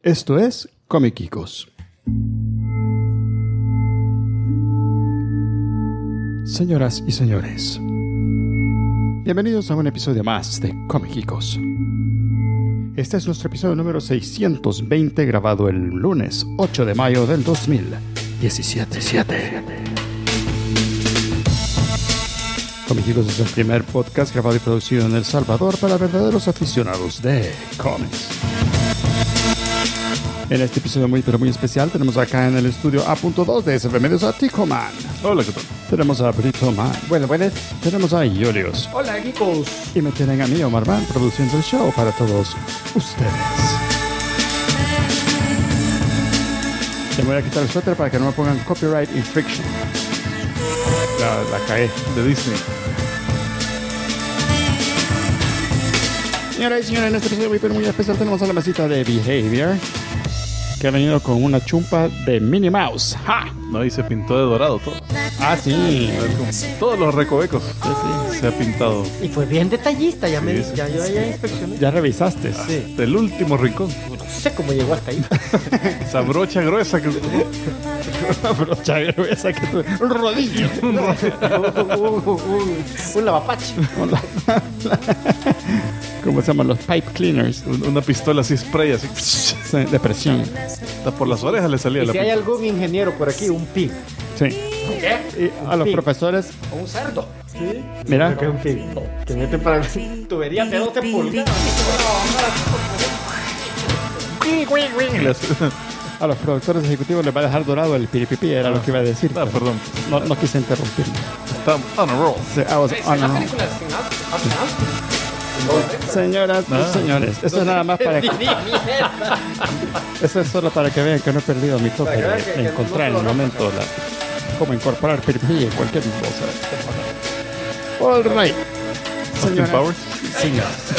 Esto es Comiquicos. Señoras y señores, bienvenidos a un episodio más de Comiquicos. Este es nuestro episodio número 620, grabado el lunes 8 de mayo del 2017. Comiquicos es el primer podcast grabado y producido en El Salvador para verdaderos aficionados de cómics. En este episodio muy especial tenemos acá en el estudio A.2 de SF Medios a Tico Man. Hola, ¿qué tal? Tenemos a Brito Man. Buenas. Tenemos a Julius. Hola, geekos. Y me tienen a mí, Omar Man, produciendo el show para todos ustedes. Te voy a quitar el suéter para que no me pongan copyright infringement. La cagué. De Disney. Señoras y señores, en este episodio muy especial tenemos a la mesita de Behavior, que ha venido con una chumpa de Minnie Mouse. ¡Ja! No, y se pintó de dorado todo. Ah, sí. Todos los recovecos. Sí. Se ha pintado. Y fue bien detallista, yo ya inspeccioné. Ya revisaste. Sí. Hasta el último rincón. No sé cómo llegó hasta ahí. Esa brocha gruesa que... Una brocha gruesa que tuve. Un rodillo. Un lavapache. ¿Cómo se llaman? Los pipe cleaners. Una pistola así spray, así. Sí, de presión. Hasta por las orejas le salía Y la si hay pistola. algún ingeniero por aquí, un pig. Sí. ¿Qué? Y a los profesores, O un cerdo. Sí. mira, ¿Qué es un pig? Que mete para tuberías de 12 pulgadas. a los productores ejecutivos les va a dejar dorado el piripipi, era lo que iba a decir. Ah, perdón. No quise interrumpirlo. Está on a roll. Sí, I was on a roll. Señoras y señores, eso es nada más para que, eso es solo para que vean que no he perdido mi toque Para que vean de que encontrar en no el se lo momento cómo incorporar piripipi en cualquier cosa. All right. Austin Powers. Señoras.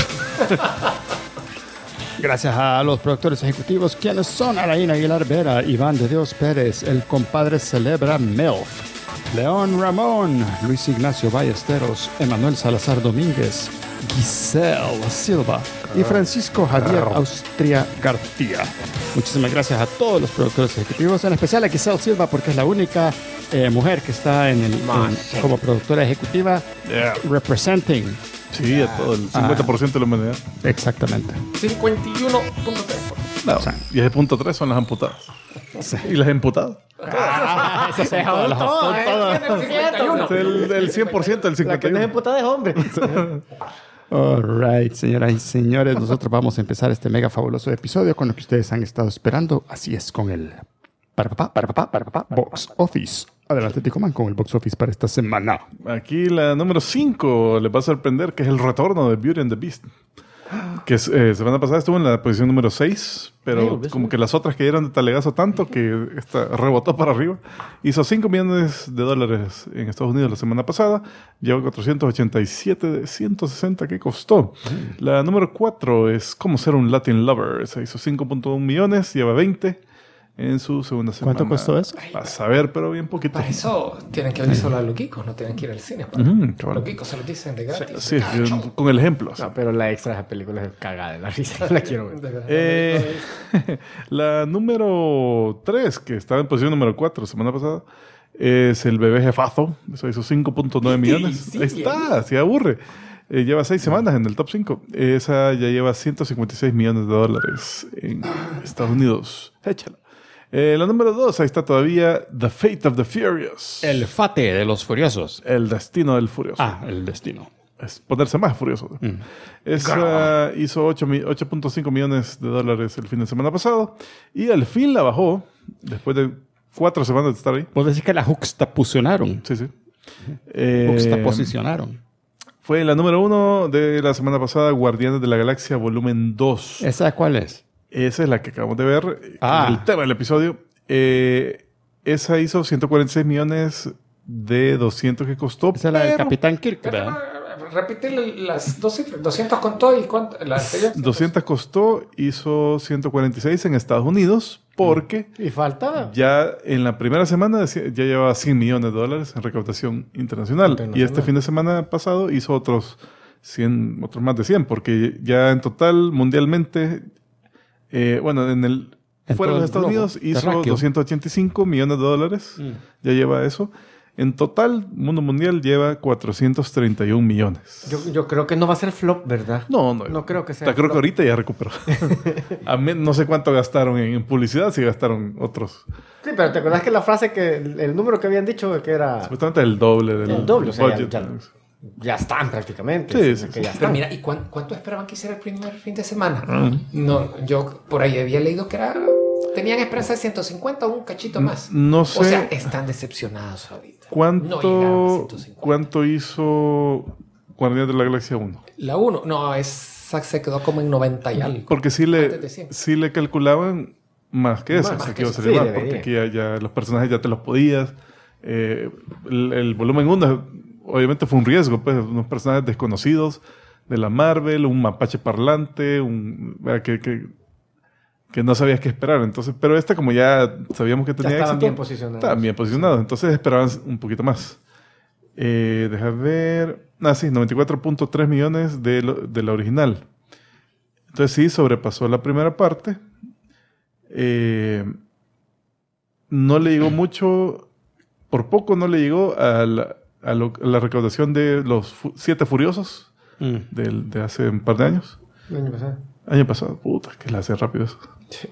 Gracias a los productores ejecutivos, quienes son Alain Aguilar Vera, Iván de Dios Pérez, el compadre Celebra Melf, León Ramón, Luis Ignacio Ballesteros, Emanuel Salazar Domínguez, Giselle Silva y Francisco Javier Austria García. Muchísimas gracias a todos los productores ejecutivos, en especial a Giselle Silva porque es la única mujer que está como productora ejecutiva Yeah. representing. Sí, a todo el 50% de la humanidad. Exactamente. 51.3%. No, O sea, y ese punto 3 son las amputadas. ¿Y las emputadas? Eso se jodó todo. El 100% del La que no es 51%. emputada es hombre. All right, señoras y señores, nosotros vamos a empezar este mega fabuloso episodio con lo que ustedes han estado esperando. Así es, con el para papá, Box Office. Adelante, Tico Man, con el Box Office para esta semana. Aquí la número 5 les va a sorprender, que es el retorno de Beauty and the Beast. Que semana pasada estuvo en la posición número 6, pero como que las otras que dieron de talegazo tanto que esta rebotó para arriba. Hizo $5 millones en Estados Unidos la semana pasada. Lleva 487 de 160 que costó. La número 4 es Cómo ser un Latin Lover. Esa hizo 5.1 millones, lleva 20 en su segunda semana. ¿Cuánto costó eso? A saber, pero bien poquito. Para eso tienen que ver solo a los geekos, no tienen que ir al cine. Cabal. Los geekos se los dicen de gratis. Sí, con el ejemplo. No, pero la extra de esa película es cagada de la risa. La quiero ver. La número 3, que estaba en posición número 4 semana pasada, es El bebé jefazo. Eso hizo 5.9 millones. Sí, Ahí está, se aburre. Lleva 6 semanas en el top 5. Esa ya lleva $156 millones en Estados Unidos. Échala. La número 2, ahí está todavía The Fate of the Furious. El fate de los furiosos. El destino del furioso. El destino. Es ponerse más furioso. Esa hizo 8.5 millones de dólares el fin de semana pasado. Y al fin la bajó, después de 4 semanas de estar ahí. Puedo decir que la juxtaposicionaron. Sí, sí. Juxtaposicionaron. Fue la número 1 de la semana pasada, Guardianes de la Galaxia, volumen 2. ¿Esa cuál es? Esa es la que acabamos de ver. El tema del episodio. Esa hizo 146 millones de 200 que costó. Esa es la del Capitán Kirk, ¿verdad? Repite las dos cifras. 200 contó y cuánto. La anterior. 200 costó, hizo 146 en Estados Unidos porque Y faltaba. ya en la primera semana ya llevaba $100 millones en recaudación internacional. Y este fin de semana pasado hizo otros más de 100, porque ya en total, mundialmente, Bueno, fuera de los Estados Unidos hizo terráqueo. $285 millones. Ya lleva eso. En total, mundo mundial lleva 431 millones. Yo creo que no va a ser flop, ¿verdad? No creo que sea Creo flop. que ahorita ya recuperó. No sé cuánto gastaron en publicidad, si gastaron otros. Sí, pero ¿te acuerdas que la frase que el número que habían dicho que era Supuestamente el doble del el doble? O sea, budget. ya están prácticamente. Sí, O sea, sí, que sí. ya Pero están. mira, ¿y cuánto esperaban que hiciera el primer fin de semana? No, yo por ahí había leído que tenían esperanza de 150 o un cachito más. No sé O sea, están decepcionados ahorita. No llegaron a 150. cuánto hizo Guardianes de la Galaxia 1. La 1, no, esa se quedó como en 90 y algo. Porque sí Antes de 100. le calculaban más que eso. Más O sea, que que iba a eso, salir sí, más, porque debería. aquí ya los personajes ya te los podías. El volumen 1 obviamente fue un riesgo, pues, unos personajes desconocidos de la Marvel, un mapache parlante, que no sabías qué esperar. Entonces, pero como ya sabíamos que tenía estaban éxito, bien posicionados. estaban bien posicionados. Entonces esperaban un poquito más. Deja ver. Sí, 94.3 millones de la original. Entonces sí, sobrepasó la primera parte. No le llegó mucho, por poco no le llegó a la recaudación de los 7 Furiosos de hace un par de años. El año pasado. Año pasado, puta, que la hace rápido eso. Sí.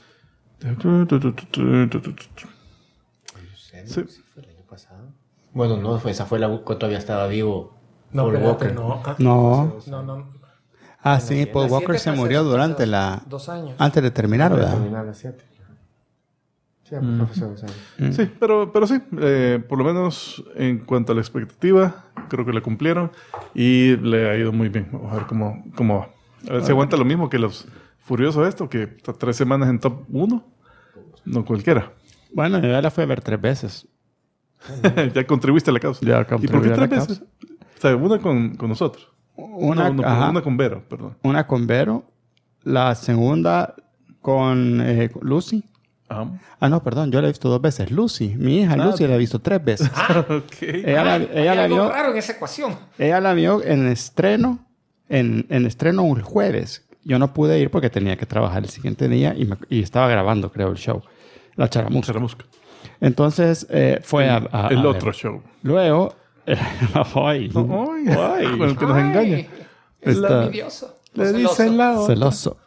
Sí. ¿Fue el año pasado? Bueno, no, esa fue la que todavía estaba vivo. No, Paul espérate, Walker. no. No. No. Ah, sí, Paul La Walker 7 se fue murió hace durante la... 2 años. Antes de terminar, Para ¿verdad? terminar las 7. Sí, profesor, ¿sabes? Sí, pero sí, por lo menos en cuanto a la expectativa, creo que la cumplieron y le ha ido muy bien. Vamos a ver cómo va. A ver si aguanta lo mismo que los Furiosos que está 3 semanas en top 1. No cualquiera. Bueno, yo ya la fui a ver 3 veces. Ya contribuiste a la causa. Ya ¿Y por qué contribuí a la 3 veces? O sea, una con nosotros. Una, Una ajá, con Vero, perdón. una con Vero. La segunda con Lucy. Ah, Ah, no, perdón, yo la he visto 2 veces. Lucy, mi hija Lucy, la he visto 3 veces. ok. Ella Hay la algo vio, raro en esa ecuación. ella la vio en estreno, en estreno un jueves. Yo no pude ir porque tenía que trabajar el siguiente día y estaba grabando, creo, el show. La Charamusca. Charamusca. Entonces fue a El ver. otro show. Luego, ay, Con el que nos engaña. Ay, Está- envidioso. Le dicen la otra. celoso.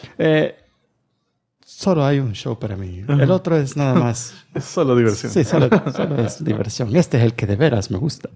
Solo hay un show para mí. El otro es nada más. Es solo diversión. Sí, solo es diversión. Este es el que de veras me gusta.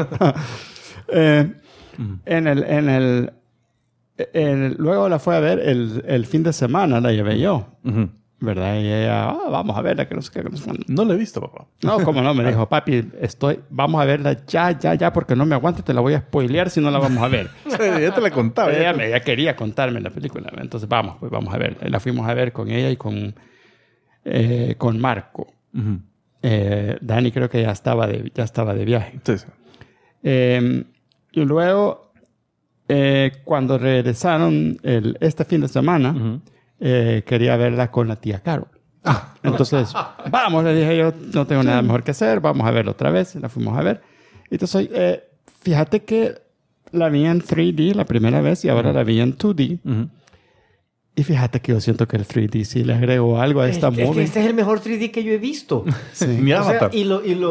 Luego la fue a ver el fin de semana, la llevé yo. Ujú. ¿Verdad? Y ella, vamos a verla, que no sé qué, que no sé cuándo. No la he visto, papá. No, como no, me dijo, papi, vamos a verla ya, porque no me aguanto, te la voy a spoilear si no la vamos a ver. Ya te la contaba. Ella quería contarme la película. Entonces vamos a ver. La fuimos a ver con ella y con Marco. Ujú. Dani creo que ya estaba de viaje. Sí, sí. Y luego, cuando regresaron este fin de semana, Ujú. quería verla con la tía Carol. Entonces, vamos, le dije yo, no tengo nada mejor que hacer, vamos a verla otra vez. La fuimos a ver. Entonces, fíjate que la vi en 3D la primera vez y ahora la vi en 2D. Ujú. Y fíjate que yo siento que el 3D sí le agregó algo a esta Es que movie. este es el mejor 3D que yo he visto. Sí. Mi O sea, avatar. y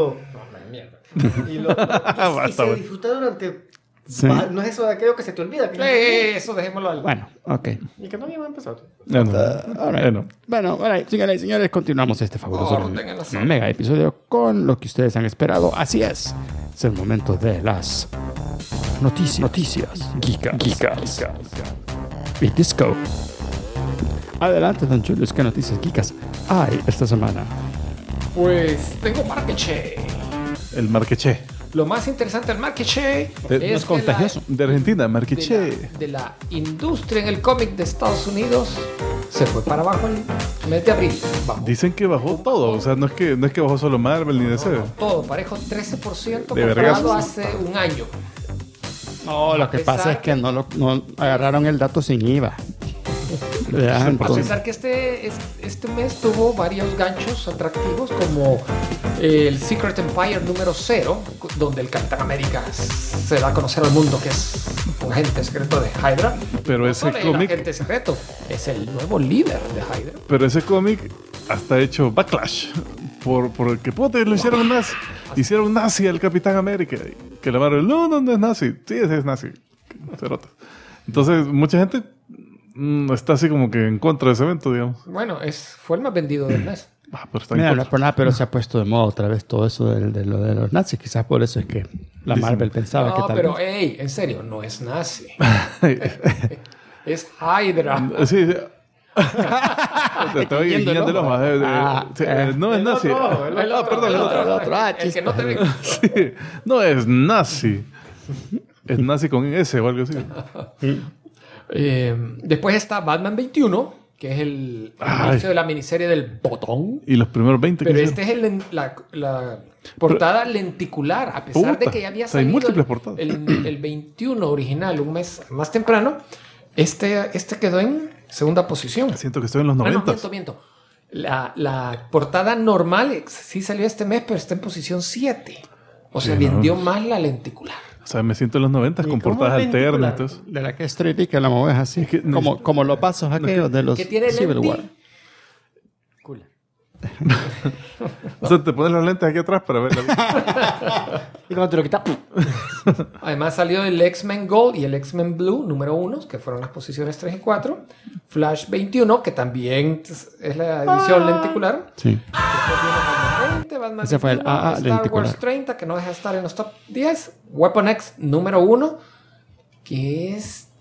se disfruta durante... Sí. No es eso de aquello que se te olvida. Eso dejémoslo al... Bueno, ok. Y que no habíamos empezado. Ya no. All right. Ya no. Bueno, all right, señoras y señores, continuamos este fabuloso Orden en la sala. mega episodio con lo que ustedes han esperado. Así es el momento de las noticias geekas. Y disco. Adelante, don Julius, ¿qué noticias geekas hay esta semana? Pues tengo marketing. El Marqueché. Lo más interesante del marketing No es que contagioso. De Argentina, Marqueché. de la industria en el cómic de Estados Unidos se fue para abajo el mes de abril. Vamos. Dicen que bajó todo. O sea, no es que bajó solo Marvel ni DC. Todo parejo, 13% De comparado vergazos. hace un año. No, lo que pesar pasa es que no agarraron el dato sin IVA. Ya, A entonces- pesar que este mes tuvo varios ganchos atractivos como el Secret Empire número 0, donde el Capitán América se da a conocer al mundo que es un agente secreto de Hydra. Pero No ese solo el cómic, agente secreto, es el nuevo líder de Hydra. pero ese cómic hasta ha hecho backlash por que puta, lo hicieron nazi. Hicieron nazi al Capitán América. Que la Marvel, no es nazi. Sí, es nazi. Cerota. Entonces, mucha gente está así como que en contra de ese evento, digamos. Bueno, fue el más vendido del mes. Pero está en Mira, no contra. es por nada, pero se ha puesto de moda otra vez todo eso de lo de los nazis. Quizás por eso es que la Dicen- Marvel pensaba que No, tal pero vez... hey, en serio, no es nazi. Es Hydra. Sí, sí. Te estoy guiñando el ojo. No es nazi. El otro, Perdón, el otro. el otro. Ah, El que no te ve. Sí. No es nazi. Es nazi con S o algo así. Después está Batman 21, que es el inicio de la miniserie del Botón. Y los primeros 20 que Pero hicieron. este es la portada lenticular, a pesar de Puta, que ya había o sea, hay salido múltiples portadas. el 21 original, un mes más temprano. Este quedó en segunda posición. Siento que estoy en los Ah, no, 90. miento. La portada normal sí salió este mes, pero está en posición 7. O sea, Sí, vendió más la lenticular. O sea, me siento en los 90 con portadas alternas. Entonces. De la que es 3D, que la mueves así. Es que- como los pasos aquellos de los Que tiene Civil lente. War. O sea, te pones las lentes aquí atrás para ver la Y cuando te lo quitas, Además salió el X-Men Gold y el X-Men Blue número 1, que fueron las posiciones 3 y 4. Flash 21, que también es la edición lenticular. Sí. Después viene Batman 20, Batman Ese fue el 21, AA Star lenticular. Wars 30, que no deja de estar en los top 10. Weapon X número 1, que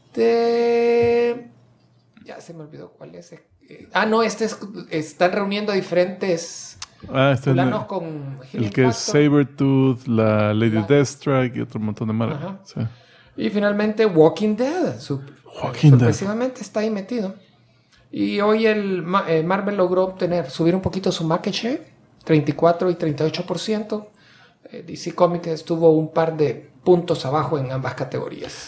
ya se me olvidó cuál es. No, están reuniendo diferentes este es fulanos con el Healing que es Factor. Sabretooth, la Lady Deathstrike y otro montón de Ajá. marcas. Sí. Y finalmente Walking Dead. Walking Dead. Sorpresivamente está ahí metido. Y hoy Marvel logró subir un poquito su market share, 34 y 38%. DC Comics estuvo un par de puntos abajo en ambas categorías.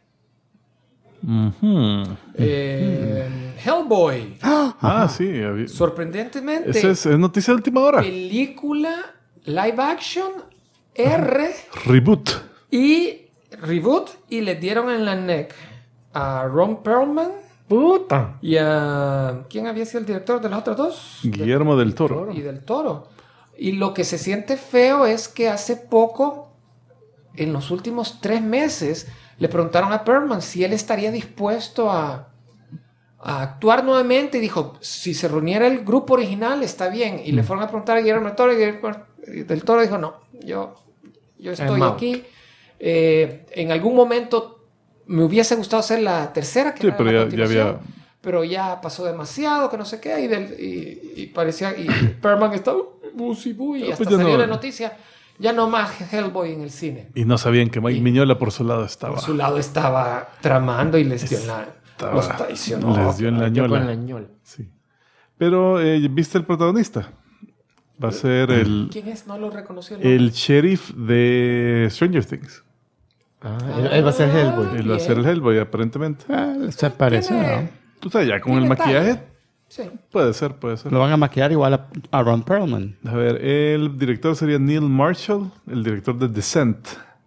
Hellboy. Sí. Sorprendentemente, Esa es noticia de última hora. película live action R Reboot. y reboot, y le dieron en la neck a Ron Perlman puta. y a... ¿Quién había sido el director de las otras dos? Guillermo del Toro. Y del Toro. Y lo que se siente feo es que hace poco, en los últimos 3 meses, le preguntaron a Perlman si él estaría dispuesto a actuar nuevamente, y dijo, si se reuniera el grupo original, está bien. Y le fueron a preguntar a Guillermo del Toro, y Guillermo del Toro dijo, no, yo estoy out. aquí. En algún momento me hubiese gustado hacer la tercera, que Sí, era pero la ya continuación, había... pero ya pasó demasiado, que no sé qué, y parecía, y Perlman estaba y hasta pues ya salió no- la noticia, ya no más Hellboy en el cine. Y no sabían que Mike Y- Miñola por su lado estaba. Por su lado estaba tramando y les dio en la... Estaba- Los traicionó. Les dio en la Yo con ñola. la ñola. Sí. Pero, ¿viste el protagonista? Va a ser ¿Quién es? No lo reconoció. el sheriff de Stranger Things. Él va a ser Hellboy. Él va a Bien. ser el Hellboy, aparentemente. Se parece, Tiene- ¿no? Tú sabes, ya con el tiene maquillaje, talla. Sí. puede ser, puede ser. Lo van a maquillar igual a Ron Perlman. A ver, el director sería Neil Marshall, el director de Descent.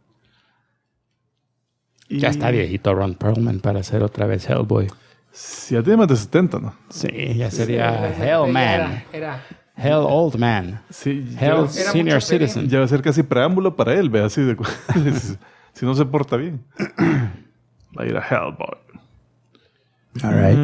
Y Ya está viejito Ron Perlman para hacer otra vez Hellboy. Si ya tiene más de 70, ¿no? Sí, ya sería La gente Hellman. Era Hell Old Man. Sí, Hell Era Senior mucho pedir. Citizen. ya va a ser casi preámbulo para él, ve, así de... si no se porta bien. Va a ir a Hellboy. All right.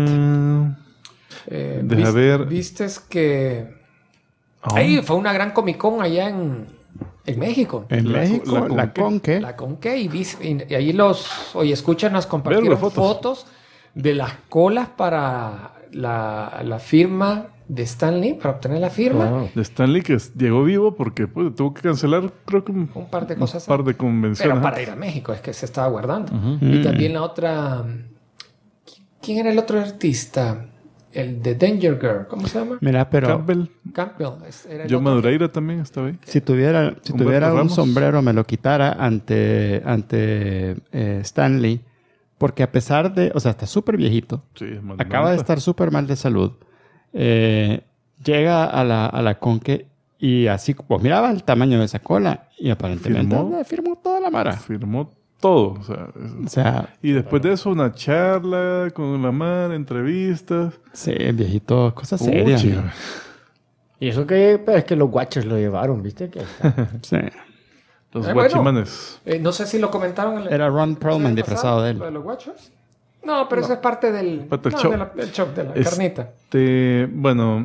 Deja ver. Vistes que... Oh. Ahí fue una gran Comic Con allá en México. En La- México, la la Conque. La Conque, y ahí escuchan, nos compartieron Verlo, fotos. fotos de las colas para la firma de Stan Lee, para obtener la firma. Wow. De Stanley, que llegó vivo porque pues, tuvo que cancelar, creo que Un par de cosas. par de convenciones. Pero para ir a México, es que se estaba guardando. Ujú. Y también la otra... ¿Quién era el otro artista? El de Danger Girl, ¿cómo se llama? Mira, pero Campbell, Campbell. Era el Joe otro. Madureira también estaba ahí. si tuviera un Ramos. sombrero me lo quitara ante Stan Lee, porque a pesar de, o sea, está súper viejito, Sí, es más acaba de 90. estar súper mal de salud, llega a la Conque y así, pues miraba el tamaño de esa cola y aparentemente ¿Firmó? firmó toda la mara. Firmó todo. O sea, y después de eso, una charla con la madre, entrevistas. sí, viejito, cosas serias. Uchi. ¿no? Y eso que pero es que los Watchers lo llevaron, ¿viste? Que Sí. Los Bueno, guachimanes. no sé si lo comentaron en el... Era Ron Perlman disfrazado de él. ¿Lo de los Watchers? No, pero eso es parte del... Parte del no, show. del show, de la Es- carnita. Bueno,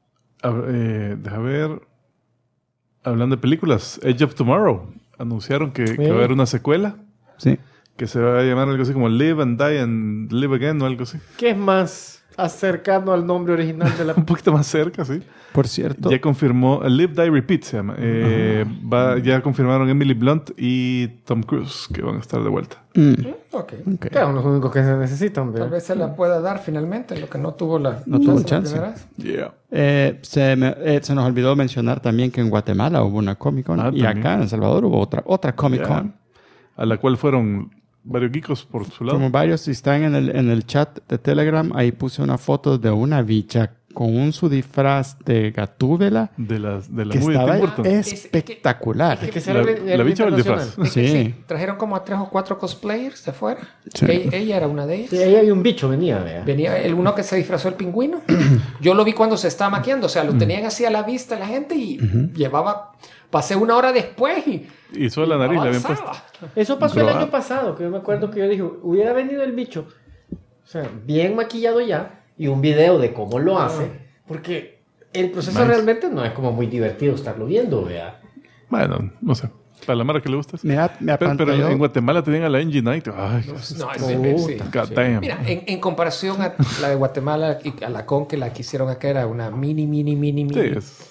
deja ver. Hablando de películas, Edge of Tomorrow. Anunciaron que va a haber una secuela Sí. que se va a llamar algo así como Live and Die and Live Again o algo así. ¿qué es más acercano al nombre original de la Un poquito más cerca, sí. Por cierto, Ya confirmó, Live, Die, Repeat se llama. Ya confirmaron Emily Blunt y Tom Cruise que van a estar de vuelta. Ok. ok. Claro, los únicos que se necesitan, Tal ¿verdad? vez se la pueda dar finalmente, lo que no tuvo la No tuvo la chance. primera vez. Yeah. Se nos olvidó mencionar también que en Guatemala hubo una Comic Con y también. acá en El Salvador hubo otra Comic Con. Yeah. A la cual fueron varios geekos por su lado. Como varios, si están en el chat de Telegram, ahí puse una foto de una bicha con su disfraz de gatúbela De la que movie de estaba Tim Burton. espectacular. Es que La bicha o el disfraz. Sí. Trajeron como a 3 o 4 cosplayers de fuera. Sí. Ella era una de ellas. Sí, ahí había un bicho, venía, ¿verdad? Venía el uno que se disfrazó el pingüino. Yo lo vi cuando se estaba maquillando. O sea, lo tenían así a la vista la gente y llevaba... Pasé 1 hora después y... Y solo la nariz le habían avanzaba. puesto. Eso pasó el Probado. año pasado, que yo me acuerdo que yo dije, hubiera venido el bicho, o sea, bien maquillado ya, y un video de cómo lo hace, porque el proceso Nice. realmente no es como muy divertido estarlo viendo, ¿vea? Bueno, no sé. Para la mara que le gusta. Mira, me Pero apantalló. en Guatemala tenían a la Angie Knight. Ay, No, sí. God damn. Mira, en comparación a la de Guatemala y a la con que la que hicieron acá era una mini. Sí, es...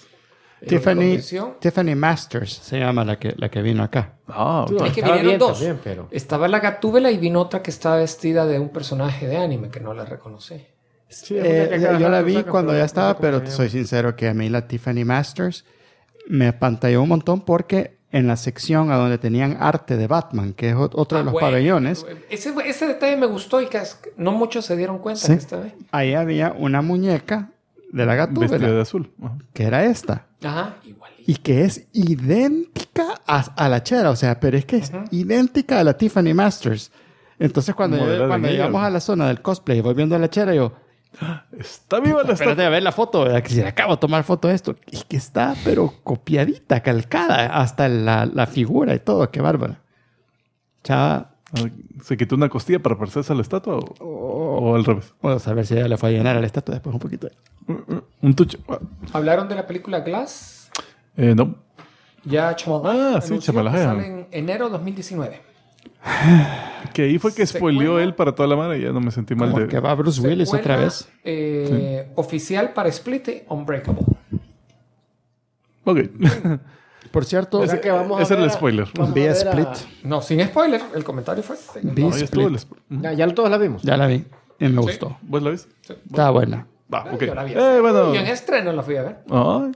Tiffany Masters se llama la que vino acá. Ah, ok. No, Es que estaba vinieron bien 2. también, pero... Estaba la gatúbela y vino otra que estaba vestida de un personaje de anime que no la reconocí. Sí, es una que cada Yo la rato vi sacan, cuando pero ya no estaba, sé cómo pero se te llama. soy sincero que a mí la Tiffany Masters me apantalló un montón porque en la sección a donde tenían arte de Batman, que es otro de los Bueno, pabellones, Ese detalle me gustó y que no muchos se dieron cuenta Sí. que estaba ahí. ahí había una muñeca de la Vestida de gatúbela, azul. Ajá. que era esta. Ajá, igualito. Y que es idéntica a la chera, o sea, pero es que es idéntica a la Tiffany Masters. Entonces cuando Modelada en ella. llegamos a la zona del cosplay, voy viendo a la chera, yo, Está viva la espérate estatua. a ver la foto, ¿verdad? Que si le acabo de tomar foto de esto, y que está pero copiadita, calcada, hasta la figura y todo, qué bárbara. Chava, ¿Se quitó una costilla para parecerse a la estatua o al revés? vamos a ver si ella le fue a llenar a la estatua después un poquito. Un tucho. ¿Hablaron de la película Glass? No. Ya Shyamalan Ah, sí, anunció Shyamalan. que sale en enero 2019. Que ahí fue que spoileó ¿Secuela? él para toda la mano y ya no me sentí mal Como de... que va Bruce Willis Secuela, otra vez. Oficial para Split y Unbreakable. Ok. Por cierto, O sea que vamos a ese era ver el spoiler. vamos a vi ver Split. No, sin spoiler. El comentario fue... Vi No, ya estuvo Split. el... Ya todos la vimos. Ya la vi y me gustó. ¿Vos la viste? Estaba buena. Va, ok. Yo la vi. Bueno. Y en estreno la fui a ver. Ay.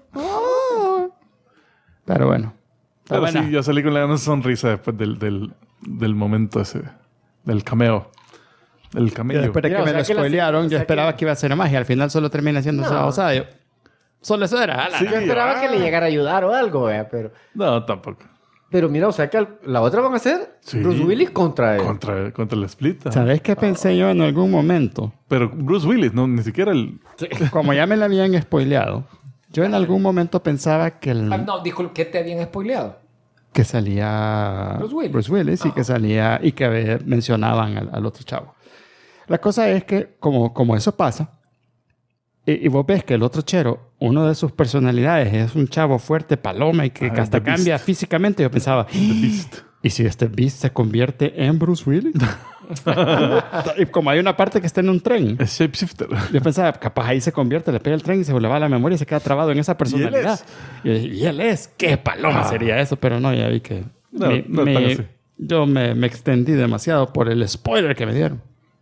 Pero bueno. Está Pero buena. sí, yo salí con la gran sonrisa después del momento ese. Del cameo. Del Y camello. después de Mira, que o me sea lo que la- spoilearon, o sea yo esperaba que- que iba a ser más y al final solo termina siendo esa No. babosada. Yo, solo eso era. ala, Sí. Yo esperaba que le llegara a ayudar o algo, ¿vea? No, tampoco. Pero mira, o sea que la otra van a ser Sí. Bruce Willis contra él. Contra el Split. ajá. ¿Sabes qué pensé yo en algún momento? Pero Bruce Willis, no, ni siquiera el... Como ya me la habían spoileado, yo en algún momento pensaba que, No, disculpe, ¿qué te habían spoileado? que salía Bruce Willis. y que salía y que mencionaban al otro chavo. La cosa es que como eso pasa, y vos ves que el otro chero, uno de sus personalidades es un chavo fuerte, paloma, y que Ah, hasta The Beast. cambia físicamente, yo pensaba, The Beast. ¿y si este Beast se convierte en Bruce Willis? Y como hay una parte que está en un tren, Es Shapeshifter. yo pensaba, capaz ahí se convierte, le pega el tren y se le va la memoria y se queda trabado en esa personalidad. Y yo dije, ¿y él es? ¿Qué paloma sería eso? Pero no, ya vi que No, no es tan así. yo me extendí demasiado por el spoiler que me dieron.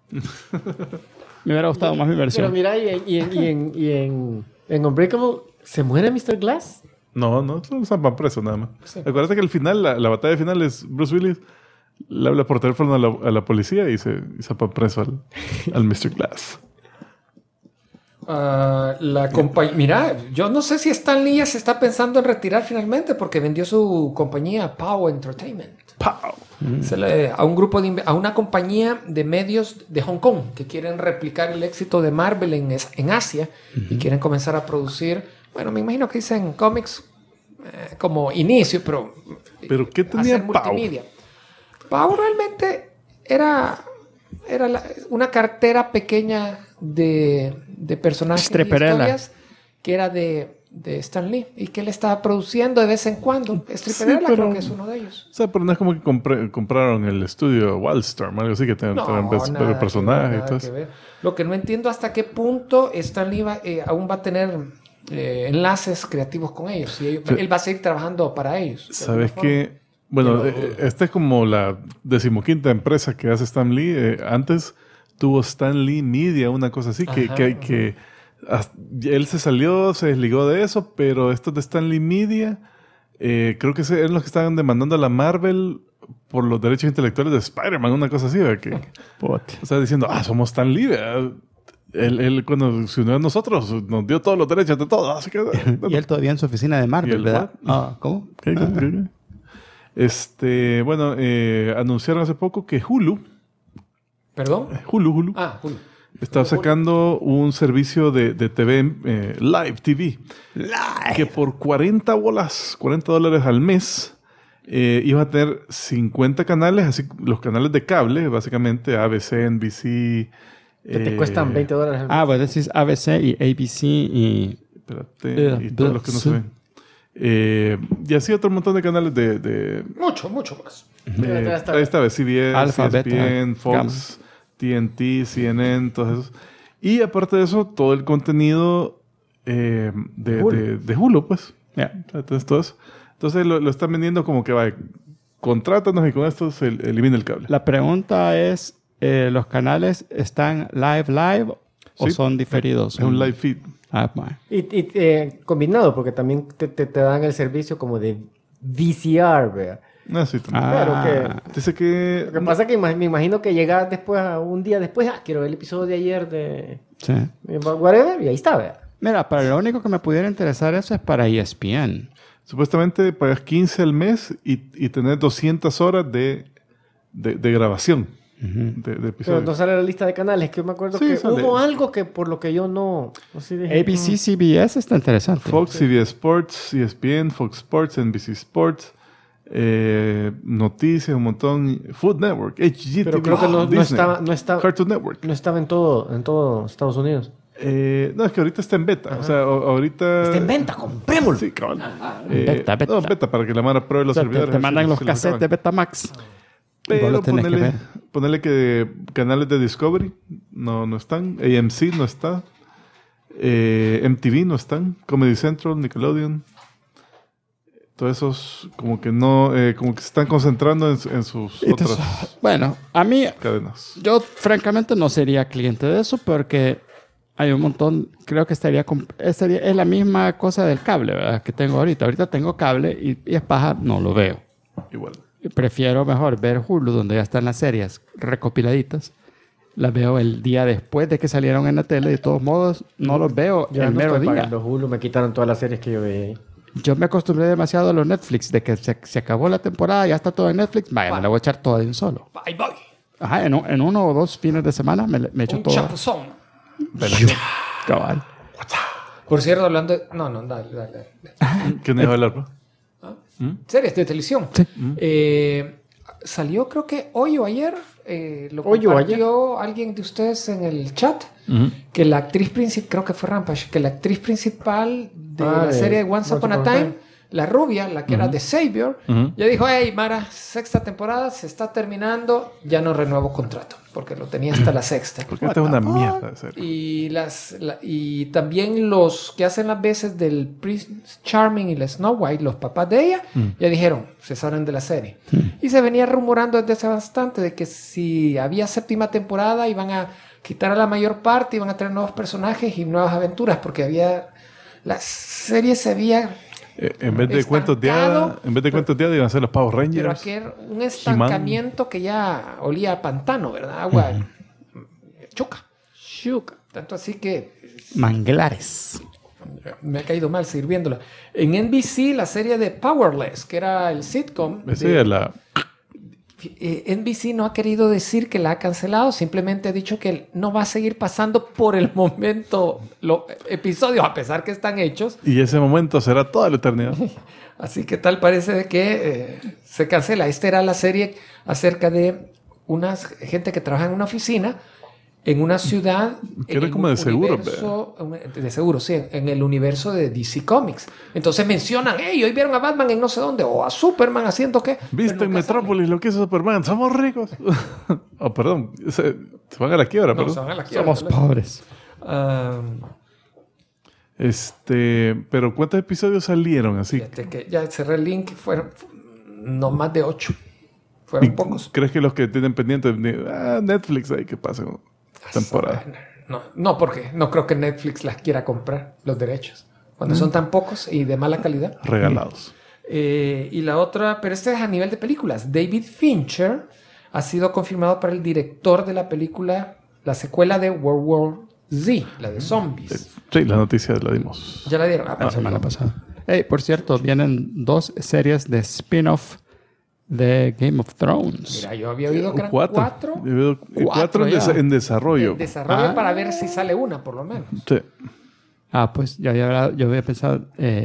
Me hubiera gustado más mi Pero versión. mira, y en Unbreakable, ¿se muere Mr. Glass? No, solo van preso nada más. Acuérdate que al final, la batalla final es Bruce Willis le habla por teléfono a la policía y se va preso al Mr. Glass. Mira, yo no sé si Stan Lee ya se está pensando en retirar finalmente porque vendió su compañía Pow Entertainment. ¡Pow! a un grupo a una compañía de medios de Hong Kong que quieren replicar el éxito de Marvel en Asia y quieren comenzar a producir, bueno, me imagino que dicen cómics como inicio, pero ¿qué tenía Pau? Multimedia. Pau realmente era una cartera pequeña de personajes y historias que era de Stan Lee y que él estaba produciendo de vez en cuando. Stripperella creo que es uno de ellos. O sea, pero no es como que compraron el estudio Wildstorm, algo así que tienen personajes y todo eso. Lo que no entiendo hasta qué punto Stan Lee aún va a tener enlaces creativos con ellos. Y él va a seguir trabajando para ellos. ¿Sabes qué? Bueno, esta es como la 15ª empresa que hace Stan Lee. Antes tuvo Stan Lee Media, una cosa así, que él se desligó de eso, pero estos de Stan Lee Media, creo que eran los que estaban demandando a la Marvel por los derechos intelectuales de Spider-Man, una cosa así, ¿verdad? O sea, diciendo, somos Stan Lee, ¿verdad? Él cuando se unió a nosotros nos dio todos los derechos de todo. Así que, y él todavía en su oficina de Marvel, ¿verdad? ¿Cómo? ¿Qué? Bueno, anunciaron hace poco que Hulu. ¿Perdón? Hulu. Hulu. Está sacando un servicio de TV, Live TV. Que por $40 al mes iba a tener 50 canales, así los canales de cable, básicamente ABC, NBC. Que te cuestan $20 al mes. Pues decís ABC y ABC y... Espérate, y todos los que no se ven. Y así otro montón de canales de mucho más. Ahí está, CBS, Alpha, ESPN, Fox, TNT, CNN, todos esos. Y aparte de eso, todo el contenido de Hulu, pues. Entonces, todo eso. Entonces lo están vendiendo como que contrátanos y con esto se elimina el cable. La pregunta es, ¿los canales están live o son diferidos? Es un live feed. Y combinado, porque también te dan el servicio como de VCR, ¿verdad? Sí, también. Dice que... Lo que pasa es que me imagino que llegas después, un día después, quiero ver el episodio de ayer de... Sí. Whatever, y ahí está, ¿verdad? Mira, para lo único que me pudiera interesar eso es para ESPN. Supuestamente pagas 15 al mes y tenés 200 horas de grabación. De episodios. Pero no sale la lista de canales, que yo me acuerdo que sale. Hubo algo que por lo que yo no dije, ABC, CBS está interesante. Fox, CBS Sports, ESPN, Fox Sports, NBC Sports, noticias, un montón, Food Network, HGTV, pero creo que no estaba Cartoon Network. No estaba en todo Estados Unidos. No, es que ahorita está en beta. O sea, ahorita... Está en venta, comprémoslo. Sí, cabrón. Beta. No, beta para que la Mara pruebe los servidores. Te mandan los cassettes de Betamax. Pero ponerle que canales de Discovery no están. AMC no está. MTV no están. Comedy Central, Nickelodeon. Todos esos como que no... como que se están concentrando en sus otras bueno, a mí... cadenas. Yo francamente no sería cliente de eso porque hay un montón... Creo que es la misma cosa del cable, ¿verdad? Que tengo ahorita. Ahorita tengo cable y es paja, no lo veo. Igual. Prefiero mejor ver Hulu, donde ya están las series recopiladitas. Las veo el día después de que salieron en la tele. De todos modos, no los veo el mero día. Hulu, me quitaron todas las series que yo veía ahí. Yo me acostumbré demasiado a los Netflix. De que se acabó la temporada, ya está todo en Netflix. Me la voy a echar toda de un solo. Bye. Ajá, en 1 o 2 fines de semana me echo todo. Un chapuzón. Cabal. Por cierto, hablando de... No, dale. ¿Qué me iba a hablar, bro? Series de televisión. Sí. Salió creo que hoy o ayer, lo compartió alguien de ustedes en el chat, que la actriz principal, creo que fue Rampage, que la actriz principal de la serie Once Upon a Time, la rubia, la que era de Savior, ya dijo, hey Mara, 6ª temporada se está terminando, ya no renuevo contrato, porque lo tenía hasta la 6ª. Porque esta es una mierda de serie. Y también los que hacen las veces del Prince Charming y la Snow White, los papás de ella, ya dijeron, se salen de la serie. Y se venía rumorando desde hace bastante de que si había 7ª temporada iban a quitar a la mayor parte, iban a traer nuevos personajes y nuevas aventuras, porque la serie se había... en vez de cuentos de hadas, iban a ser los Power Rangers. Pero aquí era un estancamiento que ya olía a pantano, ¿verdad? Agua chuca. Tanto así que... Manglares. Me ha caído mal seguir viéndola. En NBC, la serie de Powerless, que era el sitcom. NBC no ha querido decir que la ha cancelado, simplemente ha dicho que no va a seguir pasando por el momento los episodios, a pesar que están hechos. Y ese momento será toda la eternidad. Así que tal parece de que se cancela. Esta era la serie acerca de una gente que trabaja en una oficina en una ciudad... Que era como de seguro. De seguro, sí. En el universo de DC Comics. Entonces mencionan, hey, hoy vieron a Batman en no sé dónde, o a Superman haciendo qué. ¿Viste en Metrópolis lo que hizo Superman? Somos ricos. Oh, perdón. Se van a la quiebra, perdón. Se van a la quiebra. Somos pobres. Pero ¿cuántos episodios salieron así? Que ya cerré el link, fueron no más de 8. Fueron pocos. ¿Crees que los que tienen pendientes Netflix ahí que pasen temporada? No, porque no creo que Netflix las quiera comprar, los derechos. Cuando son tan pocos y de mala calidad. Regalados. Y la otra, pero este es a nivel de películas. David Fincher ha sido confirmado para el director de la película, la secuela de World War Z, la de zombies. Sí, la noticia la dimos. Ya la dieron. La semana pasada. Hey, por cierto, vienen 2 series de spin-off de Game of Thrones. Mira, yo había oído que eran 4. 4. 4 en desarrollo. En desarrollo para ver si sale una, por lo menos. Sí. Pues yo había pensado...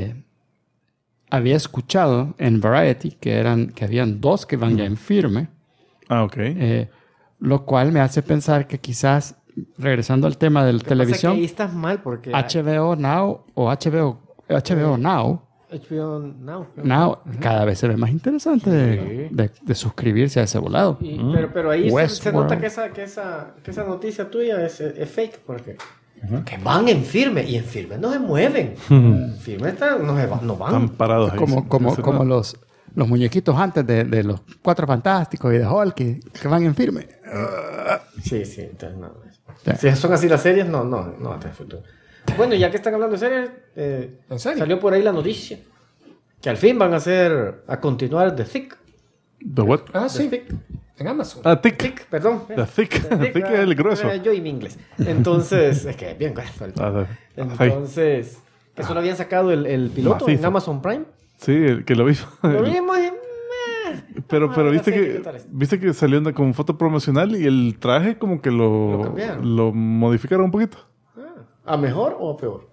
había escuchado en Variety que habían 2 que van ya en firme. Ok. Lo cual me hace pensar que quizás, regresando al tema de la televisión... Ahí estás mal porque... HBO Now o HBO Now... HBO Now. Cada vez se ve más interesante de suscribirse a ese volado. Pero ahí se nota que esa noticia tuya es fake, porque que van en firme, y en firme no se mueven. Firme no van. Están parados ahí. Como los muñequitos antes de los 4 Fantásticos y de Hulk que van en firme. Sí, entonces no. Si son así las series, no hasta el futuro. Bueno, ya que están hablando de series, ¿en serio? Salió por ahí la noticia que al fin van a continuar The Thick. ¿The what? Sí. Thick. En Amazon. Thick, perdón. The Thick. The Thick es el grueso. Yo y mi inglés. Entonces, es que bien grueso. Entonces, eso lo habían sacado el piloto Macizo. en Amazon Prime. Sí, el que lo vimos. Lo vimos y... Pero viste que salió con foto promocional y el traje como que lo modificaron un poquito. ¿A mejor o a peor?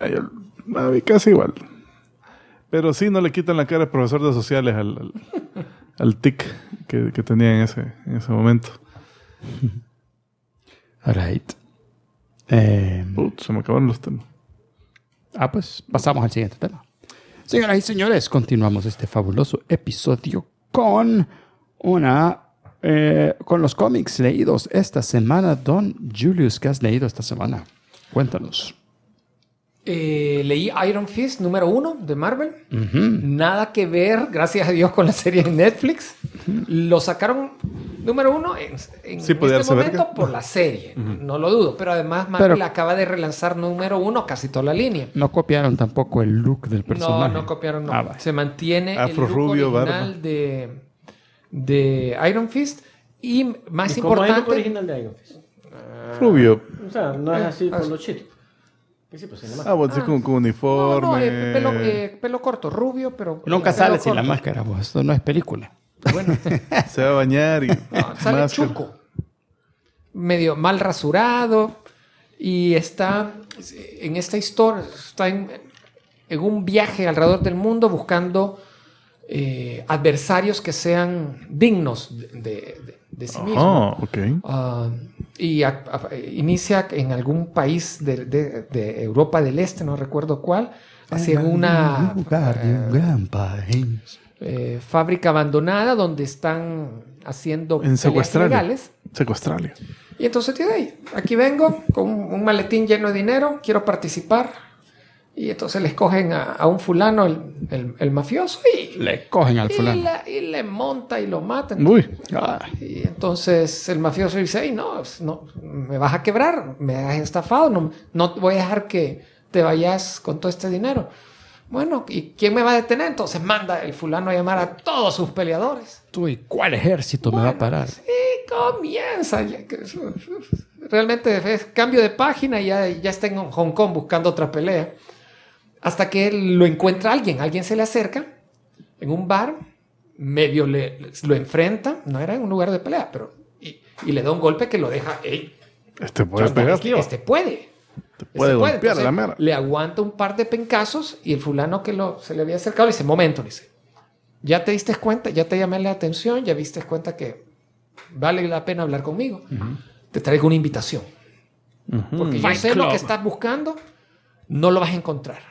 Casi igual. Pero sí, no le quitan la cara al profesor de sociales al tic que tenía en ese momento. All right. Se me acabaron los temas. Pues pasamos al siguiente tema. Señoras y señores, continuamos este fabuloso episodio con los cómics leídos esta semana. Don Julius, ¿qué has leído esta semana? Cuéntanos. Leí Iron Fist número 1 de Marvel. Nada que ver, gracias a Dios, con la serie de Netflix. Lo sacaron número 1 en este momento por la serie. No lo dudo. Pero además Marvel acaba de relanzar número 1 casi toda la línea. No copiaron tampoco el look del personaje. No copiaron. Se mantiene Afro, el look rubio, original de Iron Fist. Y más ¿Y cómo importante... es el look original de Iron Fist? Rubio. O sea, no es así con los chitos. Sí, pues, con uniforme. Pelo corto, rubio, pero... Nunca sale sin la máscara, pues. Esto no es película. Bueno. Se va a bañar y... sale chuco. Medio mal rasurado. Y está en esta historia, está en un viaje alrededor del mundo buscando adversarios que sean dignos de sí mismo. Okay. Y inicia en algún país de Europa del Este, no recuerdo cuál, hacia una gran país. Fábrica abandonada donde están haciendo peleas legales. Secuestralia. Y entonces dice, hey, aquí vengo con un maletín lleno de dinero, quiero participar. Y entonces le escogen a un fulano, el mafioso, y le cogen al fulano. Y le monta y lo matan. Uy. Y entonces el mafioso dice, hey, no, me vas a quebrar, me has estafado, no voy a dejar que te vayas con todo este dinero. Bueno, ¿y quién me va a detener? Entonces manda el fulano a llamar a todos sus peleadores. ¿Tú y cuál ejército me va a parar? Y comienza. Realmente es cambio de página y ya está en Hong Kong buscando otra pelea. Hasta que lo encuentra alguien se le acerca en un bar, medio lo enfrenta, no era en un lugar de pelea, pero y le da un golpe que lo deja, este puede pegar. Este puede. Te puede golpear. Entonces, la mera. le aguanta un par de pencazos y el fulano que se le había acercado le dice, momento, le dice, ya te diste cuenta, ya te llamé la atención, ya viste cuenta que vale la pena hablar conmigo. Te traigo una invitación. Porque yo sé lo que estás buscando, no lo vas a encontrar.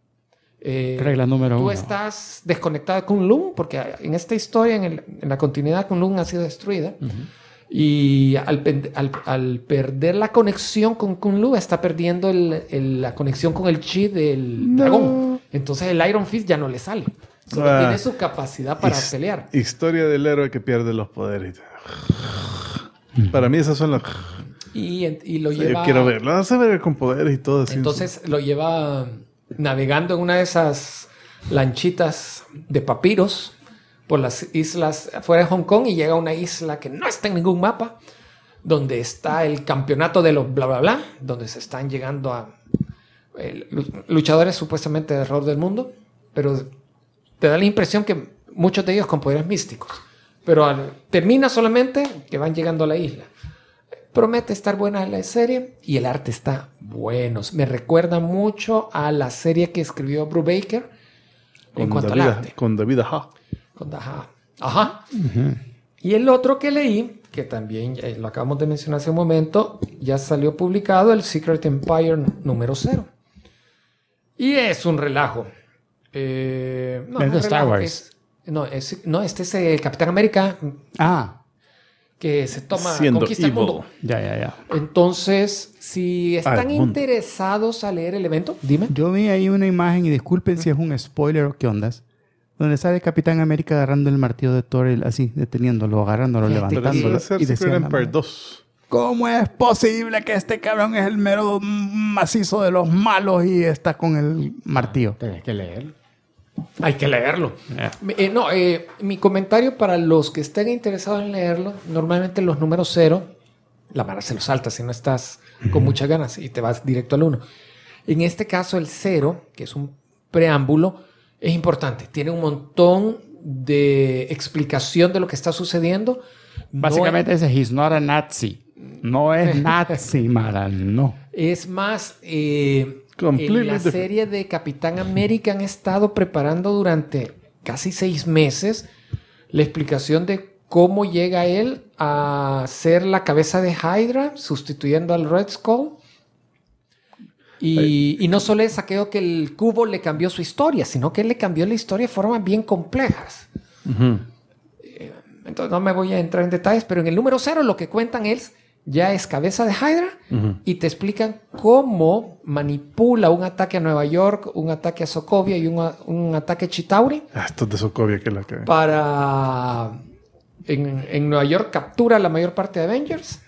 Regla número 1. Tú estás desconectado de Kunlun, porque en esta historia, en la continuidad, Kunlun ha sido destruida. Y al perder la conexión con Kunlun, está perdiendo la conexión con el chi del dragón. Entonces el Iron Fist ya no le sale. Solo tiene su capacidad para pelear. Historia del héroe que pierde los poderes. Para mí esas son las... Y lo lleva... Yo quiero verlo. Vas a ver con poderes y todo así. Entonces lo lleva navegando en una de esas lanchitas de papiros por las islas afuera de Hong Kong y llega a una isla que no está en ningún mapa, donde está el campeonato de los bla bla bla, donde se están llegando a luchadores supuestamente de error del mundo, pero te da la impresión que muchos de ellos con poderes místicos. Pero termina solamente que van llegando a la isla. Promete estar buena la serie y el arte está bueno. Me recuerda mucho a la serie que escribió Brubaker en cuanto al arte. Con David Aja. Ajá. Y el otro que leí, que también lo acabamos de mencionar hace un momento, ya salió publicado, el Secret Empire número 0. Y es un relajo. Es de Star Wars. Este es el Capitán América. Que se toma, conquista el mundo. Ya. Entonces, si están interesados a leer el evento, dime. Yo vi ahí una imagen, y disculpen si es un spoiler o qué ondas, donde sale el Capitán América agarrando el martillo de Thor, así, deteniéndolo, agarrándolo, levantándolo. Y decía, Empire 2. ¿Cómo es posible que este cabrón es el mero macizo de los malos y está con el martillo? Tienes que leerlo. Hay que leerlo. Mi comentario para los que estén interesados en leerlo, normalmente los números 0, la vara se los salta si no estás con muchas ganas y te vas directo al 1. En este caso, el 0, que es un preámbulo, es importante. Tiene un montón de explicación de lo que está sucediendo. Básicamente dice, he's not a Nazi. No es Nazi, Mara, no. Es más... en la serie de Capitán América han estado preparando durante casi 6 meses la explicación de cómo llega él a ser la cabeza de Hydra, sustituyendo al Red Skull. Y no solo es aquello que el cubo le cambió su historia, sino que él le cambió la historia de formas bien complejas. Entonces no me voy a entrar en detalles, pero en el número 0 lo que cuentan es... ya es cabeza de Hydra y te explican cómo manipula un ataque a Nueva York, un ataque a Sokovia y un ataque a Chitauri. Esto es de Sokovia que es la que... Para... En Nueva York captura la mayor parte de Avengers.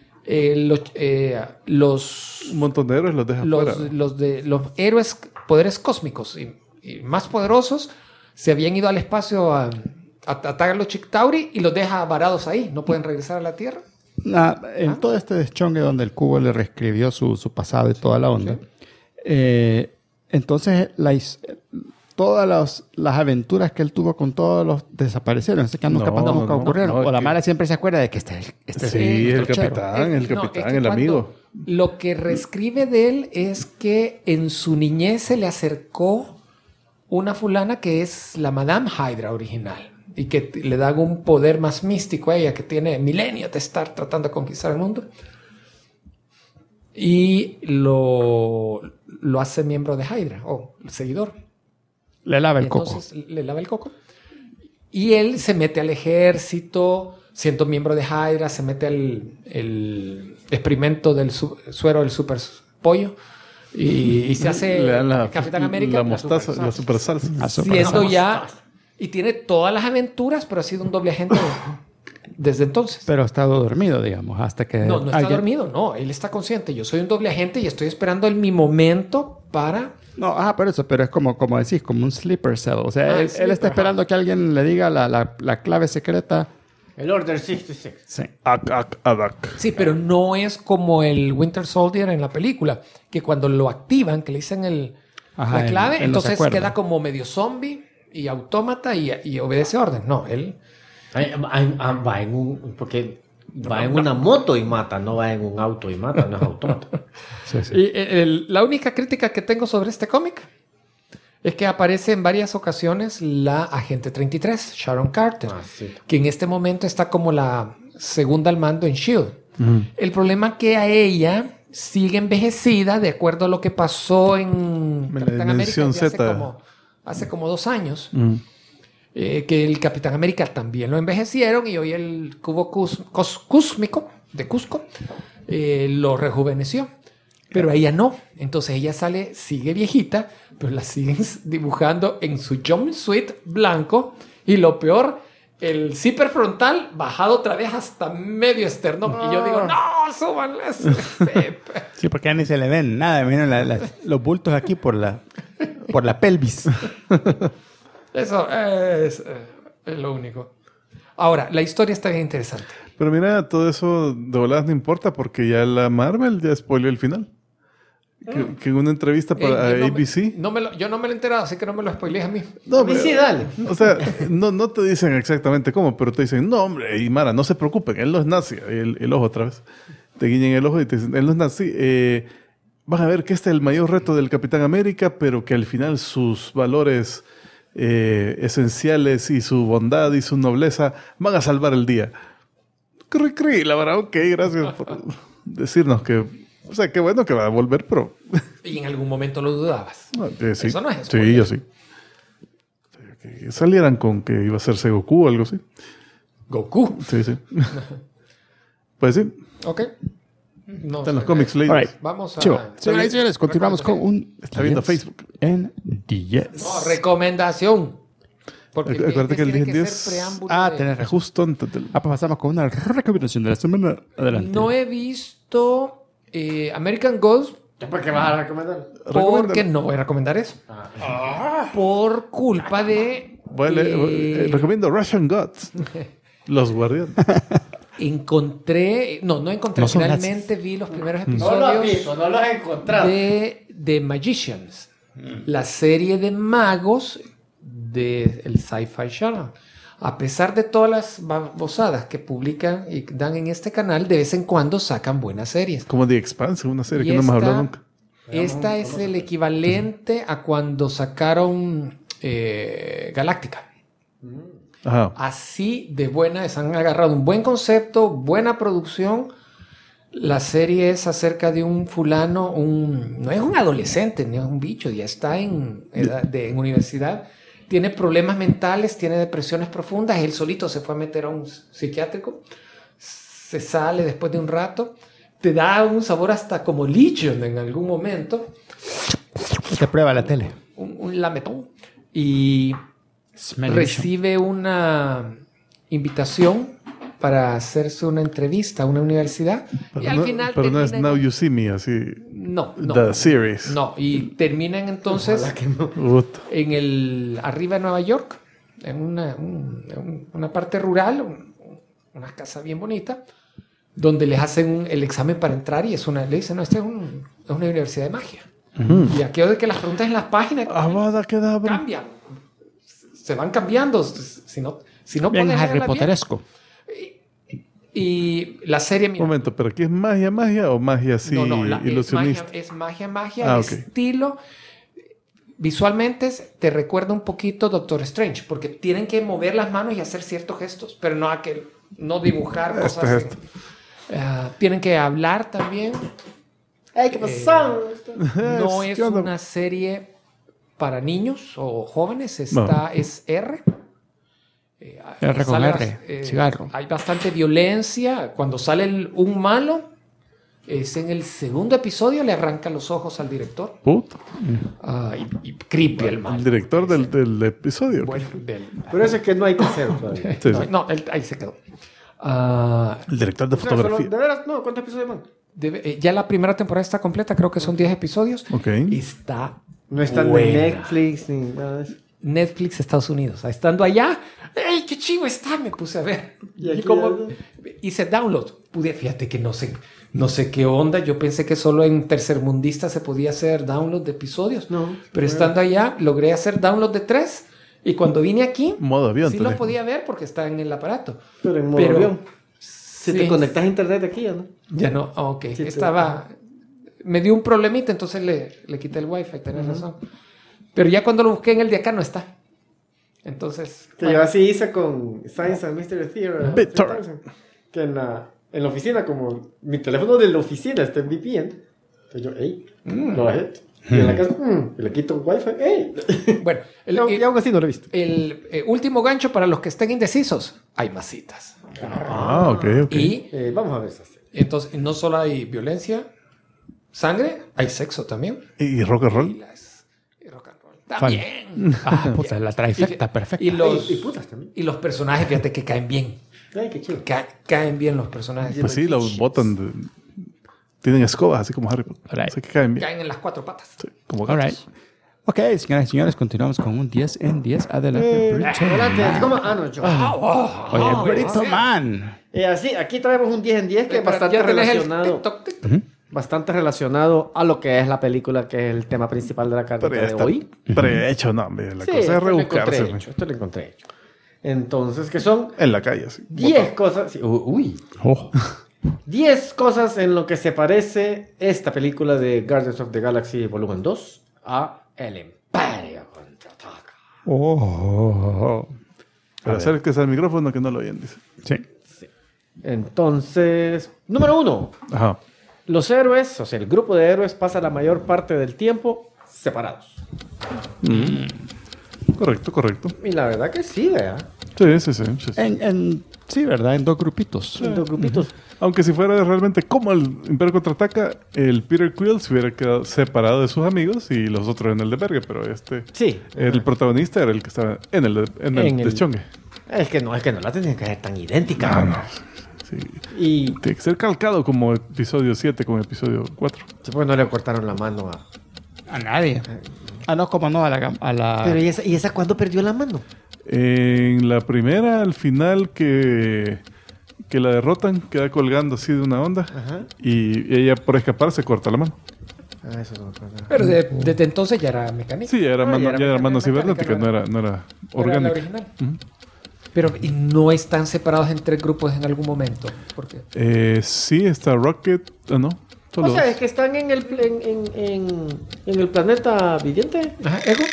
Un montón de héroes los deja fuera. Los héroes poderes cósmicos y más poderosos se habían ido al espacio a atacar a los Chitauri y los deja varados ahí. No pueden regresar a la Tierra. En todo este deschongue donde el cubo le reescribió su pasado y toda la onda, entonces todas las aventuras que él tuvo con todos los desaparecieron. Así que nunca ocurrieron. O la mala siempre se acuerda de que este es el capitán, el amigo. Lo que reescribe de él es que en su niñez se le acercó una fulana que es la Madame Hydra original. Y que le da un poder más místico a ella, que tiene milenios de estar tratando de conquistar el mundo. Y lo hace miembro de Hydra, o seguidor. Le lava el coco. Entonces le lava el coco. Y él se mete al ejército, siendo miembro de Hydra, se mete al el experimento del suero del super pollo. Y se hace le dan la Capitán América. La mostaza, la super salsa. Siendo ya... Y tiene todas las aventuras, pero ha sido un doble agente desde entonces. Pero ha estado dormido, digamos, hasta que... No está dormido, no. Él está consciente. Yo soy un doble agente y estoy esperando mi momento para... No, por eso. Pero es como decís, como un sleeper cell. O sea, él está esperando que alguien le diga la clave secreta. El Order 66. Sí. Sí, pero no es como el Winter Soldier en la película, que cuando lo activan, que le dicen la clave, entonces queda como medio zombie. y autómata y obedece orden. No, él... Va en un... Porque va en una moto y mata, no va en un auto y mata, no es autómata. Sí. Y la única crítica que tengo sobre este cómic es que aparece en varias ocasiones la Agente 33, Sharon Carter, que en este momento está como la segunda al mando en S.H.I.E.L.D. El problema que a ella sigue envejecida de acuerdo a lo que pasó en Capitán América hace como 2 años. Que el Capitán América también lo envejecieron y hoy el cubo cósmico de Cusco lo rejuveneció. Pero ella no. Entonces ella sigue viejita, pero la siguen dibujando en su jumpsuit blanco. Y lo peor, el zipper frontal bajado otra vez hasta medio esternón. Y yo digo, no, súbanle ese zipper. Sí, porque ya ni se le ven nada. Miren los bultos aquí por la pelvis. Eso es lo único. Ahora, la historia está bien interesante. Pero mira, todo eso de voladas no importa porque ya la Marvel ya spoileó el final. Que en una entrevista para ABC... yo no me lo he enterado, así que no me lo spoilees a mí. No, sí, dale. O sea, no te dicen exactamente cómo, pero te dicen, no, hombre, y Mara, no se preocupen, él no es nazi. El ojo otra vez. Te guiñan el ojo y te dicen, él no es nazi. Van a ver que este es el mayor reto del Capitán América, pero que al final sus valores esenciales y su bondad y su nobleza van a salvar el día. La verdad, ok, gracias por decirnos que... O sea, qué bueno que va a volver, pero... ¿Y en algún momento lo dudabas? Sí. Eso no es spoiler. Sí, yo sí. Que salieran con que iba a hacerse Goku o algo así. ¿Goku? Sí. Pues sí. Ok. No, están los cómics leídos. Right. Vamos a... Señoras y señores, continuamos con un... Está viendo Facebook. En 10. No, recomendación. Porque acuérdate que el 10 tiene que ser preámbulo tenés razón. Justo antes del... Pues pasamos con una recomendación de la semana. Adelante. No he visto American Ghost. ¿Por qué vas a recomendar? Porque no voy a recomendar eso. Por culpa de... recomiendo Russian Gods. Los Guardianes. No encontré. Finalmente vi los primeros episodios. No lo has visto, no lo has encontrado. De The Magicians. La serie de magos del Sci-Fi Channel. A pesar de todas las babosadas que publican y dan en este canal, de vez en cuando sacan buenas series. Como The Expanse, una serie que no hemos hablado nunca. Esta es el equivalente a cuando sacaron Galáctica. Ajá. Así de buena, se han agarrado un buen concepto, buena producción. La serie es acerca de un fulano, no es un adolescente, ni es un bicho, ya está en universidad. Tiene problemas mentales, tiene depresiones profundas. Él solito se fue a meter a un psiquiátrico. Se sale después de un rato. Te da un sabor hasta como Legion en algún momento. Te prueba la tele. Un lametón. Y recibe una invitación para hacerse una entrevista a una universidad. Pero y al final no es Now You See Me, así. No. The series. No, y terminan entonces arriba de Nueva York, en una parte rural, una casa bien bonita, donde les hacen el examen para entrar y le dicen, no, esta es una universidad de magia. Y aquello de que las preguntas en las páginas cambian. Se van cambiando. Si no bien Harry Potteresco. Y la serie... Un momento, ¿pero aquí es magia o magia así ilusionista? Es magia. Estilo... Visualmente te recuerda un poquito Doctor Strange, porque tienen que mover las manos y hacer ciertos gestos, pero no dibujar cosas. Tienen que hablar también. ¡Ay, qué pasó! No es una serie para niños o jóvenes, es R. R con R, cigarro. Hay bastante violencia. Cuando sale un malo, es en el segundo episodio, le arranca los ojos al director. Puta. Y creepy el malo. El director del episodio. Bueno, pero ese es que no hay que hacer todavía. Sí. No, ahí se quedó. El director de fotografía. ¿De veras? No, ¿cuántos episodios van? Ya la primera temporada está completa, creo que son 10 episodios. Ok. No están en Netflix ni nada de eso. Netflix, Estados Unidos. Estando allá, ¡ey, qué chivo está! Me puse a ver. Y como hice download. Fíjate que no sé qué onda. Yo pensé que solo en tercermundista se podía hacer download de episodios. No. Pero estando allá, logré hacer download de 3 Y cuando vine aquí, modo avión, sí lo podía ver porque está en el aparato. Pero en modo avión. Si sí, te conectas a internet aquí, ¿ya no? Ya no, ok. Sí, estaba... Me dio un problemita, entonces le quité el wifi, tenés razón. Pero ya cuando lo busqué en el de acá no está. Entonces... Que yo así hice con Science and Mystery Theater. Que en la oficina, como mi teléfono de la oficina está en VPN, entonces yo, lo bajé. Y en la casa, le quito el wifi, Bueno, y algo así no lo he visto. El último gancho para los que estén indecisos, hay más citas. Ok. Y vamos a ver esa serie. entonces no solo hay violencia, sangre, hay sexo también. ¿Y rock and roll? Y rock and roll. También. Puta, la trifecta, perfecta. Y putas también. Y los personajes, fíjate que caen bien. Ay, qué chido. Caen bien los personajes. Pues sí, los botan. Tienen escobas, así como Harry Potter. Right. Así que caen bien. Caen en las 4 patas. Sí, como All gatos. right. Ok, señoras y señores, continuamos con un 10 en 10. Adelante, Brito. Adelante, ¿cómo? No, yo. Oye, Brito Man. Así, aquí traemos un 10 en 10 que es bastante Ya tenés el relacionado. TikTok. Bastante relacionado a lo que es la película, que es el tema principal de la carta Pero ya de está hoy. prehecho, no, hombre. La Sí, cosa es rebuscarse. esto lo encontré hecho. Entonces, que son En la calle, así. 10 cosas. Sí, 10 cosas en lo que se parece esta película de Guardians of the Galaxy Volumen 2 a El Imperio Contraataca. Pero acérquese al micrófono que no lo oyen, dice. Sí. Entonces, número 1. Ajá. Los héroes, o sea, el grupo de héroes pasa la mayor parte del tiempo separados. Correcto. Y la verdad que sí, ¿verdad? Sí. Sí, ¿verdad? En dos grupitos. En dos grupitos. Aunque si fuera realmente como el Imperio Contraataca, el Peter Quill se hubiera quedado separado de sus amigos y los otros en el de verga, pero Sí. el protagonista era el que estaba en el deschongue. Es que no la tenían que hacer tan idéntica. No. Sí. Y Tiene que ser calcado como episodio 7 con episodio 4. pues no le cortaron la mano a... A nadie. No, como no, a la... Pero ¿y esa cuándo perdió la mano? En la primera, al final, que la derrotan, queda colgando así de una onda. Ajá. Y ella, por escapar, se corta la mano. Eso no me acuerdo. Pero desde entonces ya era mecánica. Sí, ya era mano mecánica, cibernética, no era Era la orgánica. original. Pero ¿y no están separados en 3 grupos en algún momento? ¿Por qué? Sí, está Rocket. No. O sea, es que están en el planeta viviente. Ajá, ¿Ego?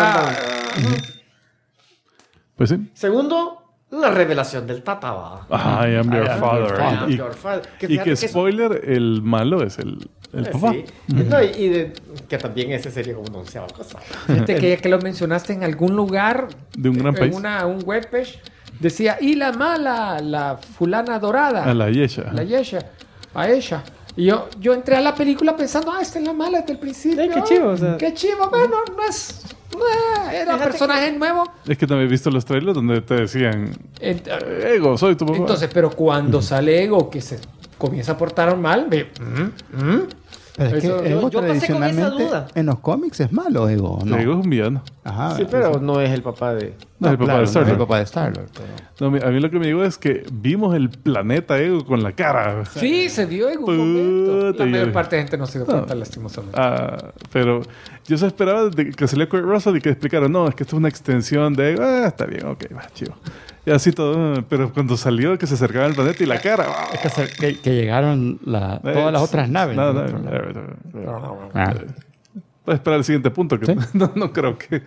Pues sí. Segundo, la revelación del Tata. I am your father. I am Y- your father. Y fíjate que es- spoiler, el malo es el papá. Sí. No, que también ese sería como una onceava cosa. Fíjate que ya que lo mencionaste en algún lugar, De un gran país. un webpage, decía, y la mala, la fulana dorada. A la Yesha. La Yesha, a ella. Y yo entré a la película pensando, esta es la mala desde el principio. Qué chivo, o sea. Qué chivo, bueno, no es... era un Fíjate personaje nuevo. Es que también he visto los trailers donde te decían, Ego, soy tu papá. Entonces, pero cuando sale Ego que se comienza a portar mal, Pero es que Eso, Ego yo pasé con esa tradicionalmente duda. en los cómics es malo, Ego, ¿no? Ego es un villano. Ajá. Sí, pero no es el papá de... No es el papá claro, de Star no es el Lord. papá de Star-Lord. pero- No, a mí lo que me digo es que vimos el planeta Ego con la cara. sí, se vio en un momento. Puta, La mayor yo- parte de gente no se dio cuenta, lastimosamente. Pero yo se esperaba de que saliera Kurt Russell y que explicara, no, es que esto es una extensión de Ego. Está bien, ok, va, chido. Y así todo. Pero cuando salió que se acercaba al planeta y la cara. que llegaron todas las otras naves. No, ¿no? Ah. Voy a esperar el siguiente punto. Que ¿Sí? no creo que.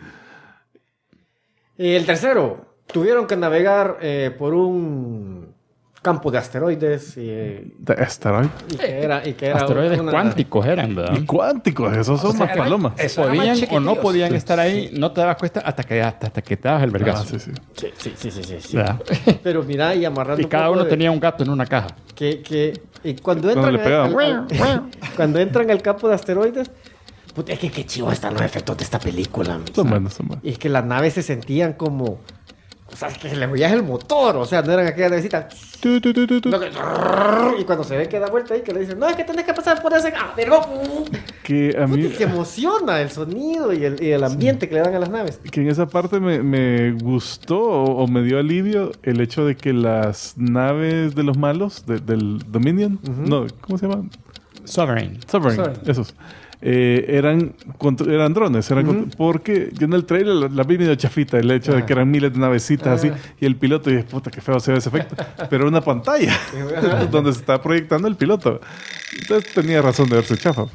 El tercero, tuvieron que navegar por un campo de asteroides De asteroid. y que era Asteroides una- cuánticos eran, ¿verdad? Y cuánticos, esos son más palomas. eso era más Podían o no chiquitillos. podían estar ahí, no te dabas cuenta hasta que te dabas el vergazo. Sí. Sí. ¿Verdad? Pero mira, y amarrando Y un cada poco uno de- tenía un gato en una caja. y cuando Cuando entran le pegaban. cuando entran al campo de asteroides, puta, es que qué chivo están los efectos de esta película. Son buenos, son buenos. Y es que las naves se sentían como... O sea, es que le veías el motor. O sea, no eran aquellas navecitas... no, y cuando se ve que da vuelta ahí, que le dicen, no, es que tenés que pasar por ese... ¡Ah, pero! Que a mí. Puta, que emociona el sonido y el ambiente que le dan a las naves. Que en esa parte me gustó o me dio alivio el hecho de que las naves de los malos, del Dominion, no, ¿cómo se llaman? Sovereign. Sovereign, Sovereign. esos. eran drones. Porque yo en el trailer la vi medio chafita, el hecho de que eran miles de navecitas así, y el piloto, y puta, qué feo se ve ese efecto. Pero era una pantalla donde se estaba proyectando el piloto. Entonces tenía razón de verse chafa.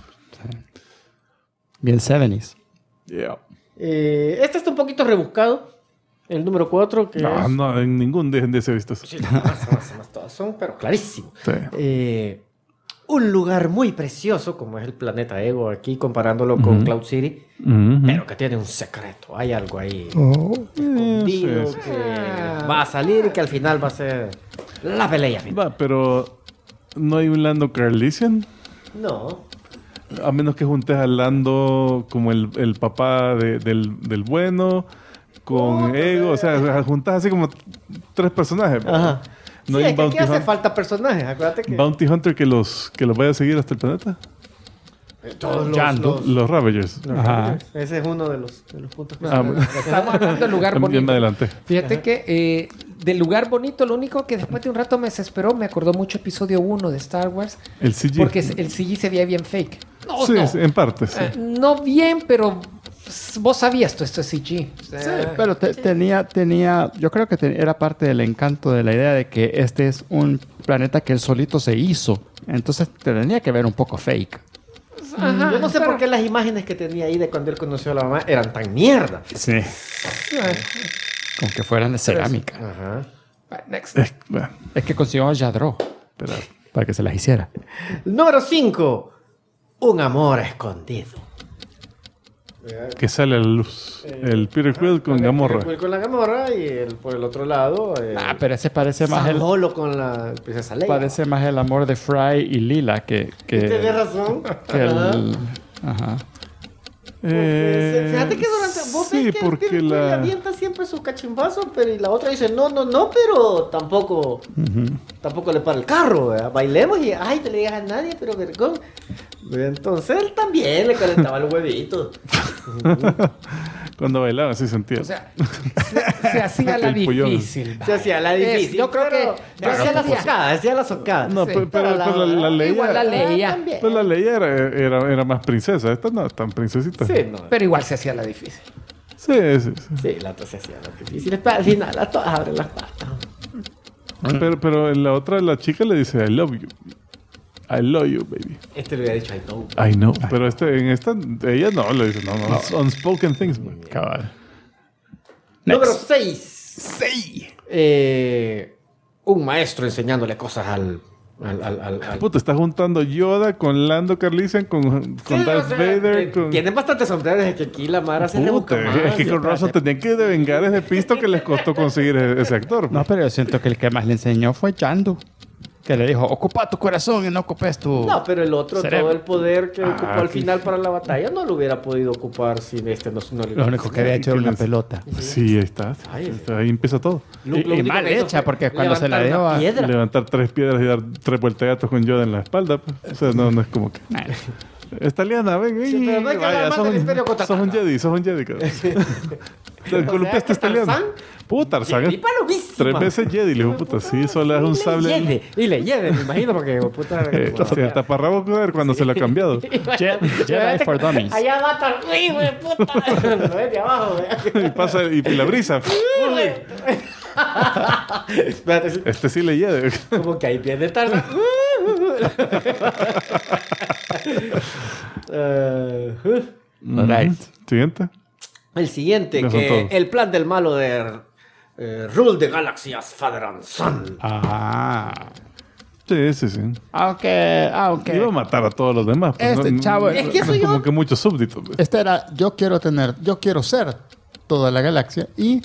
Bien 70s. Yeah. Este está un poquito rebuscado. El número 4, que es... No, en ningún de ese he visto eso. Sí, todos son, pero clarísimos. Sí. Un lugar muy precioso, como es el planeta Ego aquí, comparándolo con Cloud City, pero que tiene un secreto. Hay algo ahí escondido que va a salir y que al final va a ser la pelea final. Pero ¿no hay un Lando Calrissian? No. A menos que juntes al Lando como el papá del bueno con Ego. O sea, juntas así como 3 personajes. Ajá. No Sí, hay es que aquí hace falta personajes. Acuérdate que... Bounty Hunter que los vaya a seguir hasta el planeta. Todos Los Ravagers. Ajá. Ese es uno de los puntos. Bueno. Estamos hablando del lugar Ya bonito. me adelanté. Fíjate que del lugar bonito, lo único que después de un rato me desesperó, me acordó mucho episodio 1 de Star Wars. El CG. Porque el CG se veía bien fake. No, Sí, no. en parte, sí. No bien, pero vos sabías esto es CG. Sí, pero tenía, yo creo que era parte del encanto de la idea de que este es un planeta que él solito se hizo. Entonces tenía que ver un poco fake. Ajá, Yo no sé por qué las imágenes que tenía ahí de cuando él conoció a la mamá eran tan mierda. Sí. Como que fueran de cerámica. Ajá. Next. Bueno, Es que consiguió a Yadro para que se las hiciera. Número 5. Un amor escondido. que sale a la luz. El Peter Quill con Gamorra. Peter Quill con la Gamorra y por el otro lado... pero ese parece más San Holo con la princesa Leia. Parece más el amor de Fry y Lila que Tienes razón. que el... Ajá. Fíjate que durante... Vos sí, ves que porque Peter Quill la... avienta siempre su cachimbazo, pero y la otra dice, no, pero tampoco... Tampoco le para el carro, ¿verdad? Bailemos y, ay, no le digas a nadie, pero vergón. Entonces él también le calentaba los huevitos. Cuando bailaba, sí sentía. O sea, se hacía la El pollón. difícil. Se hacía la difícil. Yo creo que... Yo hacía la socada, hacía la socada. No, Sí. pero la Leia... Igual la Leia. También. Pues la Leia era más princesa. Esta no es tan princesita. Sí, no. Pero igual se hacía la difícil. Sí, sí, sí. Sí, la otra se hacía la difícil. Pero al final, a todas abren las patas. Pero en la otra, la chica le dice, I love you. I love you, baby. Este le había dicho, I know. I know. Pero en esta, ella no le dice, no. Unspoken things, man. Cabal. Número 6. Un maestro enseñándole cosas al Puta, está juntando Yoda con Lando Calrissian, con Darth Vader. Tienen bastantes sombreros de que aquí la Mara se rebusca Puta, más. es que con razón tenían que devengar ese pisto que les costó conseguir ese actor. No, pero yo siento que el que más le enseñó fue Yandu. Que le dijo, ocupa tu corazón y no ocupes tu... No, pero el otro, cerebro. todo el poder que ocupó al sí. final para la batalla, no lo hubiera podido ocupar sin este. No le Lo único que había hecho era una pelota. Sí, ahí está. Ahí Ahí empieza todo. Y mal hecha, porque cuando se la dio a... piedra. Levantar 3 piedras y dar 3 vueltagatos con Yoda en la espalda. Pues. O sea, no es como que... Esta liana, ven. Sí, pero no hay que hablar más del Imperio sos un Jedi, cabrón. Te columpiaste a esta liana. Puta, Tarzán. Y palomísima. 3 veces Jedi. Le dijo, puta, sí, solo es un sable. Y le lleve, me imagino, porque puta. Se taparrabo cuando se lo ha cambiado. Jedi for Dummies. Allá va a estar, uy, güey, puta. Lo ves de abajo, güey. Y pasa, y la brisa. Espérate, sí. Este sí le lleve. Como que ahí pierde Tarzán. Right. Siguiente. El siguiente, No son que todos. el plan del malo de Rule the Galaxy as Father and Son. Ah. Sí. Aunque... Iba a matar a todos los demás. Pues, Este chavo- Es que no soy es como yo. que muchos súbditos. Pues. Este era, yo quiero ser toda la galaxia. Y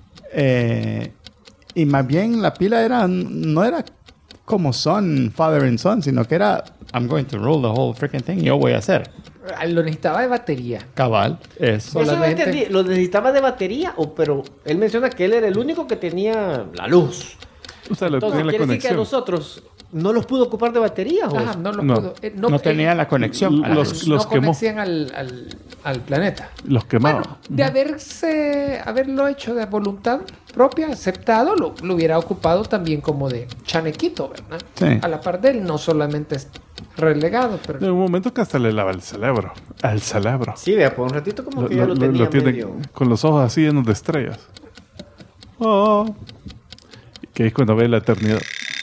más bien la pila no era como son, father and son, sino que era, I'm going to rule the whole freaking thing. Yo voy a hacer. Lo necesitaba de batería. Cabal. Eso. Eso no Solamente- entendí. ¿Lo necesitaba de batería? Pero él menciona que él era el único que tenía la luz. O sea, Entonces, tenía la quiere decir que a conexión. nosotros no los pudo ocupar de batería. ¿O? Ajá, no lo No. pudo. No tenía la conexión. a la Los- luz. no quemó. conecían al planeta. Los quemaba. Bueno, de haberlo hecho de voluntad propia, aceptado, lo hubiera ocupado también como de chanequito, ¿verdad? Sí. A la par de él, no solamente relegado. Pero... En un momento que hasta le lava el cerebro. Al cerebro. Sí, vea, por un ratito como que ya lo tenía tiene medio... con los ojos así llenos de estrellas. Oh. Que es cuando ve la eternidad.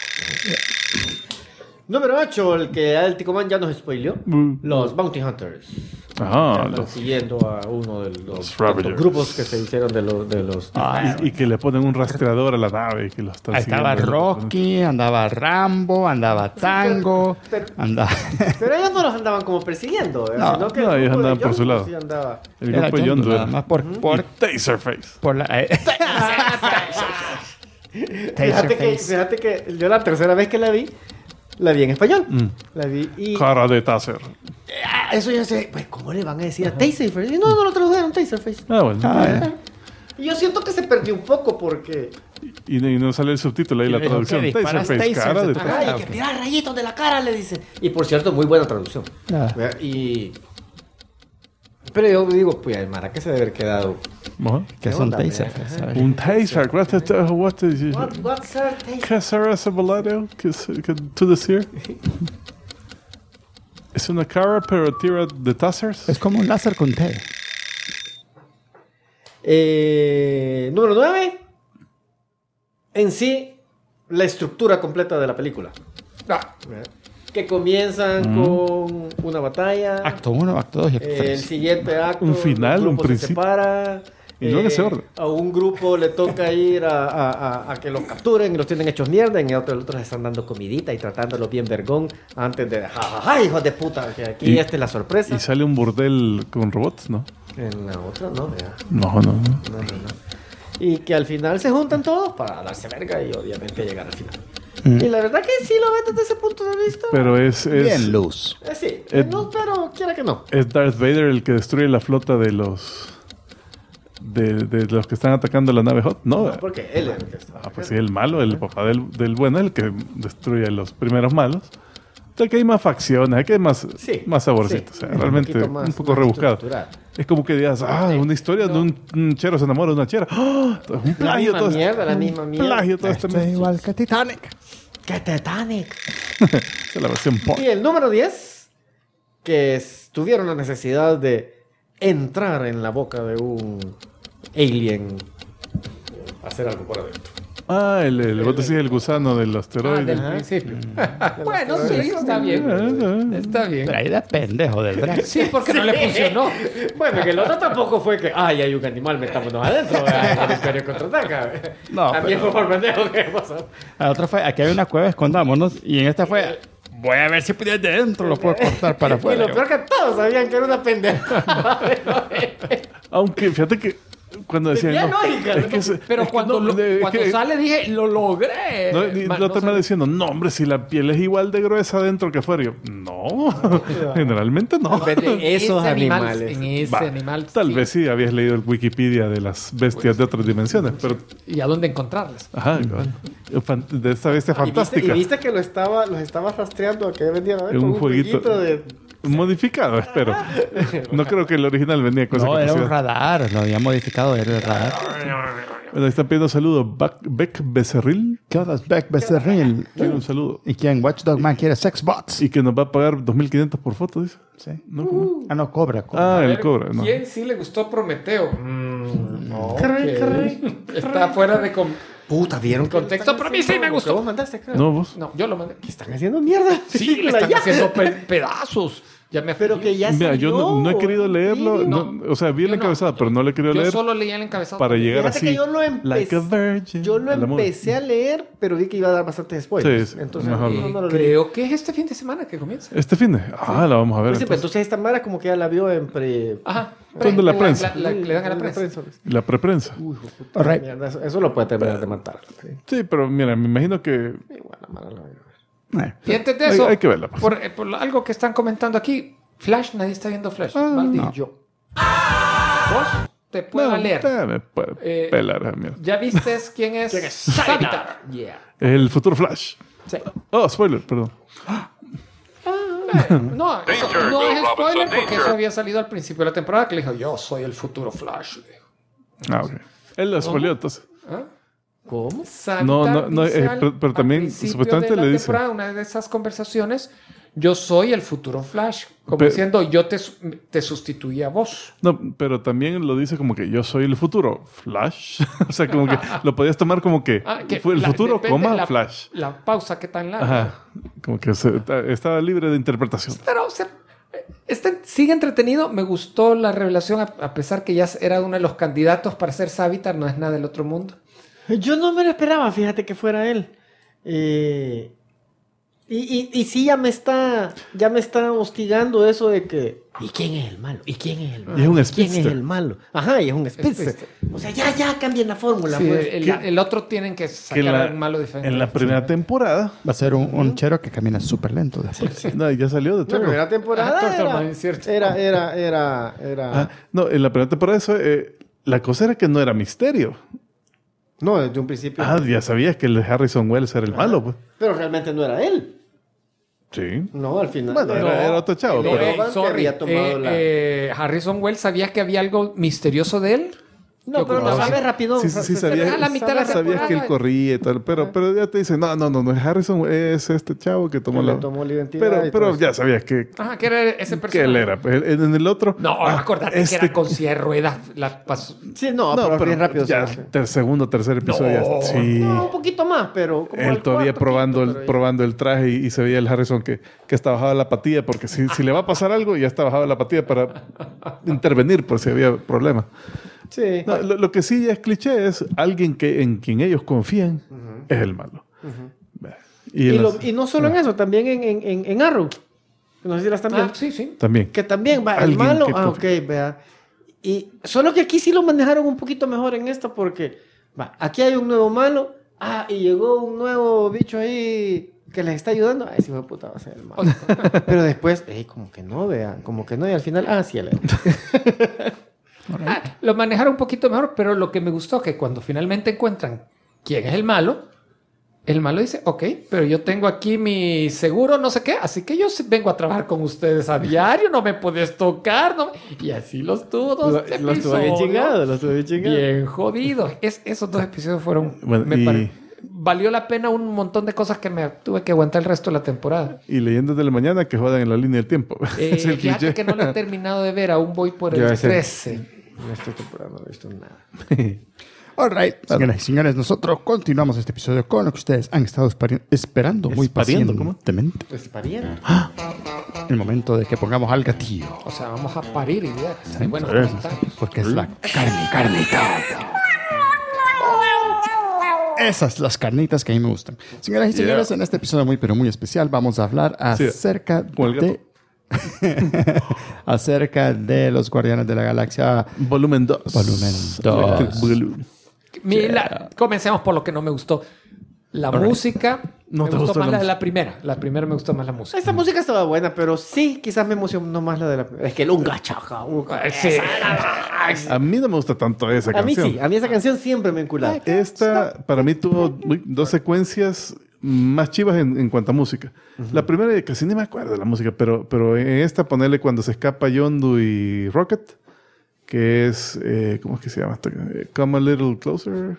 Número 8, el que el Ticoman ya nos spoileó. Los Bounty Hunters. Están siguiendo a uno de los grupos que se hicieron de los y que le ponen un rastreador a la nave. Que lo están ahí estaba Rocky, andaba Rambo, andaba Tango. Pero ellos no los andaban como persiguiendo. No, ellos andaban por su lado. Sí, el grupo de Yondu nada más por Taserface. Por la, fíjate que yo la tercera vez que la vi en español. La vi y... Cara de Taser. Eso yo sé. Pues, ¿cómo le van a decir a Taserface? Y no lo tradujeron Taserface. Y yo siento que se perdió un poco porque... Y no sale el subtítulo ahí la traducción. Taserface, cara de Taser. Y que tirar rayitos de la cara, le dice. Y por cierto, muy buena traducción. Pero yo digo, pues, el Mara que se debe haber quedado... ¿Qué son Taserface? Un Taser. What's a Taser? ¿Qué será ese volado que tú decir? ¿Es una cara pero tira de tasers? Es como un láser con T. Número 9. En sí, la estructura completa de la película. Que comienzan con una batalla. Acto 1, acto 2 y acto 3. El siguiente acto. Un final, un principio. Se separa. Y no en ese orden. A un grupo le toca ir a que los capturen y los tienen hechos mierda. En el otro les están dando comidita y tratándolos bien vergón antes de... ¡Ja, hijos de puta! Que aquí esta es la sorpresa. Y sale un burdel con robots, ¿no? En la otra no, ya. No. Y que al final se juntan todos para darse verga y obviamente llegar al final. Y la verdad que sí lo ves desde ese punto de vista. Pero es bien luz. Sí, luz, pero quiera que no. Es Darth Vader el que destruye la flota de los... De los que están atacando la nave Hot. No, porque él es el que está. Pues sí, el malo, el papá del bueno, el que destruye a los primeros malos. Aquí hay más facciones, aquí hay más saborcito. Sí, o sea, realmente un poco rebuscado. Es como que digas, una historia de un chero se enamora de una chera. Un plagio todo la misma mierda. Plagio todo esto es igual que Titanic. Esa es la versión pop. Y el número 10, que tuvieron la necesidad de entrar en la boca de un alien, hacer algo por adentro. Vos decís el gusano del asteroide. Del principio. Bueno, sí, está bien. Está bien. Pero ahí da pendejo del drag. Sí, porque no le funcionó. Bueno, que el otro tampoco fue que, hay un animal, metámonos adentro. El Imperio contraataca. No, también fue por pendejo que pasó. La otra fue, aquí hay una cueva, escondámonos. Y en esta fue, voy a ver si de dentro lo puedo cortar para afuera. Y lo peor que todos sabían que era una pendeja. Aunque fíjate que cuando decían pero cuando sale dije lo logré. Lo termina diciendo, no hombre, si la piel es igual de gruesa dentro que afuera. Y yo, no, generalmente no. Esos animales. En ese animal. Tal vez sí habías leído el Wikipedia de las bestias de otras dimensiones, pero... ¿Y a dónde encontrarlas? Ajá, de esta bestia fantástica. ¿Y viste que los estaba rastreando a que vendían un jueguito de... Modificado, espero. No creo que el original venía con esa capacidad. No, era un radar. Lo había modificado, era el radar. Bueno, están pidiendo saludos. Beck Becerril. ¿Qué onda, Beck Becerril? Quiere un saludo. ¿Y quién? Watchdog Man quiere sex bots. Y que nos va a pagar 2.500 por foto, dice. Sí. No, no, cobra. Él cobra. No. ¿Quién sí le gustó Prometeo? No. Está fuera de... Puta, ¿vieron contexto? Pero a mí sí me gustó. ¿Vos mandaste, creo? No, vos. No, yo lo mandé. ¿Qué están haciendo mierda? Sí, le están haciendo pedazos. Pero que ya mira, yo no he querido leerlo. O sea, vi el encabezado, pero no le he querido leer. Yo solo leí el encabezado. Para llegar así. Que yo lo empecé a leer, pero vi que iba a dar bastantes spoilers. Sí, entonces, no lo creo que es este fin de semana que comienza. Este fin de... la vamos a ver. Pues entonces esta Mara como que ya la vio en pre... Ajá. ¿Dónde la prensa? Le dan a la prensa. La preprensa. Uy, puta mierda, eso lo puede terminar de matar. Sí, pero mira, me imagino que... Y antes de eso, hay que verla. Por algo que están comentando aquí, Flash, nadie está viendo Flash. No. Yo. ¿Vos? Te puedo leer. Me puede pelar. Mira. ¿Ya viste quién es? Savitar. Yeah. El futuro Flash. Sí. Spoiler, perdón. No, eso no es spoiler porque eso había salido al principio de la temporada que le dijo, yo soy el futuro Flash. Ok. Él lo spoileó entonces. ¿Cómo? No, pero también supuestamente le dice. Una de esas conversaciones yo soy el futuro Flash. Como diciendo, yo te sustituí a vos. No, pero también lo dice como que yo soy el futuro Flash. O sea, como que lo podías tomar como que fue el futuro, Flash. La pausa, ¿qué tan larga? Ajá. Como que estaba libre de interpretación. Pero, sigue entretenido. Me gustó la revelación, a pesar que ya era uno de los candidatos para ser Savitar. No es nada del otro mundo. Yo no me lo esperaba, fíjate que fuera él. Y sí, ya me está hostigando eso de que ¿y quién es el malo? ¿Y quién es el malo? Y es un ¿Quién speedster. es el malo? Ajá, y es un speedster. O sea, ya cambien la fórmula. Sí, pues. el otro tienen que sacar un malo diferente. En la primera temporada. Va a ser un chero que camina súper lento después. No, ya salió de La todo. primera temporada Tortorman, cierto. era No, en la primera temporada la cosa era que no era misterio. no, desde un principio. Ya sabías que el Harrison Wells era el malo, pues. Pero realmente no era él. Sí. No, al final. Bueno, era otro chavo, no, pero... Logan, que había tomado Harrison Wells, ¿sabías que había algo misterioso de él? No, pero lo sabe rápido. Sí, sabías, a la mitad de la sabías que él temporada. corría y tal, pero ya te dicen, no es Harrison, es este chavo que tomó tomó la identidad. y pero todo ya eso. sabías que Que era ese personaje. que él era. Pues, en el otro... No, acordate que era con silla de ruedas. Sí, no, pero bien rápido. Ya, se hace. segundo, tercer episodio. No. Sí. No, un poquito más, pero... como Él al todavía cuarto quinto, pero ya. probando el traje y se veía el Harrison que está bajado de la patilla, porque si le va a pasar algo, ya está bajado de la patilla para intervenir por si había problema. Sí. No, lo que sí ya es cliché es alguien en quien ellos confían es el malo. Y no solo en eso, también en Arrow. No sé si las también. Sí. También. Que también va el Alguien malo. que Ok, vea. Y solo que aquí sí lo manejaron un poquito mejor en esto porque aquí hay un nuevo malo. Y llegó un nuevo bicho ahí que les está ayudando. Ese hijo de puta va a ser el malo. Pero después, como que no, vea. Como que no. Y al final, sí, él era. Lo manejaron un poquito mejor, pero lo que me gustó que cuando finalmente encuentran quién es el malo dice, ok, pero yo tengo aquí mi seguro, no sé qué, así que yo vengo a trabajar con ustedes a diario, no me puedes tocar, no me... Y así los tuvo dos episodios. Los tuvo bien chingados, Bien jodidos. Esos 2 episodios fueron... valió la pena un montón de cosas que me tuve que aguantar el resto de la temporada. Y Leyendas de la Mañana que jodan en la línea del tiempo. Es el Fíjate cliché. que no lo he terminado de ver, aún voy por el 13. En esta temporada no he visto nada. All right. Señoras y señores, nosotros continuamos este episodio con lo que ustedes han estado esperando muy ¿Espariendo? ¿Cómo? pacientemente. Pues pariendo. El momento de que pongamos al gatillo. O sea, vamos a parir ideas. Hay buenos Por eso, comentarios. porque es la carnita. Esas las carnitas que a mí me gustan. Señoras y señores, en este episodio muy pero muy especial vamos a hablar acerca como el gato. acerca de los Guardianes de la Galaxia Volumen 2. Volumen 2. Comencemos por lo que no me gustó. La música No me te gustó gustó más la la de la primera. La primera me gustó más la música. Esta música estaba buena, pero sí, quizás me emocionó más la de la... Es que el unga chaja. Sí. A mí no me gusta tanto esa A mí canción. sí, a mí esa canción siempre me enculaba. Esta, para mí, tuvo 2 secuencias más chivas en cuanto a música. La primera, casi ni me acuerdo de la música, pero en esta, ponerle cuando se escapa Yondu y Rocket, que es, ¿cómo es que se llama? Come a Little Closer.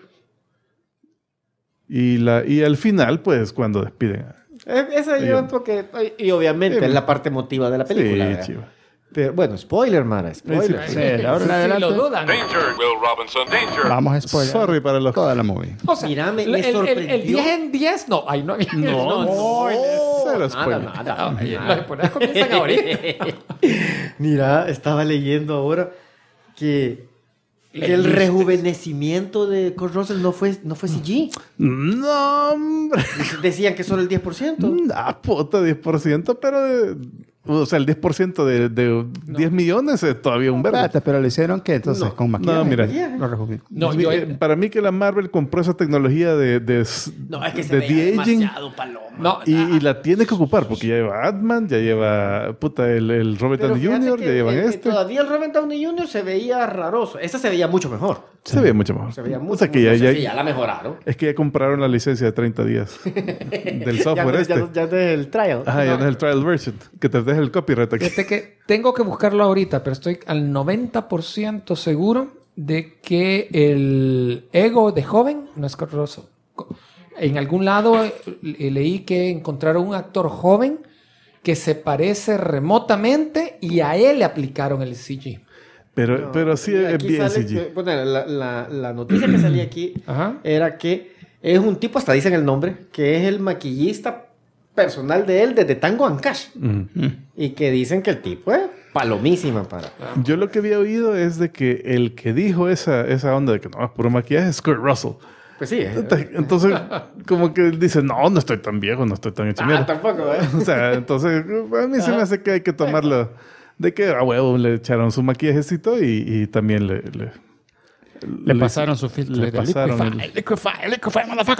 Y al final, pues, cuando despiden. Esa yo porque... Y obviamente es la parte emotiva de la película. Sí, ¿verdad? chiva. Pero, bueno, spoiler, Mara, spoiler. Sí, de ahora en adelante lo dudan. Danger, Will Robinson, danger. vamos a spoiler Sorry para los... toda la movie. O sea, Mira, me el sorprendió. 10 en 10, no. Ay, no. Cero spoiler. Los japoneses comienzan ahorita. Mira, estaba leyendo ahora que el rejuvenecimiento de Kurt Russell no fue CG. No, hombre. Decían que solo el 10%. Puta, 10%, pero... o sea, el 10% de 10 millones es todavía un verde. Espérate, pero le hicieron que entonces con maquillaje. No, mira. Lo rejuvenecieron. No, Para mí que la Marvel compró esa tecnología de No, es que se veía de-aging demasiado paloma. No, y la tiene que ocupar porque ya lleva Ant-Man, ya lleva el Robert Pero Downey fíjate Jr., que ya llevan todavía el Robert Downey Jr. se veía raroso. Esa se veía mucho mejor. Se ve mucho mejor. Se veía O mucho sea que mucho- ya, sí, ya la mejoraron. es que ya compraron la licencia de 30 días del software ya no es el trial. Ajá, ya no es el trial version. Que te deje el copyright aquí. fíjate que tengo que buscarlo ahorita, pero estoy al 90% seguro de que el ego de joven no es Kurt Russell. En algún lado leí que encontraron un actor joven que se parece remotamente y a él le aplicaron el CG. Pero sí es bien CG. Bueno, la noticia que salía aquí era que es un tipo, hasta dicen el nombre, que es el maquillista personal de él desde Tango and Cash. Y que dicen que el tipo es palomísima para... Yo lo que había oído es de que el que dijo esa onda de que no, es puro maquillaje es Kurt Russell. Pues sí. Entonces, como que dice, no estoy tan viejo, no estoy tan hecho mierda. Tampoco, ¿eh? O sea, entonces, a mí se me hace que hay que tomarlo de que a huevo le echaron su maquillajecito y también le pasaron su filtro. Le pasaron Liquify, motherfucker.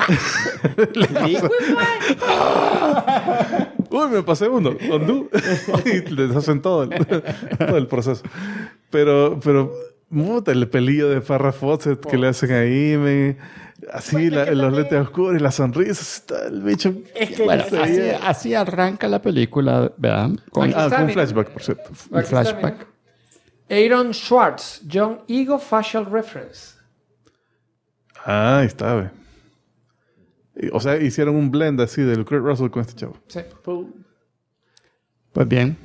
Uy, me pasé uno. Undo. Y les hacen todo el proceso. Pero puta, el pelillo de Farrah Fawcett que le hacen ahí, así los lentes oscuros y las sonrisas. El bicho. Es que bueno, así arranca la película, ¿verdad? Con un flashback, por cierto. Un flashback. Aaron Schwartz, John Ego Facial Reference. Ah, ahí está, güey. O sea, hicieron un blend así del Kurt Russell con este chavo. Sí. Pues bien,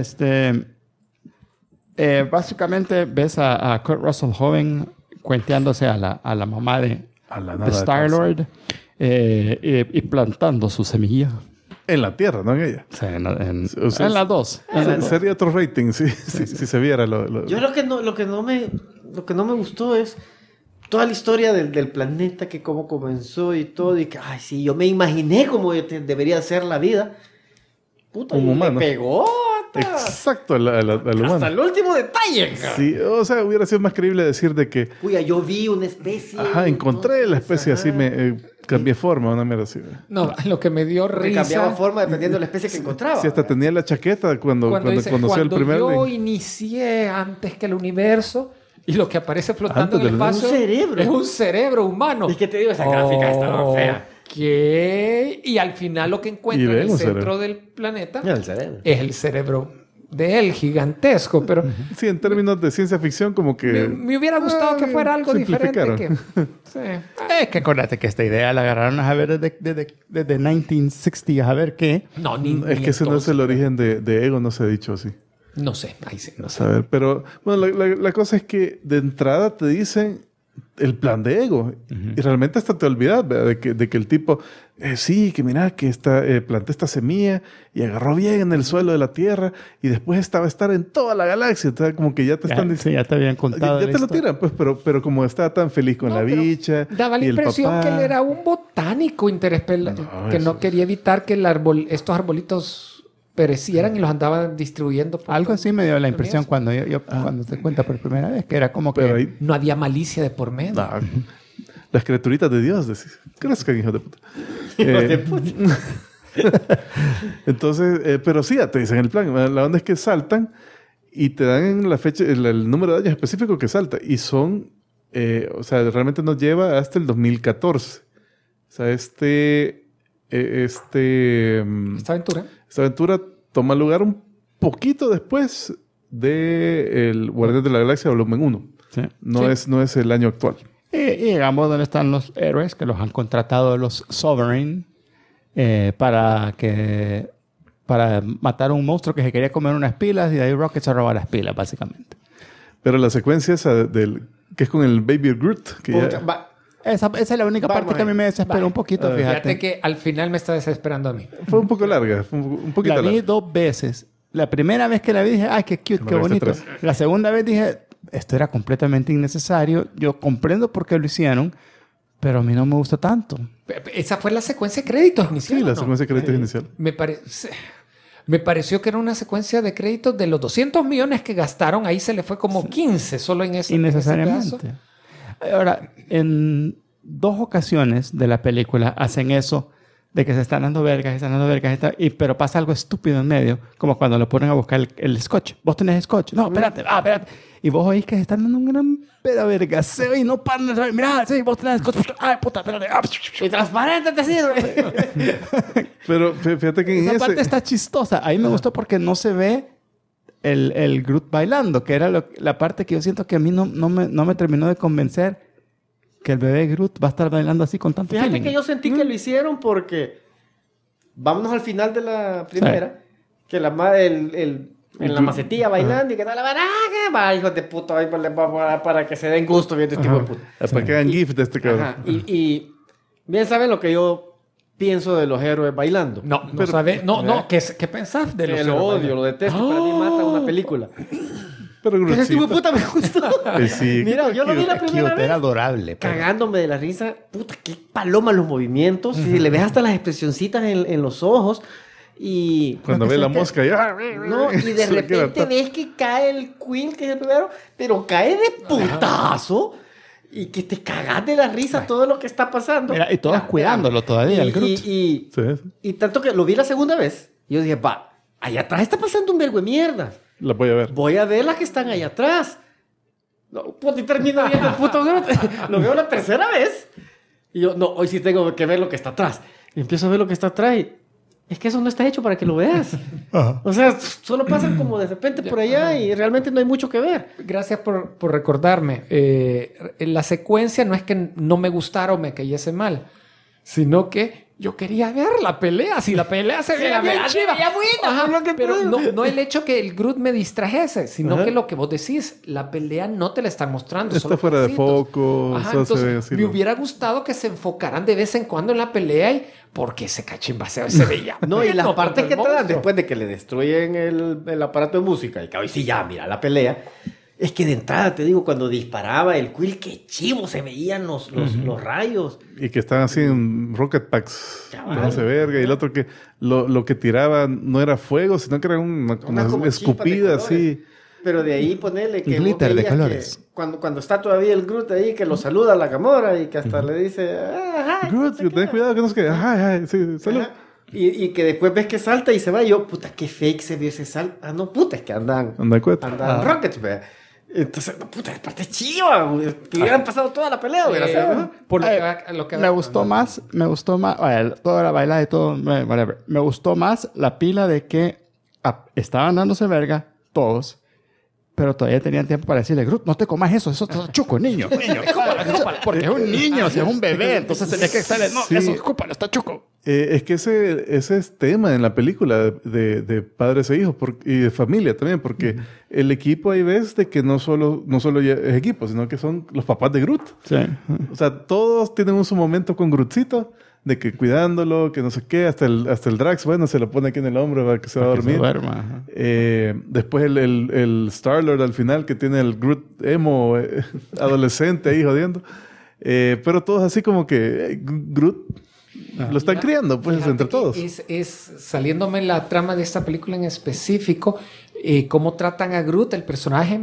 básicamente ves a Kurt Russell joven cuenteándose a la mamá de Star-Lord y plantando su semilla. En la Tierra, no en ella. Sí, en las dos. Sería otro rating si se viera lo... Yo lo que no me gustó es toda la historia del planeta, que cómo comenzó y todo, y que, ay, sí, yo me imaginé cómo debería ser la vida. Puta, un humano. Me pegó. Exacto, al humano. Hasta el último detalle. Sí, o sea, hubiera sido más creíble decir de que... Uy, yo vi una especie. Ajá, encontré la especie así, me cambié forma, una mierda así. No, lo que me dio Que risa... cambiaba forma dependiendo de la especie que encontraba. Sí, hasta tenía la chaqueta cuando conoció el primer... Yo inicié antes que el universo... Y lo que aparece flotando en el espacio es un cerebro humano. ¿Y qué te digo? Esa gráfica está fea. ¿Qué? Y al final lo que encuentra en el centro del planeta es el cerebro de él, gigantesco. Pero sí, en términos de ciencia ficción, como que... Me hubiera gustado que fuera algo diferente. Sí. Es que acuérdate que esta idea la agarraron a ver desde 1960, a ver qué. No, es que ese no es el origen de Ego, no se ha dicho así. No sé, ahí sí. No sé, a ver, pero bueno, la cosa es que de entrada te dicen el plan de Ego. Y realmente hasta te olvidas, ¿verdad? de que el tipo, sí, que mira, que planté esta semilla y agarró bien en el suelo de la Tierra y después estaba a estar en toda la galaxia. Entonces, como que ya te están diciendo... Sí, ya te habían contado. Ya te lo tiran, pues, pero como estaba tan feliz con la bicha. Daba la impresión que él era un botánico interespelar, que no quería evitar que estos arbolitos perecieran y los andaban distribuyendo. Algo así me dio la impresión cuando cuando te cuenta por primera vez, que era como que ahí, no había malicia de por medio. No. Las criaturitas de Dios, decís. Crezcan, hijos de puta. Entonces, pero sí, ya te dicen el plan. La onda es que saltan y te dan la fecha, el número de años específico que salta. Y son, o sea, realmente nos lleva hasta el 2014. O sea, esta aventura toma lugar un poquito después de el Guardianes de la Galaxia Volumen 1. Sí. No es el año actual. Y llegamos donde están los héroes que los han contratado los Sovereign para matar a un monstruo que se quería comer unas pilas y de ahí Rocket se roba las pilas, básicamente. Pero la secuencia esa que es con el Baby Groot, que esa es la única parte que a mí me desesperó un poquito, fíjate. Fíjate que al final me está desesperando a mí. Fue un poco larga, fue un poquito larga. La vi 2 veces. La primera vez que la vi dije, ¡ay, qué cute, qué bonito! La segunda vez dije, esto era completamente innecesario. Yo comprendo por qué lo hicieron, pero a mí no me gusta tanto. Esa fue la secuencia de créditos inicial. Sí, la secuencia de créditos inicial. Me pareció que era una secuencia de créditos de los 200 millones que gastaron. Ahí se le fue como 15 solo en ese innecesariamente. Ahora, en 2 ocasiones de la película hacen eso de que se están dando vergas, pero pasa algo estúpido en medio, como cuando lo ponen a buscar el scotch. ¿Vos tenés scotch? No, espérate. Y vos oís que se están dando un gran vergaseo y no paran de... Mirá, sí, vos tenés scotch. Ay, puta, espérate. Y transparente te sirve. Pero fíjate que esa parte está chistosa. Ahí me gustó porque no se ve el Groot bailando, que era la parte que yo siento que a mí no me terminó de convencer, que el bebé Groot va a estar bailando así con tanto feeling. Fíjate que yo sentí que lo hicieron porque vámonos al final de la primera que la madre, en la macetilla bailando y que tal la baraja, va, hijos de puta, ahí para que se den gusto viendo este tipo de puta. Para que hagan gif de este cabrón. Ajá, y bien saben lo que yo pienso de los héroes bailando. ¿Qué pensás de los Que héroes lo odio, bailando? lo detesto, para mí mata una película. Pero Pero este tipo de Grootcito. puta me gustó. Sí, Mira, yo lo vi la primera Cute, vez. era adorable. pero- Cagándome de la risa. Puta, qué paloma los movimientos. Si le ves hasta las expresioncitas en los ojos. Y Cuando ve la mosca ya. no, y de repente ves que cae el Quill, que es el primero, pero cae de putazo. Y que te cagas de la risa todo lo que está pasando. Mira, y todos cuidándolo todavía, el Groot. Y Sí, y tanto que lo vi la segunda vez. Y yo dije, va, allá atrás está pasando un vergo de mierda. la voy a ver. Voy a ver las que están allá atrás. No, puta, y termino viendo el puto Groot. Lo veo la tercera vez. Y yo, no, hoy sí tengo que ver lo que está atrás. Y empiezo a ver lo que está atrás y es que eso no está hecho para que lo veas. Ajá. O sea, solo pasan como de repente por allá y realmente no hay mucho que ver. Gracias por recordarme. La secuencia no es que no me gustara o me cayese mal, sino que yo quería ver la pelea. Si la pelea se veía bien chiva. Ajá, pero no el hecho que el Groot me distrajese, sino que lo que vos decís, la pelea no te la están mostrando. Está solo fuera de pedacitos. foco. Ajá, o sea, se ve entonces, así, me ¿no? hubiera gustado que se enfocaran de vez en cuando en la pelea y porque ese cachimbaseo se veía. No, y las bueno partes contra que el te dan monstruo. después de que le destruyen el aparato de música y que hoy sí ya, mira la pelea. Es que de entrada te digo, cuando disparaba el Quill, qué chivo se veían los rayos. Y que están así en rocket packs. Cabal. No se verga. Y el otro que lo que tiraba no era fuego, sino que era una como escupida chispas de así. Pero de ahí ponerle que Glitter vos de veías colores. que cuando está todavía el Groot ahí, que lo saluda a la Gamora y que hasta le dice, ajá, Groot, ten cuidado que no se quede. Ajá, sí, salud. ajá. Y que después ves que salta y se va y yo, puta, qué fake se vio ese salto. Ah, no, puta, es que andan Anda Rockets, ve. Entonces, no, puta, parte chiva, güey. Que hubieran pasado toda la pelea, hubiera sido mejor. Por lo Ay, que lo que me gustó más, bueno, toda la bailada y todo, whatever. Me gustó más la pila de que estaban dándose verga todos, pero todavía tenían tiempo para decirle, Groot, no te comas eso está chuco, niño. Porque es un niño, si es un bebé, entonces tenía que estarle, no, Sí. eso, escúpalo, está chuco. Es que ese es tema en la película de padres e hijos y de familia también, porque el equipo ahí ves de que no solo ya es equipo, sino que son los papás de Groot. Sí. O sea, todos tienen su momento con Grootcito, de que cuidándolo, que no sé qué, hasta el Drax, bueno, se lo pone aquí en el hombro para que se va a Para que se dormir. duerma, ajá. Después el Star-Lord al final, que tiene el Groot emo adolescente ahí jodiendo. Pero todos así como que Groot lo están criando, pues, Fíjate entre que todos. Es saliéndome la trama de esta película en específico, cómo tratan a Groot, el personaje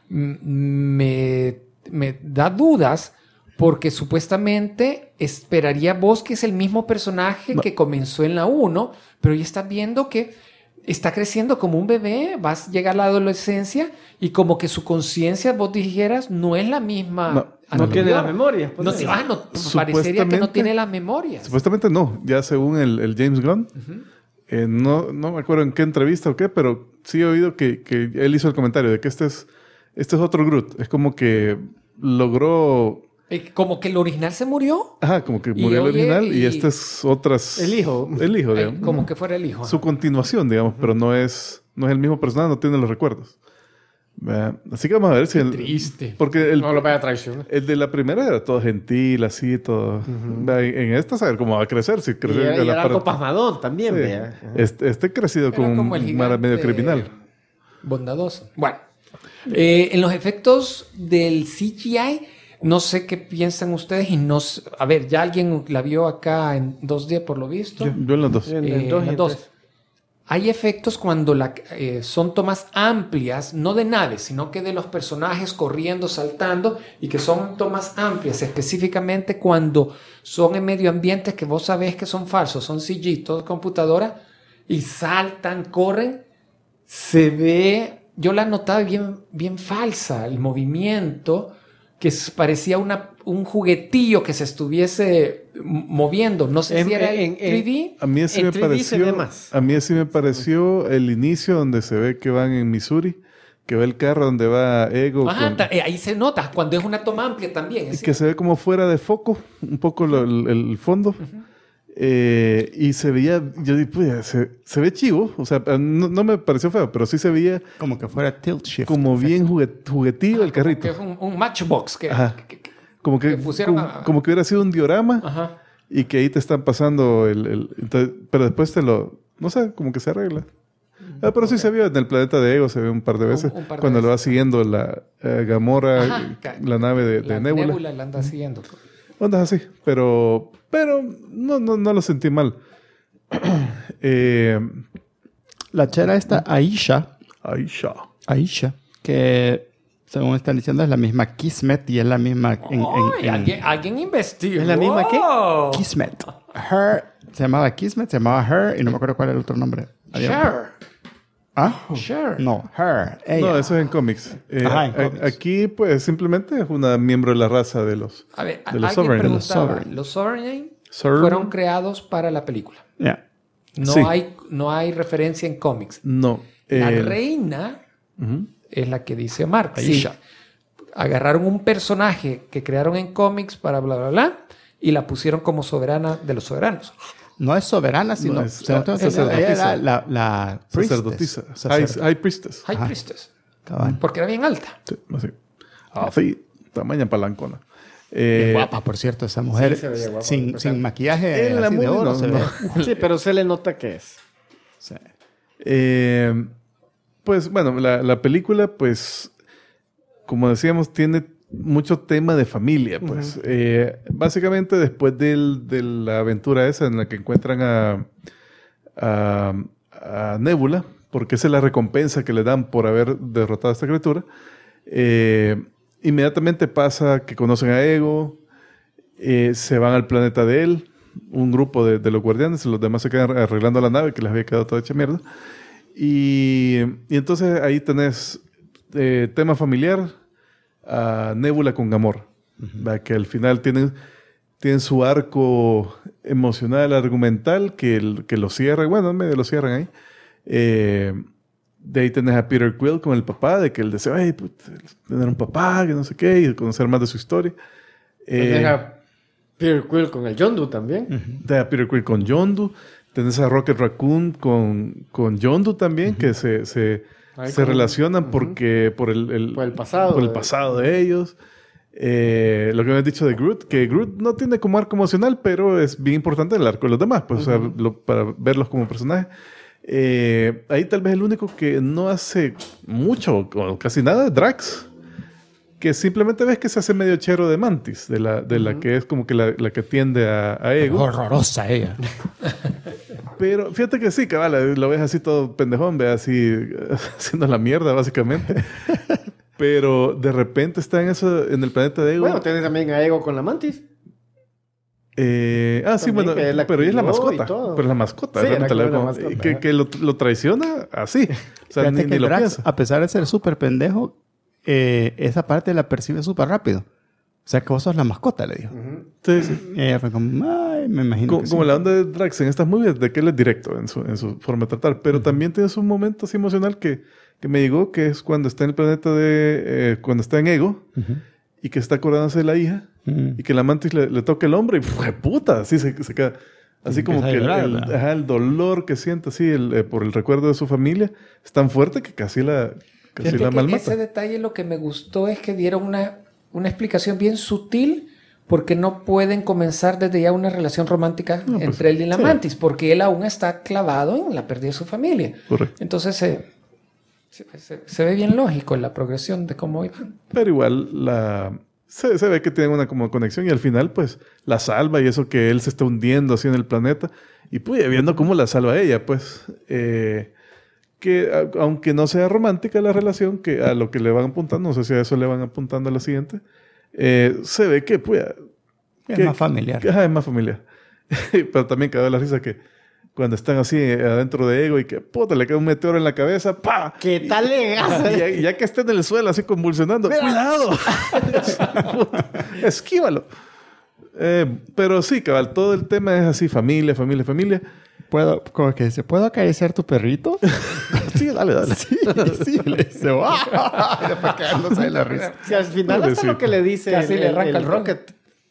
me da dudas porque supuestamente esperaría vos que es el mismo personaje que comenzó en la 1, pero ya estás viendo que está creciendo como un bebé, vas a llegar a la adolescencia y como que su conciencia, vos dijeras, no es la misma. No No tiene la memoria. No, parecería que no tiene la memoria. Supuestamente no, ya según el James Gunn. No me acuerdo en qué entrevista o qué, pero sí he oído que él hizo el comentario de que este es otro Groot. Es como que logró... Como que el original se murió. Ajá, como que Y murió el oye, original y y- este es otras... El hijo. El hijo, digamos. Como que fuera el hijo. Su continuación, digamos, pero no es el mismo personaje, no tiene los recuerdos. Así que vamos a ver si... Triste. Porque No lo vaya a traicionar. el de la primera era todo gentil, así, todo... En esta, a ver cómo va a crecer. Si Y crece era, en la algo parte- pasmadón también, Sí. vea. Ajá. Este crecido Era como el un gigante medio criminal. Bondadoso. Bueno, en los efectos del CGI, no sé qué piensan ustedes y no sé- a ver, ya alguien la vio acá en 2D por lo visto. Yo en los dos. En el dos y Las el dos. tres. Hay efectos cuando son tomas amplias, no de naves, sino que de los personajes corriendo, saltando, y que son tomas amplias, específicamente cuando son en medio ambiente que vos sabés que son falsos, son CG, todo computadora, y saltan, corren, se ve, yo la notaba bien falsa, el movimiento, que parecía un juguetillo que se estuviese moviendo, no sé si era en 3D. A mí así En me 3D se ve pareció. más. A mí así me pareció el inicio donde se ve que van en Missouri, que ve el carro donde va Ego. Ajá, con- ahí se nota, cuando es una toma amplia también. que se ve como fuera de foco, un poco el fondo. Y se veía, yo dije, pues, se ve chivo, o sea, no me pareció feo, pero sí se veía como que fuera tilt shift. Como bien juguetillo el carrito. Que es un matchbox como que pusieron como que hubiera sido un diorama. Ajá. Y que ahí te están pasando entonces, pero después no sé, como que se arregla. Pero sí se vio en el planeta de Ego, se ve un par de veces. Cuando lo va siguiendo la Gamora, la nave de Nebula. Nebula la anda siguiendo. Ondas así, pero no lo sentí mal. La chera esta, Aisha, que según están diciendo es la misma Kismet y es la misma ¿Alguien investigó? ¿Es la misma qué? Kismet. Her, se llamaba Kismet, se llamaba Her y no me acuerdo cuál era el otro nombre. Cher. ¿Ah? Cher. No, Her. Ella. No, eso es en cómics. En cómics. Aquí, pues, simplemente es una miembro de la raza de los A ver, de los alguien Sovereign. preguntaba, los Sovereign fueron creados para la película. Yeah. No hay referencia en cómics. No. La reina es la que dice Mark. Aisha. Sí. Agarraron un personaje que crearon en cómics para bla, bla, bla, y la pusieron como soberana de los soberanos. No es soberana, sino sacerdotisa. ella era la Sacerdotisa. High Priestess. High Priestess. Cabal. Porque era bien alta. Sí, así. Así, tamaña palancona. Es guapa, por cierto, esa mujer. Sí, se veía guapa, sin maquillaje. En la así de movie oro, no, se no. ve. Sí, pero se le nota que es. Sí. Pues bueno, la película, pues, como decíamos, tiene mucho tema de familia, pues. Básicamente, después de la aventura esa en la que encuentran a Nebula, porque esa es la recompensa que le dan por haber derrotado a esta criatura, inmediatamente pasa que conocen a Ego, se van al planeta de él, un grupo de los guardianes, los demás se quedan arreglando la nave que les había quedado toda hecha mierda. Y entonces ahí tenés tema familiar, a Nebula con Gamora, que al final tienen su arco emocional, argumental, que lo cierran, bueno, medio lo cierran ahí. De ahí tenés a Peter Quill con el papá, de que él desea tener un papá, que no sé qué, y conocer más de su historia. Tenés a Peter Quill con el Yondu también. Tenés a Peter Quill con Yondu. Tenés a Rocket Raccoon con Yondu también, que se relacionan porque por el pasado de ellos. Lo que me has dicho de Groot, que Groot no tiene como arco emocional, pero es bien importante el arco de los demás, pues, o sea, para verlos como personajes. Ahí tal vez el único que no hace mucho o casi nada es Drax, que simplemente ves que se hace medio chero de Mantis, de la que es como que la que tiende a Ego. Horrorosa ella. Pero fíjate que sí, cabal, lo ves así todo pendejón, ves así haciendo la mierda, básicamente. Pero de repente está en el planeta de Ego. Bueno, tienes también a Ego con la Mantis. Sí, bueno, pero ella es la mascota. Pero es la mascota. Sí, realmente la mascota, que lo traiciona así. O sea, Fíjate ni que lo Drax, piensa. a pesar de ser súper pendejo, esa parte la percibe súper rápido. O sea, que vos sos la mascota, le dijo. Sí, sí. Y ella fue como, ay, me imagino que Como sí. la onda de Drax en estas movies, de que él es directo en su forma de tratar. Pero también tienes un momento así emocional que me llegó, que es cuando está en el planeta cuando está en Ego, y que está acordándose de la hija, y que la Mantis le toca el hombro, y puta, así se queda. Así como que el dolor que siente así por el recuerdo de su familia es tan fuerte que casi la malmata. Ese detalle lo que me gustó es que dieron una explicación bien sutil, porque no pueden comenzar desde ya una relación romántica entre él y la Mantis, porque él aún está clavado en la pérdida de su familia. Correcto. Entonces se ve bien lógico en la progresión de cómo iban. Pero igual se ve que tienen una como conexión y al final pues la salva y eso que él se está hundiendo así en el planeta y pues viendo cómo la salva ella pues que aunque no sea romántica la relación, que a lo que le van apuntando, no sé si a eso le van apuntando a la siguiente, se ve que pues Es más familiar. Es más familiar. Pero también cabe la risa que cuando están así adentro de Ego y que puta, le cae un meteoro en la cabeza, ¡pa! ¿Qué tal legazo? Y ya que está en el suelo así convulsionando, ¡cuidado! Esquívalo. Pero sí, cabal, todo el tema es así, familia. ¿Cómo que dice? ¿Puedo acariciar tu perrito? Sí, dale. Sí, le dice, ¡wow! Para caernos de la risa. Si al final Dale, hasta sí. lo que le dice Casi le arranca el Rocket.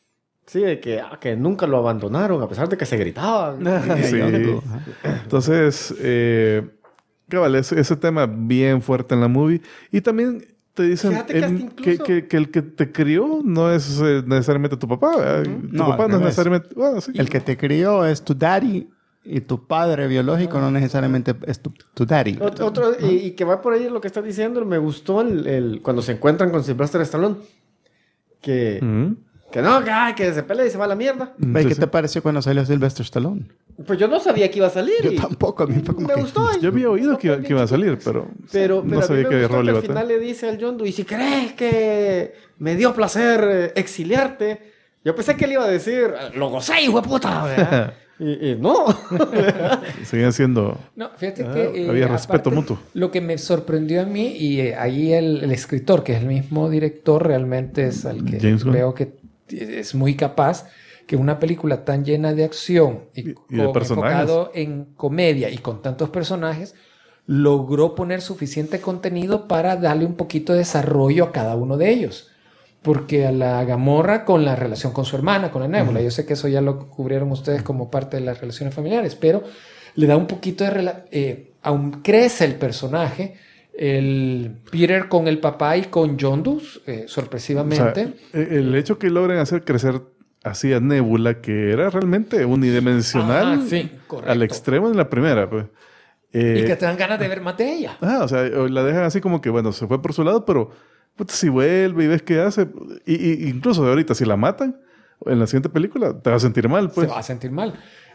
Sí, de que nunca lo abandonaron, a pesar de que se gritaban. Sí. Entonces, cabal, ese tema bien fuerte en la movie. Y también te dicen Fíjate que hasta incluso... que el que te crió no es necesariamente tu papá. Tu papá no es necesariamente... Bueno, sí. El que te crió es tu daddy y tu padre biológico no necesariamente es tu daddy. Y que va por ahí lo que estás diciendo. Me gustó cuando se encuentran con Sylvester Stallone. Que que se pelea y se va a la mierda. ¿Qué te pareció cuando salió Sylvester Stallone? Pues yo no sabía que iba a salir. Yo tampoco, a mí fue como me gustó. Yo había oído que iba a salir, pero no sabía qué rol iba a tener. Al final le dice al Yondu, y si crees que me dio placer exiliarte, yo pensé que él iba a decir, lo gocé, hijo de puta, ¿verdad? y no. Seguían siendo... No, fíjate que... había respeto mutuo. Lo que me sorprendió a mí, y ahí el escritor, que es el mismo director, realmente es al que veo que es muy capaz, que una película tan llena de acción y de personajes, enfocado en comedia y con tantos personajes, logró poner suficiente contenido para darle un poquito de desarrollo a cada uno de ellos. Porque a la Gamorra, con la relación con su hermana, con la Nebula, yo sé que eso ya lo cubrieron ustedes como parte de las relaciones familiares, pero le da un poquito de... aún crece el personaje, el Peter con el papá y con Yondu, sorpresivamente. O sea, el hecho que logren hacer crecer así a Nebula, que era realmente unidimensional al extremo en la primera, pues. Y que te dan ganas de ver más de ella. O sea, la dejan así como que, bueno, se fue por su lado, pero si vuelve y ves qué hace, y incluso de ahorita, si la matan, en la siguiente película, te vas a sentir mal, pues. Se va a sentir mal.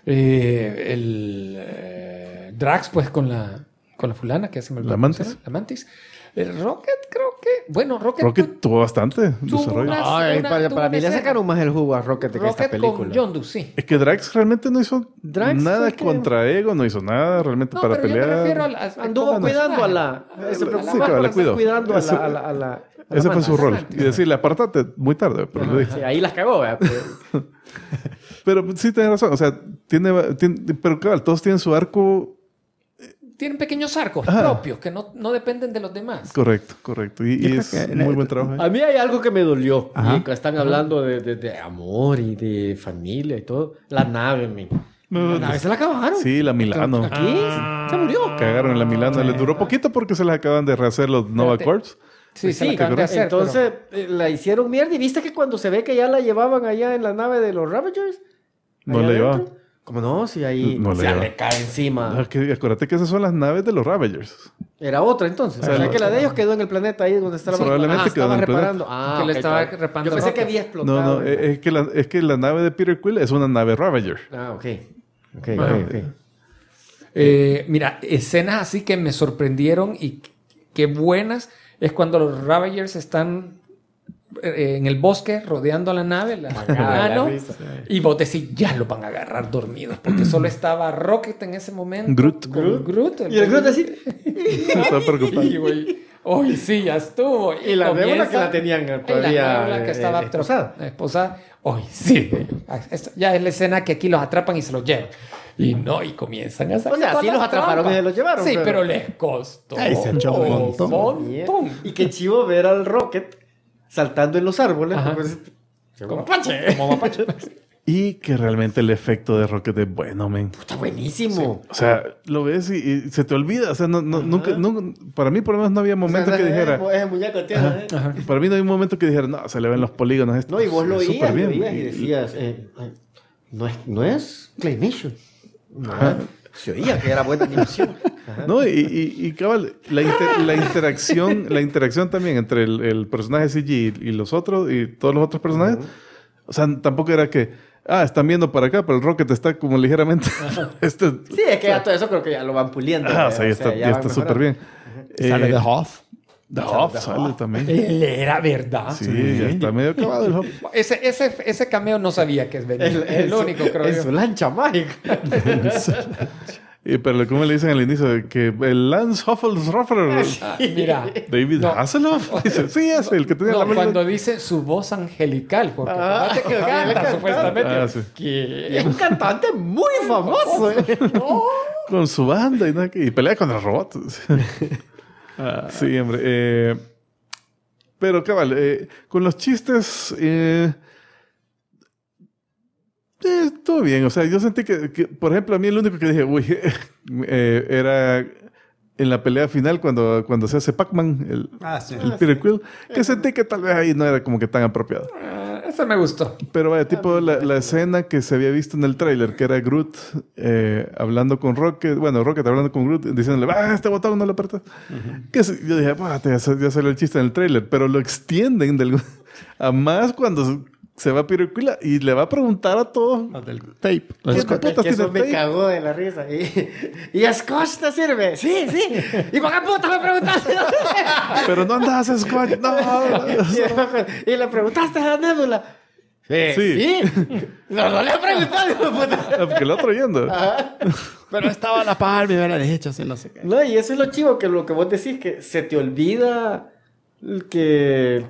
Drax, pues, con la fulana, que hace la Mantis. La Mantis. El Rocket, creo que... Bueno, Rocket tuvo bastante desarrollo. Para mí le sacaron más el jugo a Rocket en esta película. Con Yondu, sí. Es que Drax realmente no hizo nada contra Ego, no hizo nada realmente para pelear. Yo me refiero anduvo cuidando a la... cuidando a la... Ese fue su rol. Y decirle, apártate muy tarde. Pero sí, ahí las cagó, ¿verdad? Pero sí tienes razón. O sea, pero claro, todos tienen su arco... Tienen pequeños arcos propios que no dependen de los demás. Correcto. Y es muy buen trabajo. A mí hay algo que me dolió. Y están hablando de amor y de familia y todo. La nave, la nave se la acabaron. Sí, la Milano. Aquí se murió. Cagaron en la Milano. Les duró poquito porque se les acaban de rehacer los Nova Corps. Sí, se la acaban de hacer. Entonces la hicieron mierda. Y viste que cuando se ve que ya la llevaban allá en la nave de los Ravagers. No la llevaban. ¿Cómo no? Si ahí se le cae encima. No, acuérdate que esas son las naves de los Ravagers. Era otra entonces. O sea, que la de ellos quedó en el planeta ahí donde estaba. Probablemente quedó en el reparando. Que le estaba reparando. Yo pensé que había explotado. No, es que la nave de Peter Quill es una nave Ravager. Ok. Mira, escenas así que me sorprendieron y qué buenas es cuando los Ravagers están en el bosque rodeando a la nave, y vos decís, ya lo van a agarrar dormidos, porque solo estaba Rocket en ese momento. Groot. Y el Groot así. Estaba preocupado. Hoy sí, ya estuvo. Y la Nebula que la tenían todavía la que estaba esposada. Hoy sí. Ya es la escena que aquí los atrapan y se los llevan. Y comienzan a sacar. O sea, sí los atraparon y se los llevaron. Sí, pero les costó. Ahí se echó un montón. Y qué chivo ver al Rocket saltando en los árboles. Como mapache. Y que realmente el efecto de Rocket es bueno, men. Está buenísimo. Sí. O sea, lo ves y se te olvida. O sea, nunca, para mí por lo menos no había momento que dijera... Es muñeco, tiene. Para mí no hay un momento que dijera, no, se le ven los polígonos. No, y vos lo oías y decías, no es Claymation. Se oía que era buena animación. No, y cabal, la interacción también entre el personaje CG y los otros, y todos los otros personajes. O sea, tampoco era que, están viendo para acá, pero el Rocket está como ligeramente... Sí, es que ya todo eso creo que ya lo van puliendo. O sea, ya está súper bien. Sale de Hoff. The Hoff sale también. Él era verdad. Sí, ya está medio acabado el Hoff. Ese cameo no sabía que es el único, creo yo. En su lancha mágica. Pero como le dicen al inicio, que el Lance Hoffelsroffer. Mira. David Hasselhoff. Dice, sí, es el que tenía la cuando dice su voz angelical, porque fíjate que canta supuestamente. Sí. Y es un cantante muy famoso. Con su banda y pelea contra el robot. Sí, hombre. Pero cabal, con los chistes... Estuvo bien. O sea, yo sentí que, por ejemplo, a mí el único que dije, uy, era en la pelea final cuando se hace Pac-Man, el Peter Quill, que sentí que tal vez ahí no era como que tan apropiado. Eso me gustó. Pero vaya, tipo la escena que se había visto en el tráiler, que era Groot hablando con Rocket, bueno, Rocket hablando con Groot, diciéndole, este botón no lo apretas. Yo dije, ya salió el chiste en el tráiler, pero lo extienden a más cuando se va a Peter Quill y le va a preguntar a todos del tape. Que eso me cagó de la risa. ¿Y Scotch te sirve? Sí. ¿Y por qué puta me preguntaste? Pero no andas a Scotch, no. Y le preguntaste a Nebula. Sí. No le he preguntado, puta. Porque el otro yendo. Pero estaba a la par, me hubiera dicho así, no sé qué. No, y eso es lo chivo, que lo que vos decís, que se te olvida que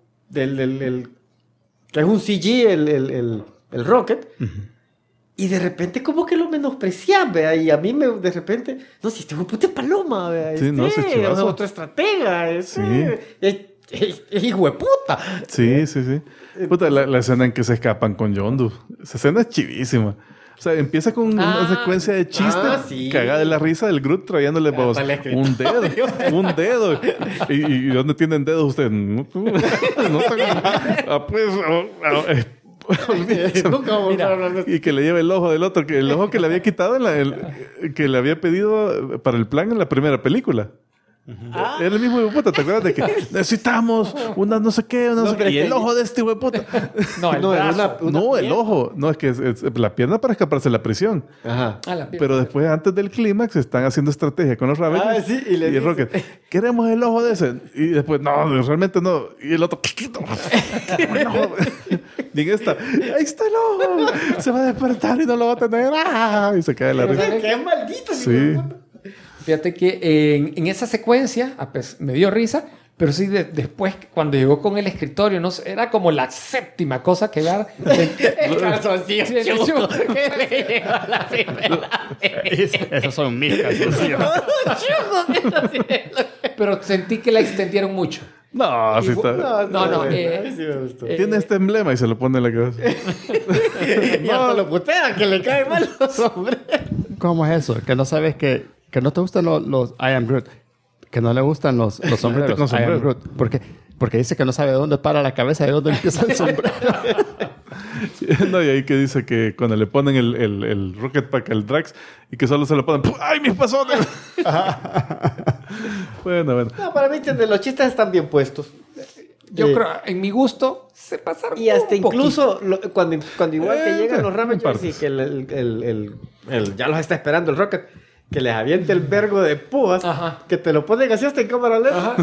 que es un CG el Rocket. Y de repente como que lo menosprecias, vea. Y a mí de repente, no, si este puta es paloma, vea. Sí, no, es otro estratega. Es hijo de puta. Sí. Puta, la escena en que se escapan con Yondu. Esa escena es chivísima. O sea, empieza con una secuencia de chistes cagada de la risa del Groot trayéndole un dedo. ¿Y dónde tienen dedos ustedes? No tengo. Y que le lleva el ojo del otro, el ojo que le había quitado que le había pedido para el plan en la primera película. Era el mismo hueputa, ¿te acuerdas de que necesitamos una no sé qué, y el ojo de este hueputa? El ojo. No, es que es la pierna para escaparse de la prisión. Ajá. Pero después, antes del clímax, están haciendo estrategia con los Ravagers y el Rocket. Queremos el ojo de ese. Y después, no, realmente no. Y el otro, y en esta, ahí está el ojo. Se va a despertar y no lo va a tener. Y se cae la risa. ¡Qué maldito! Sí. Fíjate que en esa secuencia me dio risa, pero sí después cuando llegó con el escritorio, no sé, era como la séptima cosa que ver. El calzoncillo chuco que le llegó a la primera vez. Esos son mis calzoncillos. Pero sentí que la extendieron mucho. No, así está. No. Sí me gustó. Tiene este emblema y se lo pone en la cabeza. Y hasta lo putea, que le cae mal los hombres. ¿Cómo es eso? Que no sabes que no te gustan los I am Groot. Que no le gustan los sombreros. Con sombrero. I am Groot. Porque dice que no sabe dónde para la cabeza y dónde empieza el sombrero. No, y ahí que dice que cuando le ponen el Rocket Pack al Drax y que solo se lo ponen ¡ay, mis pezones! Bueno. No, para mí los chistes están bien puestos. Yo creo, en mi gusto, se pasaron y hasta un incluso cuando igual que llegan los Ravagers y que ya los está esperando el Rocket, que les aviente el vergo de púas, que te lo ponen así hasta en cámara lenta.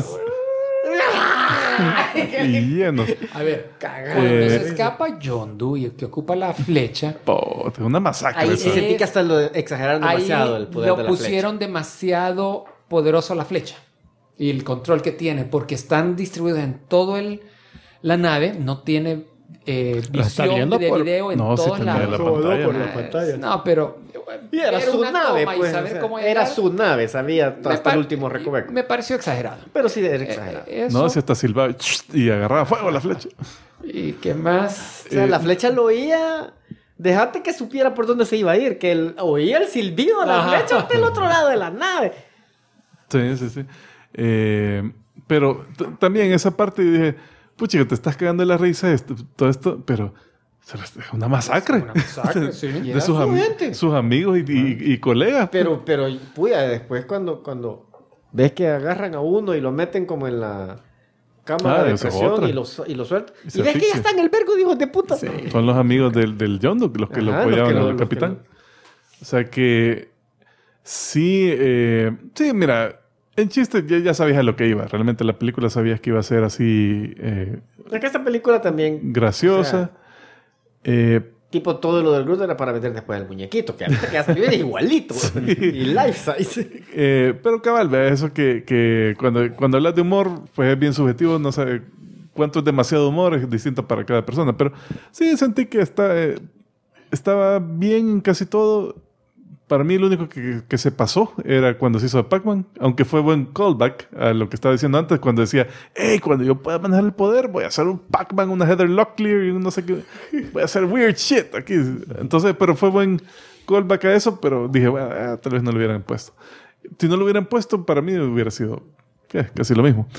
Y llenos. A ver, cuando se escapa Yondu y que ocupa la flecha. Es una masacre. Ahí sí sentí que hasta lo exageraron demasiado el poder de la flecha. Lo pusieron demasiado poderoso la flecha y el control que tiene, porque están distribuidos en todo la nave, no tiene visión de video en todos lados. Por la pantalla. No, pero y era su nave, pues. Era su nave, sabía hasta el último recoveco. Me pareció exagerado. Pero sí era exagerado. No, si hasta silbaba y agarraba fuego la flecha. ¿Y qué más? O sea, la flecha lo oía. Dejate que supiera por dónde se iba a ir, que oía el silbido de la flecha hasta el otro lado de la nave. Sí. Pero también esa parte dije, pucha, te estás cagando de la risa todo esto, pero es una masacre. Una masacre, sí. De sus amigos y colegas. Pero puya, después cuando ves que agarran a uno y lo meten como en la cámara de presión y lo sueltan. Y ves que ya está en el vergo, hijos de puta. Sí. Son los amigos del Yondu, los que lo apoyaban al capitán. O sea que sí, mira, en chiste ya sabías a lo que iba. Realmente la película sabías que iba a ser así. Es que esta película también. Graciosa. O sea, tipo todo lo del Groot era para vender después el muñequito, que ahorita ya salió igualito. Y life size. Pero cabal, vea eso que cuando hablas de humor, pues es bien subjetivo. No sé cuánto es demasiado humor, es distinto para cada persona. Pero sí sentí que estaba bien en casi todo. para mí lo único que se pasó era cuando se hizo Pac-Man, aunque fue buen callback a lo que estaba diciendo antes, cuando decía, hey, cuando yo pueda manejar el poder, voy a hacer un Pac-Man, una Heather Locklear y un no sé qué, voy a hacer weird shit aquí. Entonces, pero fue buen callback a eso, pero dije, bueno, tal vez no lo hubieran puesto. Si no lo hubieran puesto, para mí hubiera sido casi lo mismo.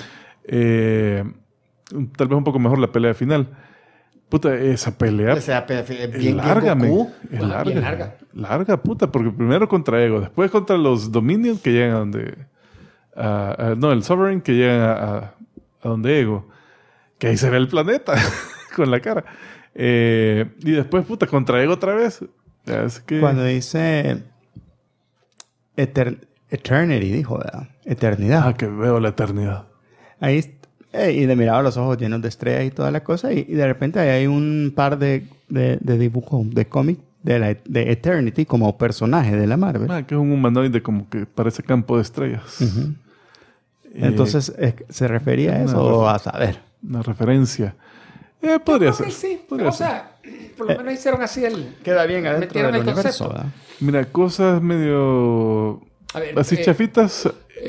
Tal vez un poco mejor la pelea final. Puta, esa pelea es bien larga, Bien larga. Larga, puta, porque primero contra Ego, después contra los Dominion que llegan a donde... no, el Sovereign que llegan a donde Ego. Que ahí se ve el planeta con la cara. Y después, puta, contra Ego otra vez. Es que... Cuando dice Eternity, dijo, ¿verdad? Eternidad. que veo la eternidad. Ahí y le miraba los ojos llenos de estrellas y toda la cosa. Y de repente ahí hay un par de dibujos de cómic de Eternity como personaje de la Marvel. Que es un humanoide como que parece campo de estrellas. Uh-huh. Entonces, ¿se refería a eso o a saber? Una referencia. Podría ser. Sí, podría ser. O sea, por lo menos hicieron así queda bien adentro del universo, ¿verdad? Mira, cosas medio... A ver, así chafitas.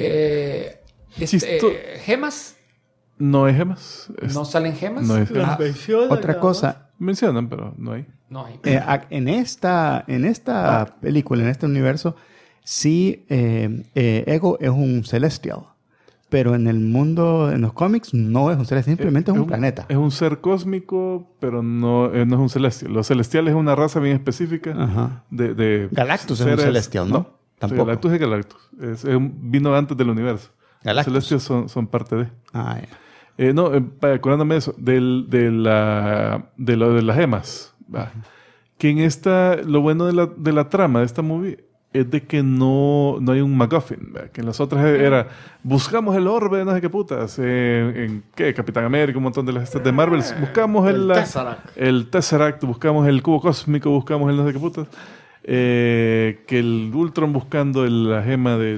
Gemas. No hay gemas. ¿No salen gemas? No hay gemas. Otra cosa. Mencionan, pero no hay. No hay. En esta película, en este universo, sí, Ego es un celestial. Pero en el mundo, en los cómics, no es un celestial. Simplemente es un planeta. Es un ser cósmico, pero no es un celestial. Los celestiales es una raza bien específica. Ajá. de Galactus es un celestial, ¿no? Tampoco. Galactus es Galactus. Vino antes del universo. Galactus. Los celestiales son parte de... Ah, ya. Acordándome de eso, de las gemas. Que en esta, lo bueno de la trama de esta movie es de que no hay un MacGuffin. Que en las otras era, buscamos el orbe de no sé qué putas. Capitán América, un montón de las estas de Marvel. Buscamos el Tesseract, buscamos el cubo cósmico, buscamos el no sé qué putas. Que el Ultron buscando la gema ¿de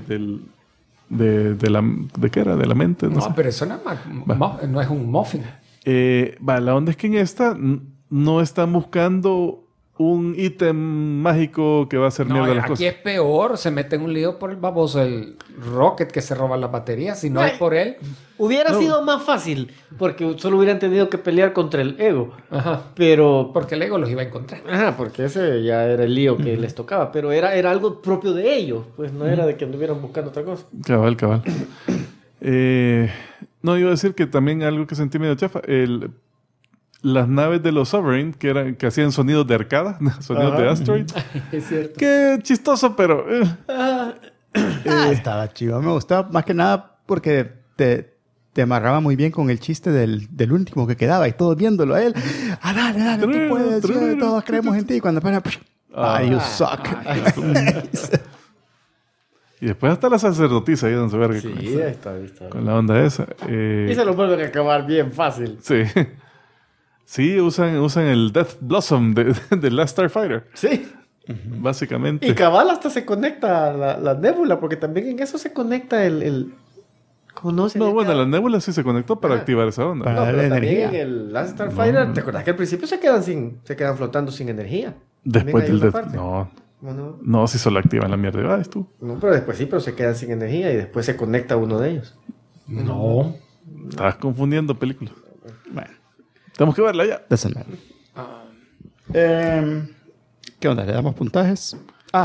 qué era? ¿De la mente? No, sé. pero eso no es un muffin. La onda es que en esta no están buscando un ítem mágico que va a hacer mierda las cosas. Aquí es peor. Se mete en un lío por el baboso, el Rocket que se roba las baterías. Si no es por él... Hubiera sido más fácil, porque solo hubieran tenido que pelear contra el Ego. Ajá. Pero... Porque el Ego los iba a encontrar. Ajá, porque ese ya era el lío que les tocaba. Pero era algo propio de ellos. Pues no era de que anduvieran buscando otra cosa. Cabal. No, iba a decir que también algo que sentí medio chafa. Las naves de los Sovereign que hacían sonidos de arcada, sonidos de Asteroid. Es cierto. Qué chistoso, pero... Estaba chido. Me gustaba más que nada porque te amarraba muy bien con el chiste del último que quedaba y todos viéndolo a él. Dale, tú puedes, todos creemos en ti. Y cuando paran, you suck. Y después hasta la sacerdotisa ahí donde se verga. Sí, ahí está. Con la onda esa. Y se lo vuelven a acabar bien fácil. Sí. Sí, usan el Death Blossom de Last Starfighter. Sí. Básicamente. Y cabal hasta se conecta la nébula, porque también en eso se conecta el la nébula sí se conectó para activar esa onda. No, pero la también energía. en el Last Starfighter, ¿te acuerdas que al principio se quedan flotando sin energía? Después del Death... Death... No, si solo activan la mierda. ¿Ves tú? No, pero después sí, pero se quedan sin energía y después se conecta uno de ellos. No. Estás confundiendo películas. Bueno. Tenemos que verla ya. ¿Qué onda? ¿Le damos puntajes?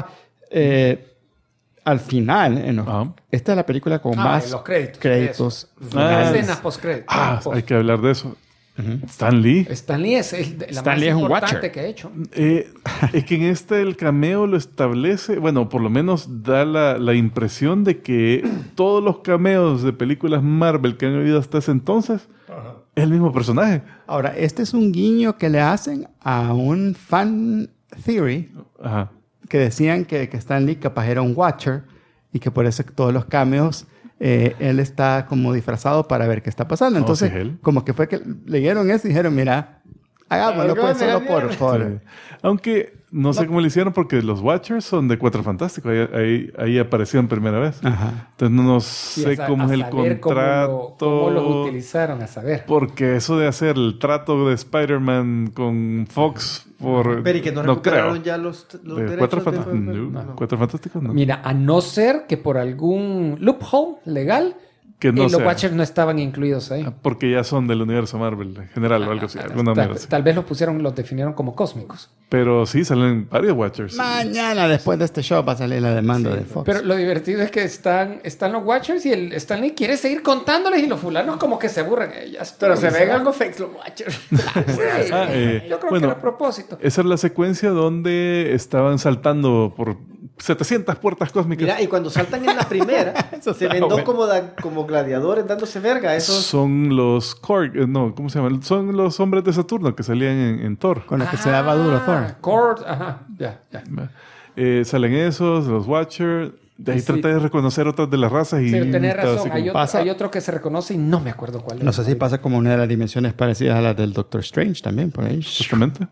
Al final, esta es la película con más los créditos. Escenas post-créditos. Hay que hablar de eso. Stan Lee. Stan Lee es la más importante que ha hecho. Es que en el cameo lo establece, bueno, por lo menos da la impresión de que todos los cameos de películas Marvel que han habido hasta ese entonces es el mismo personaje. Ahora, este es un guiño que le hacen a un fan theory que decían que Stan Lee capaz era un Watcher y que por eso todos los cameos él está como disfrazado para ver qué está pasando. Entonces, como que fue que leyeron eso y dijeron, mira, Hagámoslo, pues, solo por... Sí. Aunque no sé cómo lo hicieron porque los Watchers son de Cuatro Fantásticos. Ahí aparecieron primera vez. Ajá. Entonces no sé cómo es el contrato. Cómo los utilizaron, a saber. Porque eso de hacer el trato de Spider-Man con Fox por... Pero y que no recuperaron ya los derechos Cuatro de... Cuatro Fantásticos, no. Mira, a no ser que por algún loophole legal, Que no los sea. Watchers no estaban incluidos ahí. Porque ya son del universo Marvel en general o algo así. Alguna manera así. Tal vez los definieron como cósmicos. Pero sí, salen varios Watchers. Mañana, después de este show, va a salir la demanda de Fox. Pero lo divertido es que están los Watchers y el Stanley quiere seguir contándoles y los fulanos como que se aburren. Pero se ven algo fake los Watchers. Yo creo que era a propósito. Esa es la secuencia donde estaban saltando por 700 puertas cósmicas. Mira, y cuando saltan en la primera, se ven dos como gladiadores dándose verga. Esos... Son los Korg, no, ¿cómo se llaman? Son los hombres de Saturno que salían en Thor. Con los que se daba duro Thor. Cord, ajá, ya. Salen esos, los Watchers. De ahí traté de reconocer otras de las razas y... Sí, tenés estaba razón. así como- Hay otro que se reconoce y no me acuerdo cuál es. No sé si pasa como una de las dimensiones parecidas a las del Doctor Strange también, por ahí. Justamente.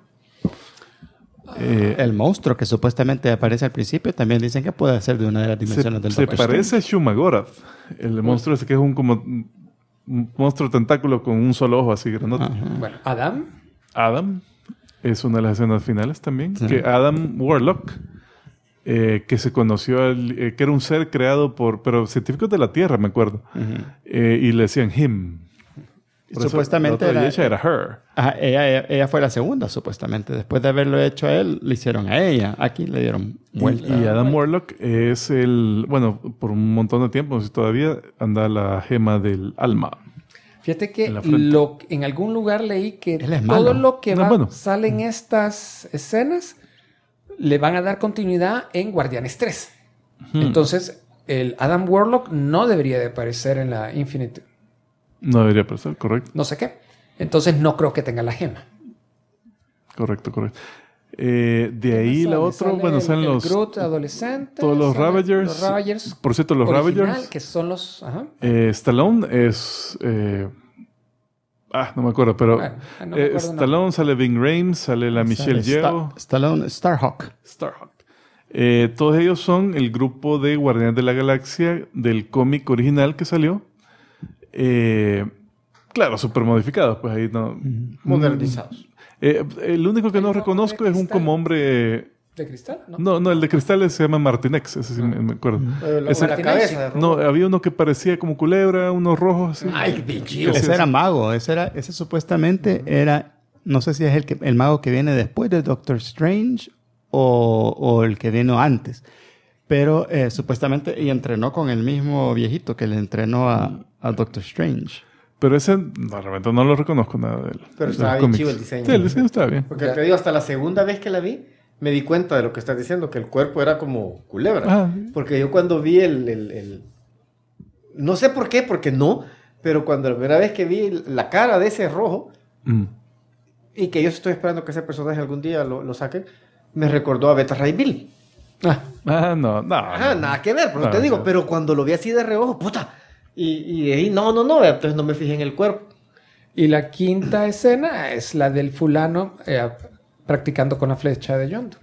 El monstruo que supuestamente aparece al principio también dicen que puede ser de una de las dimensiones del Se Doctor parece a Shumagorath. El monstruo ese que es un monstruo tentáculo con un solo ojo así grandote. Bueno, Adam. Adam es una de las escenas finales también. Que Adam Warlock, que se conoció, que era un ser creado pero científicos de la Tierra, me acuerdo. Y le decían him. Por eso Supuestamente la otra ella era her. Ajá, ella fue la segunda, supuestamente. Después de haberlo hecho a él, le hicieron a ella. Aquí le dieron vuelta. Y Adam Warlock es bueno, por un montón de tiempo, no sé si todavía anda la gema del alma. Fíjate que En la frente. en algún lugar leí que Él es todo malo. lo que No, bueno. sale en estas escenas le van a dar continuidad en Guardianes 3. Entonces, el Adam Warlock no debería de aparecer en la Infinite No debería aparecer, correcto. no sé qué. Entonces, no creo que tenga la gema. Correcto. De ahí la otra, bueno, salen el los... Groot adolescente. todos los sale Ravagers. Los Ravagers. Por cierto, los original, Ravagers. que son los... Ajá. Stallone es... no me acuerdo, pero... Bueno, no me acuerdo, Stallone, sale Ving Rhames, sale la Michelle Yeoh, Stallone, Starhawk. Starhawk. Todos ellos son el grupo de Guardianes de la Galaxia del cómic original que salió. Claro, super modificados, pues ahí no... Modernizados. El único que no reconozco es un como hombre... ¿De cristal? No. No, el de cristales se llama Martinex, ese sí me acuerdo. Ese- La cabeza de No, había uno que parecía como culebra, unos rojos. Así. Ay, bichillo. Ese era mago. Ese supuestamente era... No sé si es el mago que viene después de Doctor Strange o el que vino antes. Pero supuestamente... Y entrenó con el mismo viejito que le entrenó a Doctor Strange. Pero ese, no, realmente no lo reconozco nada de él. Pero de estaba los bien cómics. chido el diseño. Sí, el diseño estaba bien. Porque te digo, hasta la segunda vez que la vi, me di cuenta de lo que estás diciendo, que el cuerpo era como culebra. Ah. Porque yo cuando vi no sé por qué, porque no, pero cuando la primera vez que vi la cara de ese rojo, y que yo estoy esperando que ese personaje algún día lo saquen, me recordó a Beta Ray Bill. No. Ajá, nada que ver, pero No, te digo, no. pero cuando lo vi así de reojo, puta. Y de ahí, no, entonces no me fijé en el cuerpo. Y la quinta escena es la del fulano practicando con la flecha de Yondu.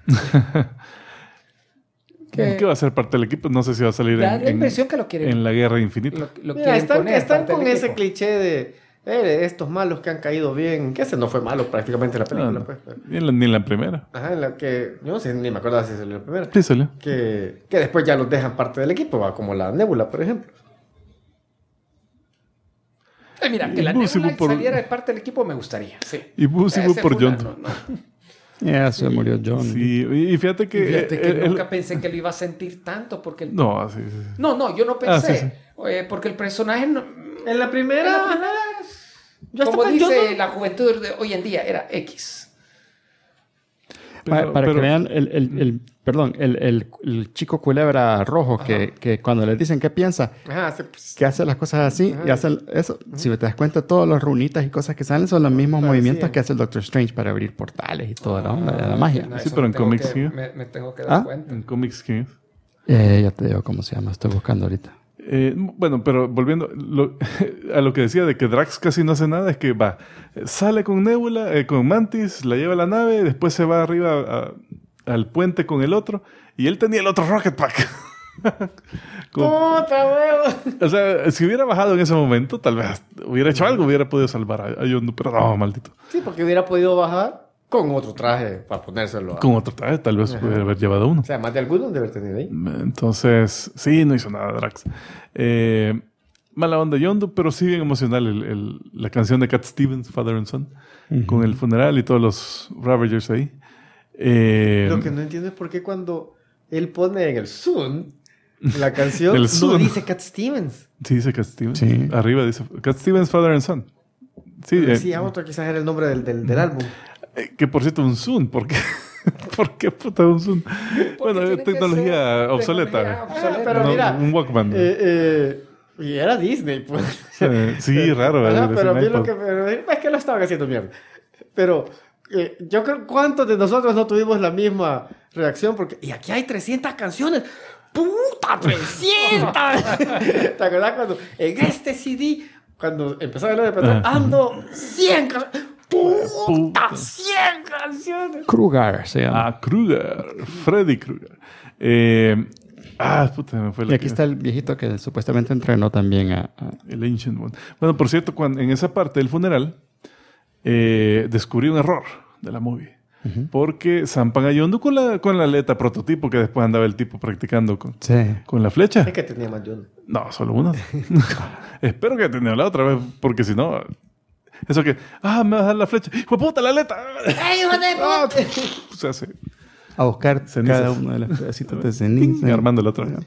¿Qué va a ser parte del equipo? No sé si va a salir Da la impresión que lo quieren. en la Guerra Infinita. Lo Mira, quieren poner están parte con del ese equipo. cliché de estos malos que han caído bien, que ese no fue malo prácticamente la película. No. Pues, pero- Ni en la primera. ajá, en la que, yo no sé, ni me acuerdo si es la primera. Sí salió. Que después ya los dejan parte del equipo, ¿va? Como la Nebula, por ejemplo. Ay, mira, que la Busibu Nebula saliera de parte del equipo me gustaría. Sí. Y Busibu Ese por fulano, Yondu. no. Ya se murió John. Sí, y fíjate que... Fíjate que el- nunca pensé que lo iba a sentir tanto porque... No, sí. No, yo no pensé. sí. Porque el personaje... No, En la primera... yo hasta como yo dice no- la juventud de hoy en día, era X. Para que vean, el chico culebra rojo que cuando le dicen qué piensa, Ajá, que hace las cosas así y hace eso. Si te das cuenta, todos los runitas y cosas que salen son los mismos movimientos que hace el Doctor Strange para abrir portales y toda la onda de la magia. No, Sí, eso pero en tengo cómics que- sí. Me tengo que dar cuenta. En cómics, ¿qué es? Ya te digo cómo se llama, estoy buscando ahorita. Bueno, pero volviendo a lo que decía de que Drax casi no hace nada, es que sale con Nebula, con Mantis, la lleva a la nave, después se va arriba al puente con el otro, y él tenía el otro Rocket Pack. ¡Puta huevo! O sea, si hubiera bajado en ese momento, tal vez hubiera hecho algo, hubiera podido salvar a Yondu, pero no, maldito. Sí, porque hubiera podido bajar con otro traje para ponérselo. Con otro traje, tal vez pudiera haber llevado uno. O sea, más de alguno debe haber tenido ahí. Entonces, sí, no hizo nada Drax. Mala onda Yondu, pero sí bien emocional la canción de Cat Stevens, Father and Son, con el funeral y todos los Ravagers ahí. Lo que no entiendo es por qué cuando él pone en el Zoom la canción no dice Cat Stevens. Sí, dice Cat Stevens. Sí. Arriba dice Cat Stevens, Father and Son. Sí, Sí, otro quizás era el nombre del álbum. que por cierto, un Zoom. ¿Por qué? ¿Por qué puta un Zoom? Bueno, tiene que tecnología ser obsoleta. tecnología obsoleta. Pero No, mira, un Walkman. y era Disney, pues. Sí, raro. Ajá, decir pero a mí iPod. es que lo estaban haciendo mierda. Pero yo creo cuántos de nosotros no tuvimos la misma reacción porque y aquí hay 300 canciones. ¡Puta, 300! ¿Te acuerdas cuando en este CD, cuando empezaba a hablar de petróleo, ando 100 canciones? ¡Puta, 100 canciones! Kruger se llama. Kruger. Freddy Krueger. Puta, me fue Y aquí está el viejito que supuestamente entrenó también el Ancient One. Bueno, por cierto, en esa parte del funeral descubrí un error de la movie. Porque zampan a Yondu con la aleta prototipo que después andaba el tipo practicando con la flecha. Es que tenía más John. No, solo una. Espero que tenga la otra vez, porque si no... Eso que... me vas a dar la flecha. ¡Hijo de puta, la aleta! ¡Ay, hijo de puta! O sea, sí. a buscar Cenizas. cada uno de los pedacitos de ceniza. Y armando la otra.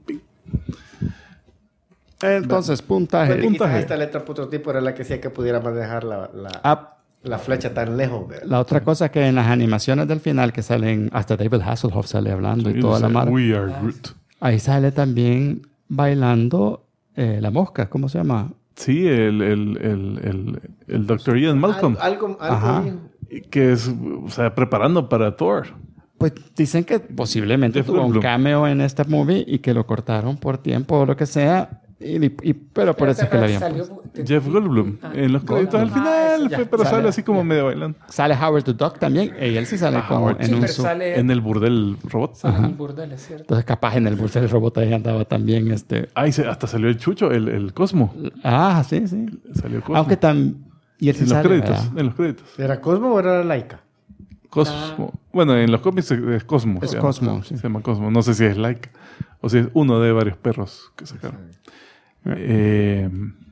Entonces, puntaje. Quizás esta letra prototipo era la que hacía que pudiera manejar la flecha tan lejos. ¿Verdad? La otra cosa que en las animaciones del final que salen, hasta David Hasselhoff sale hablando y toda la madre. We are Groot. Ahí sale también bailando la mosca, ¿cómo se llama? Sí, el Dr. Ian Malcolm. Algo Ajá. Que es, o sea, preparando para Thor. Pues dicen que posiblemente Jeff tuvo un Goldblum. cameo en esta movie y que lo cortaron por tiempo o lo que sea. Pero por eso es que lo habían puesto. Jeff Goldblum. En los créditos al final, pero sale así como medio bailando. Sale Howard the Duck también. Y él sí sale como en un sub. En el burdel robot. En el burdel, es cierto. Entonces capaz en el bus del robot ahí andaba también Hasta salió el Chucho, el Cosmo. sí, sí. Salió Cosmo. Aunque y él sí en los sale, créditos. ¿verdad? En los créditos. ¿Era Cosmo o era Laika? Cosmo. Bueno, en los cómics es Cosmo. Es se Cosmo, llama. sí. Se llama Cosmo. No sé si es Laika o si es uno de varios perros que sacaron. De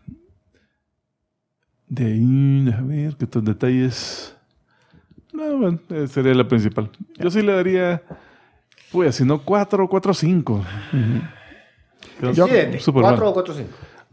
ahí, déjame ver qué otros detalles. No, bueno, sería la principal. Yo sí le daría, pues, si no 4 o 5. Decídete, 4 o 4 o 5.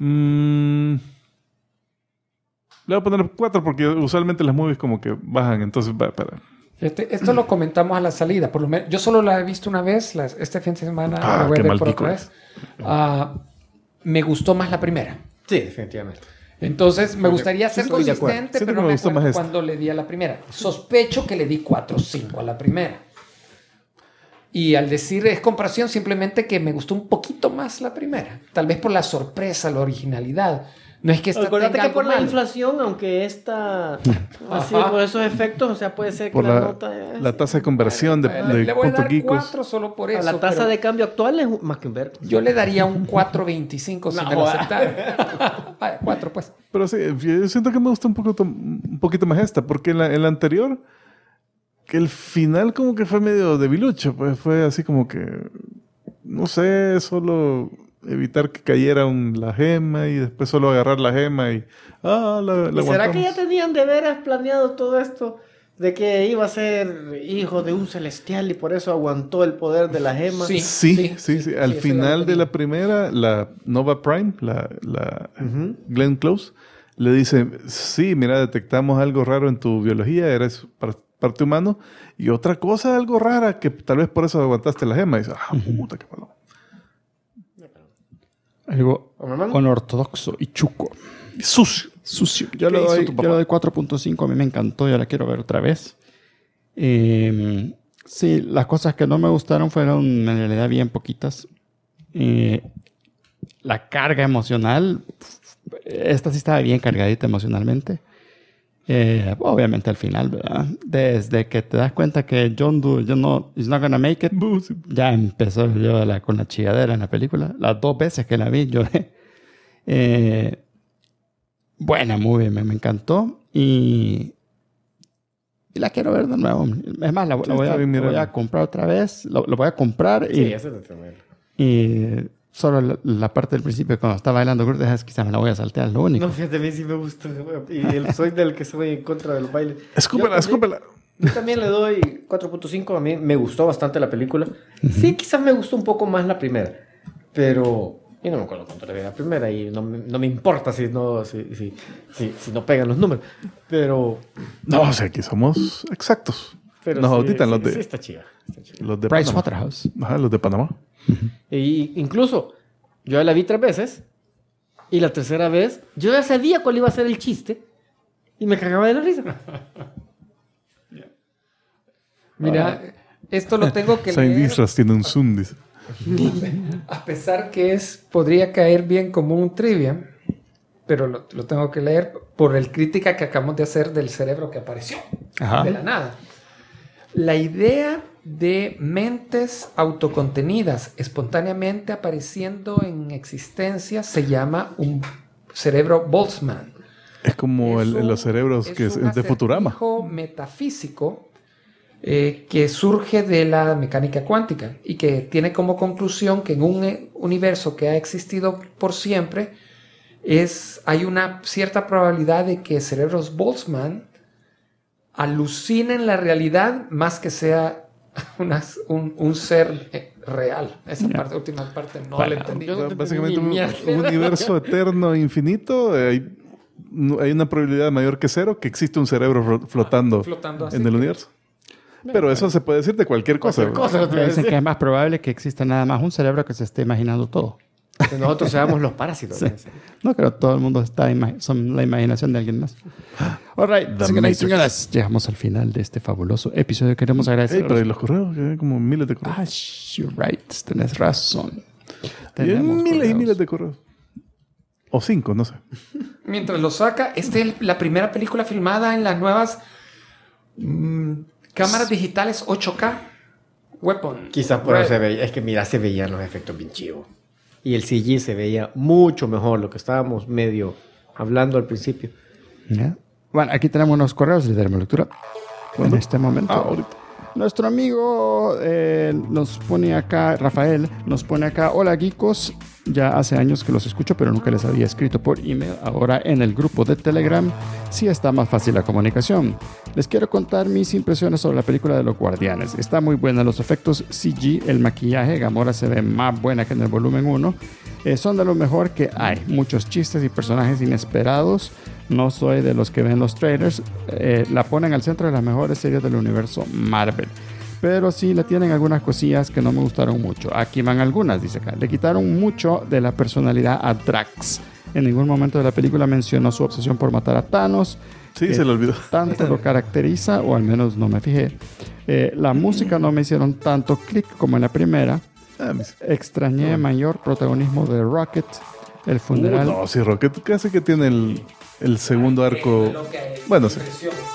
Le voy a poner 4 porque usualmente las movies como que bajan, entonces va para... Esto lo comentamos a la salida. Por lo menos, yo solo la he visto una vez. Este fin de semana la voy a qué ver por mal otra vez. Me gustó más la primera. Sí, definitivamente. Entonces, me gustaría ser estoy de acuerdo. consistente, Siento pero que no me me gustó acuerdo más esta. cuando le di a la primera. Sospecho que le di 4 o 5 a la primera. Y al decir es comparación, simplemente que me gustó un poquito más la primera. Tal vez por la sorpresa, la originalidad. No es que esta Acuérdate tenga que por algo la malo. inflación, aunque esta ha sido por esos efectos, o sea, puede ser que Por la la nota... la tasa de conversión de Le voy a puntos dar geekos. 4 solo por eso. la tasa pero de cambio actual es más que un verbo. yo le daría un 4.25 si me lo aceptara. Vaya, 4 pues. Pero sí, yo siento que me gusta un poquito más esta, porque en la anterior, que el final como que fue medio debilucho, pues fue así como que, no sé, solo evitar que cayera la gema y después solo agarrar la gema y la ¿Y será que ya aguantamos. tenían de veras planeado todo esto? De que iba a ser hijo de un celestial y por eso aguantó el poder de la gema. Sí. Sí. Al eso final lo de tenía. la primera, la Nova Prime, la Glenn Close, le dice, sí, mira, detectamos algo raro en tu biología, eres parte humano, y otra cosa algo rara que tal vez por eso aguantaste la gema. Y dice, puta, qué malo. Algo ¿Hermano? unortodoxo y chuco. Sucio. Sucio. Yo ¿Qué le hizo doy, tu yo papá? le doy 4.5. A mí me encantó. Yo la quiero ver otra vez. Sí, las cosas que no me gustaron fueron en realidad bien poquitas. la carga emocional, esta sí estaba bien cargadita emocionalmente. Obviamente al final, ¿verdad? Desde que te das cuenta que John Doe, is not gonna make it, ya empezó yo con la chilladera en la película. Las 2 veces que la vi, lloré. Buena movie, me encantó. Y la quiero ver de nuevo. Es más, la voy a comprar otra vez. Lo voy a comprar y solo la parte del principio cuando está bailando Groot, quizás me la voy a saltear, lo único. No, fíjate, a mí sí me gusta. Y soy del que soy en contra del baile. Escúpela. Yo también le doy 4.5. A mí me gustó bastante la película. Sí, quizás me gustó un poco más la primera. Pero yo no me acuerdo cuánto le vi la primera y no me importa si no pegan los números. Pero... No, o sea, aquí somos exactos. Pero nos auditan los de... Sí, está chida. Los de Price Panamá. Waterhouse. Ajá, los de Panamá. Y incluso yo la vi 3 veces y la tercera vez yo ya sabía cuál iba a ser el chiste y me cagaba de la risa. Mira, esto lo tengo que Saint leer. Disras tiene un Zoom, dice. A pesar que podría caer bien como un trivia, pero lo tengo que leer por el crítica que acabamos de hacer del cerebro que apareció de la nada. La idea de mentes autocontenidas espontáneamente apareciendo en existencia se llama un cerebro Boltzmann. Es como los cerebros que es de Futurama. Es un acertijo metafísico que surge de la mecánica cuántica y que tiene como conclusión que en un universo que ha existido por siempre hay una cierta probabilidad de que cerebros Boltzmann alucinen la realidad más que sea un ser real. Esa última parte no la entendí. Básicamente un universo eterno, infinito. Hay una probabilidad mayor que 0 que existe un cerebro flotando en el universo. Pero eso se puede decir de cualquier cosa. Dicen que es más probable que exista nada más un cerebro que se esté imaginando todo. Que nosotros seamos los parásitos. Sí. No, pero todo el mundo son la imaginación de alguien más. All right, señoras, llegamos al final de este fabuloso episodio. Queremos agradecer. Pero los correos, que hay como miles de correos. You're right, tenés razón. Hay miles y miles de correos. O 5, no sé. Mientras lo saca, esta es la primera película filmada en las nuevas cámaras digitales 8K. Weapon. Quizás por eso se veía. Es que mira, se veían los efectos bien chivos. Y el CG se veía mucho mejor, lo que estábamos medio hablando al principio. Yeah. Bueno, aquí tenemos unos correos de lectura. En este momento. Ahorita. Nuestro amigo nos pone acá, Rafael, nos pone acá: hola geekos, ya hace años que los escucho, pero nunca les había escrito por email. Ahora en el grupo de Telegram sí está más fácil la comunicación. Les quiero contar mis impresiones sobre la película de Los Guardianes. Está muy buena, los efectos CG, el maquillaje, Gamora se ve más buena que en el volumen 1. Son de lo mejor que hay. Muchos chistes y personajes inesperados. No soy de los que ven los trailers. La ponen al centro de las mejores series del universo Marvel. Pero sí le tienen algunas cosillas que no me gustaron mucho. Aquí van algunas, dice acá. Le quitaron mucho de la personalidad a Drax. En ningún momento de la película mencionó su obsesión por matar a Thanos. Sí, se le olvidó. Tanto lo caracteriza, o al menos no me fijé. La música no me hicieron tanto clic como en la primera. Extrañé mayor protagonismo de Rocket. El funeral. No, sí, Rocket casi que tiene el segundo arco. Bueno, sí.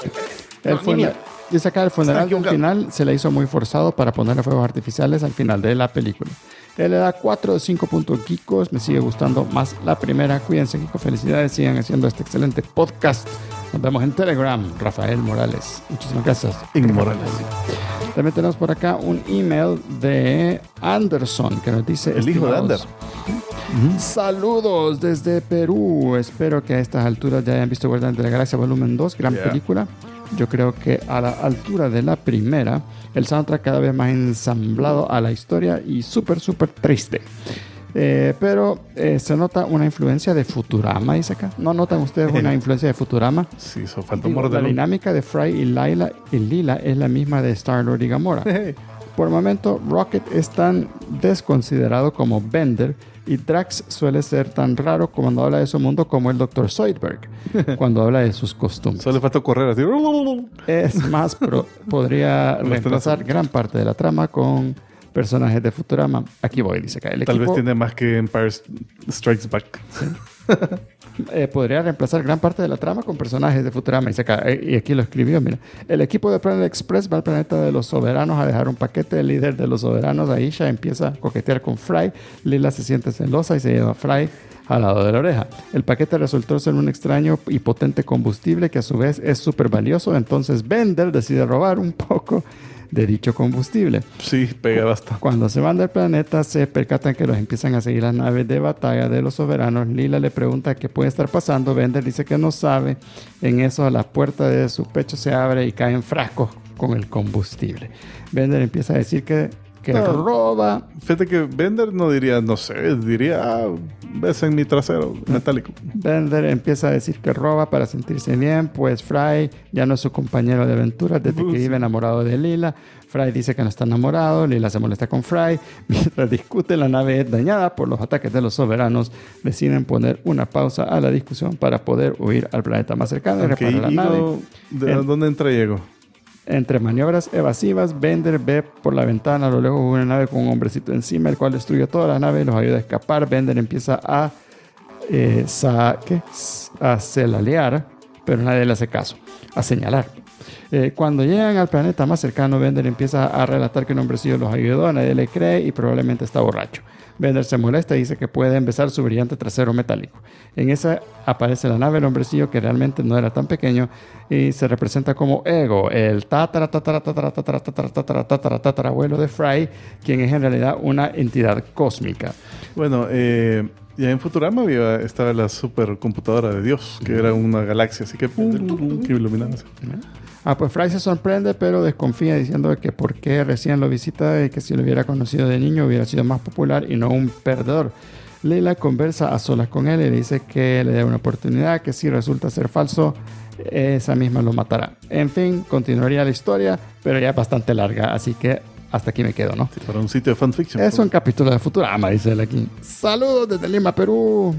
Dice acá: el funeral del final se le hizo muy forzado para ponerle fuegos artificiales al final de la película. Él le da 4 de 5 puntos geekos. Me sigue gustando más la primera. Cuídense, geekos. Felicidades. Sigan haciendo este excelente podcast. Nos vemos en Telegram. Rafael Morales. Muchísimas gracias. Morales. También tenemos por acá un email de Anderson que nos dice: el hijo de Ander. Saludos desde Perú. Espero que a estas alturas ya hayan visto Guardianes de la Galaxia Volumen 2. Gran película. Yo creo que a la altura de la primera, el soundtrack cada vez más ensamblado a la historia y súper triste. Pero se nota una influencia de Futurama, dice acá. ¿No notan ustedes una influencia de Futurama? Sí, eso falta La dinámica de Fry y Lila es la misma de Star-Lord y Gamora. Por el momento, Rocket es tan desconsiderado como Bender y Drax suele ser tan raro cuando habla de su mundo como el Dr. Zoidberg cuando habla de sus costumbres. Solo le falta correr así. Es más, podría reemplazar gran parte de la trama con personajes de Futurama. Aquí voy, dice acá. Tal vez tiene más que Empire Strikes Back. Podría reemplazar gran parte de la trama con personajes de Futurama. Dice acá, y aquí lo escribió, mira. El equipo de Planet Express va al planeta de los soberanos a dejar un paquete. El líder de los soberanos, Aisha, empieza a coquetear con Fry. Lila se siente celosa y se lleva a Fry al lado de la oreja. El paquete resultó ser un extraño y potente combustible que a su vez es súper valioso. Entonces Bender decide robar un poco de dicho combustible. Sí, pega bastante. Cuando se van del planeta, se percatan que los empiezan a seguir las naves de batalla de los soberanos. Lila le pregunta qué puede estar pasando. Bender dice que no sabe. En eso, la puerta de su pecho se abre y caen frascos con el combustible. Bender empieza a decir que roba. Fíjate que Bender no diría, no sé, diría, ves en mi trasero metálico. Bender empieza a decir que roba para sentirse bien, pues Fry ya no es su compañero de aventuras desde que vive enamorado de Lila. Fry dice que no está enamorado, Lila se molesta con Fry. Mientras discuten, la nave es dañada por los ataques de los soberanos. Deciden poner una pausa a la discusión para poder huir al planeta más cercano y reparar la nave. ¿Dónde entra Diego? Entre maniobras evasivas, Bender ve por la ventana a lo lejos una nave con un hombrecito encima, el cual destruye toda la nave y los ayuda a escapar. Bender empieza a celalear, pero nadie le hace caso, a señalar. Cuando llegan al planeta más cercano, Bender empieza a relatar que un hombrecillo los ayudó, nadie le cree y probablemente está borracho. Bender se molesta y dice que pueden besar su brillante trasero metálico. En esa aparece la nave, el hombrecillo que realmente no era tan pequeño y se representa como Ego, el tatarabuelo de Fry, quien es en realidad una entidad cósmica. Bueno, ya en Futurama estaba la supercomputadora de Dios, que era una galaxia, así que iluminaba. Pues Fry se sorprende, pero desconfía diciendo que por qué recién lo visita y que si lo hubiera conocido de niño hubiera sido más popular y no un perdedor. Leila conversa a solas con él y le dice que le dé una oportunidad, que si resulta ser falso, esa misma lo matará. En fin, continuaría la historia, pero ya es bastante larga, así que hasta aquí me quedo, ¿no? Sí, para un sitio de fanfiction. Es un capítulo de Futurama, dice él aquí. Saludos desde Lima, Perú.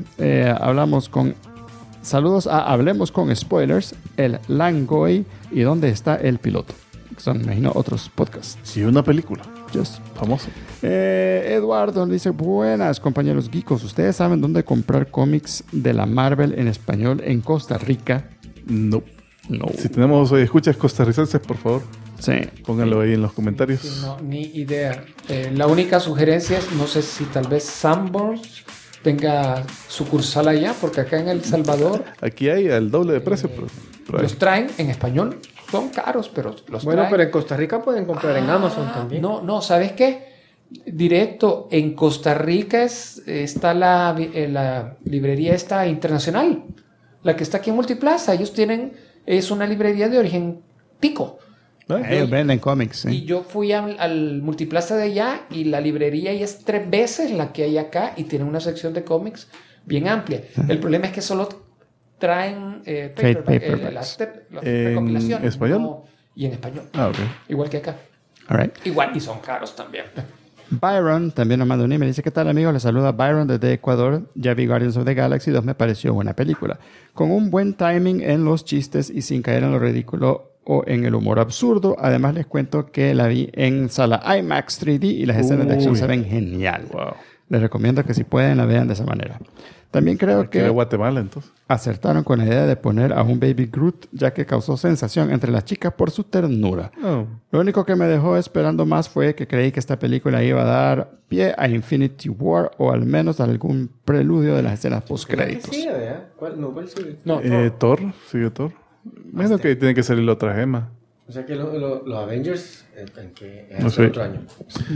Saludos a Hablemos con Spoilers, el Langoy y dónde está el piloto. Son, me imagino, otros podcasts. Sí, una película. Just. Famoso. Eduardo dice, buenas compañeros geekos. ¿Ustedes saben dónde comprar cómics de la Marvel en español en Costa Rica? No. Si tenemos escuchas costarricenses, por favor. Sí. Pónganlo ahí en los comentarios. Sí, no, ni idea. La única sugerencia es, no sé si tal vez Sanborns tenga sucursal allá, porque acá en El Salvador Aquí hay al doble de precio, pero los traen en español. Son caros, pero los Bueno, traen. pero en Costa Rica pueden comprar en Amazon también. No, ¿sabes qué? Directo, en Costa Rica está la librería esta internacional, la que está aquí en Multiplaza. Ellos tienen, es una librería de origen tico. Ellos venden cómics, sí. Y yo fui al Multiplaza de allá y la librería ya es 3 veces la que hay acá y tiene una sección de cómics bien amplia. El problema es que solo traen paperbacks. las recopilaciones. ¿En español? No, y en español. ok. Igual que acá. All right. Igual, y son caros también. Byron también nos manda un email. Dice, ¿qué tal, amigos? Les saluda Byron desde Ecuador. Ya vi Guardians of the Galaxy 2, me pareció buena película. Con un buen timing en los chistes y sin caer en lo ridículo o en el humor absurdo. Además, les cuento que la vi en sala IMAX 3D y las escenas de acción se ven genial. Wow. Les recomiendo que si pueden la vean de esa manera. También creo que de Guatemala, entonces. acertaron con la idea de poner a un Baby Groot, ya que causó sensación entre las chicas por su ternura. Oh. Lo único que me dejó esperando más fue que creí que esta película iba a dar pie a Infinity War o al menos algún preludio de las escenas post-créditos. ¿Qué sigue, verdad? ¿Cuál sigue? No, Thor, sigue Thor. Menos que tiene que salir la otra gema. O sea que los Avengers, ¿en qué? No sé. Otro año.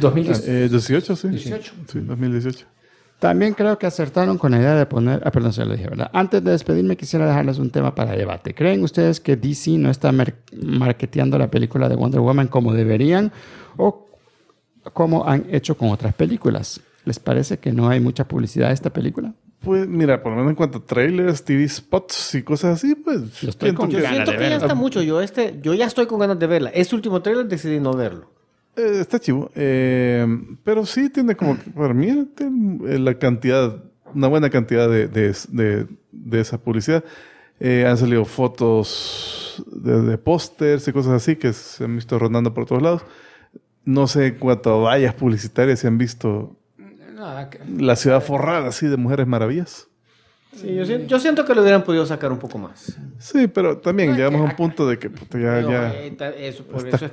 18, sí. 18. Sí, 2018. También creo que acertaron con la idea de poner... perdón, se lo dije, ¿verdad? Antes de despedirme, quisiera dejarles un tema para debate. ¿Creen ustedes que DC no está marketeando la película de Wonder Woman como deberían o como han hecho con otras películas? ¿Les parece que no hay mucha publicidad de esta película? Pues mira, por lo menos en cuanto a trailers, TV spots y cosas así, pues... Yo estoy con Yo ganas siento de que ya verla. está mucho. Yo ya estoy con ganas de verla. Este último trailer decidí no verlo. Está chivo. Pero sí tiene como... Para mí, tiene la cantidad... Una buena cantidad de esa publicidad. Han salido fotos de pósters y cosas así que se han visto rondando por todos lados. no sé cuántas vallas publicitarias se han visto la ciudad forrada así de Mujeres Maravillas. Sí, yo siento que lo hubieran podido sacar un poco más. Sí, pero también llegamos a un punto de que estás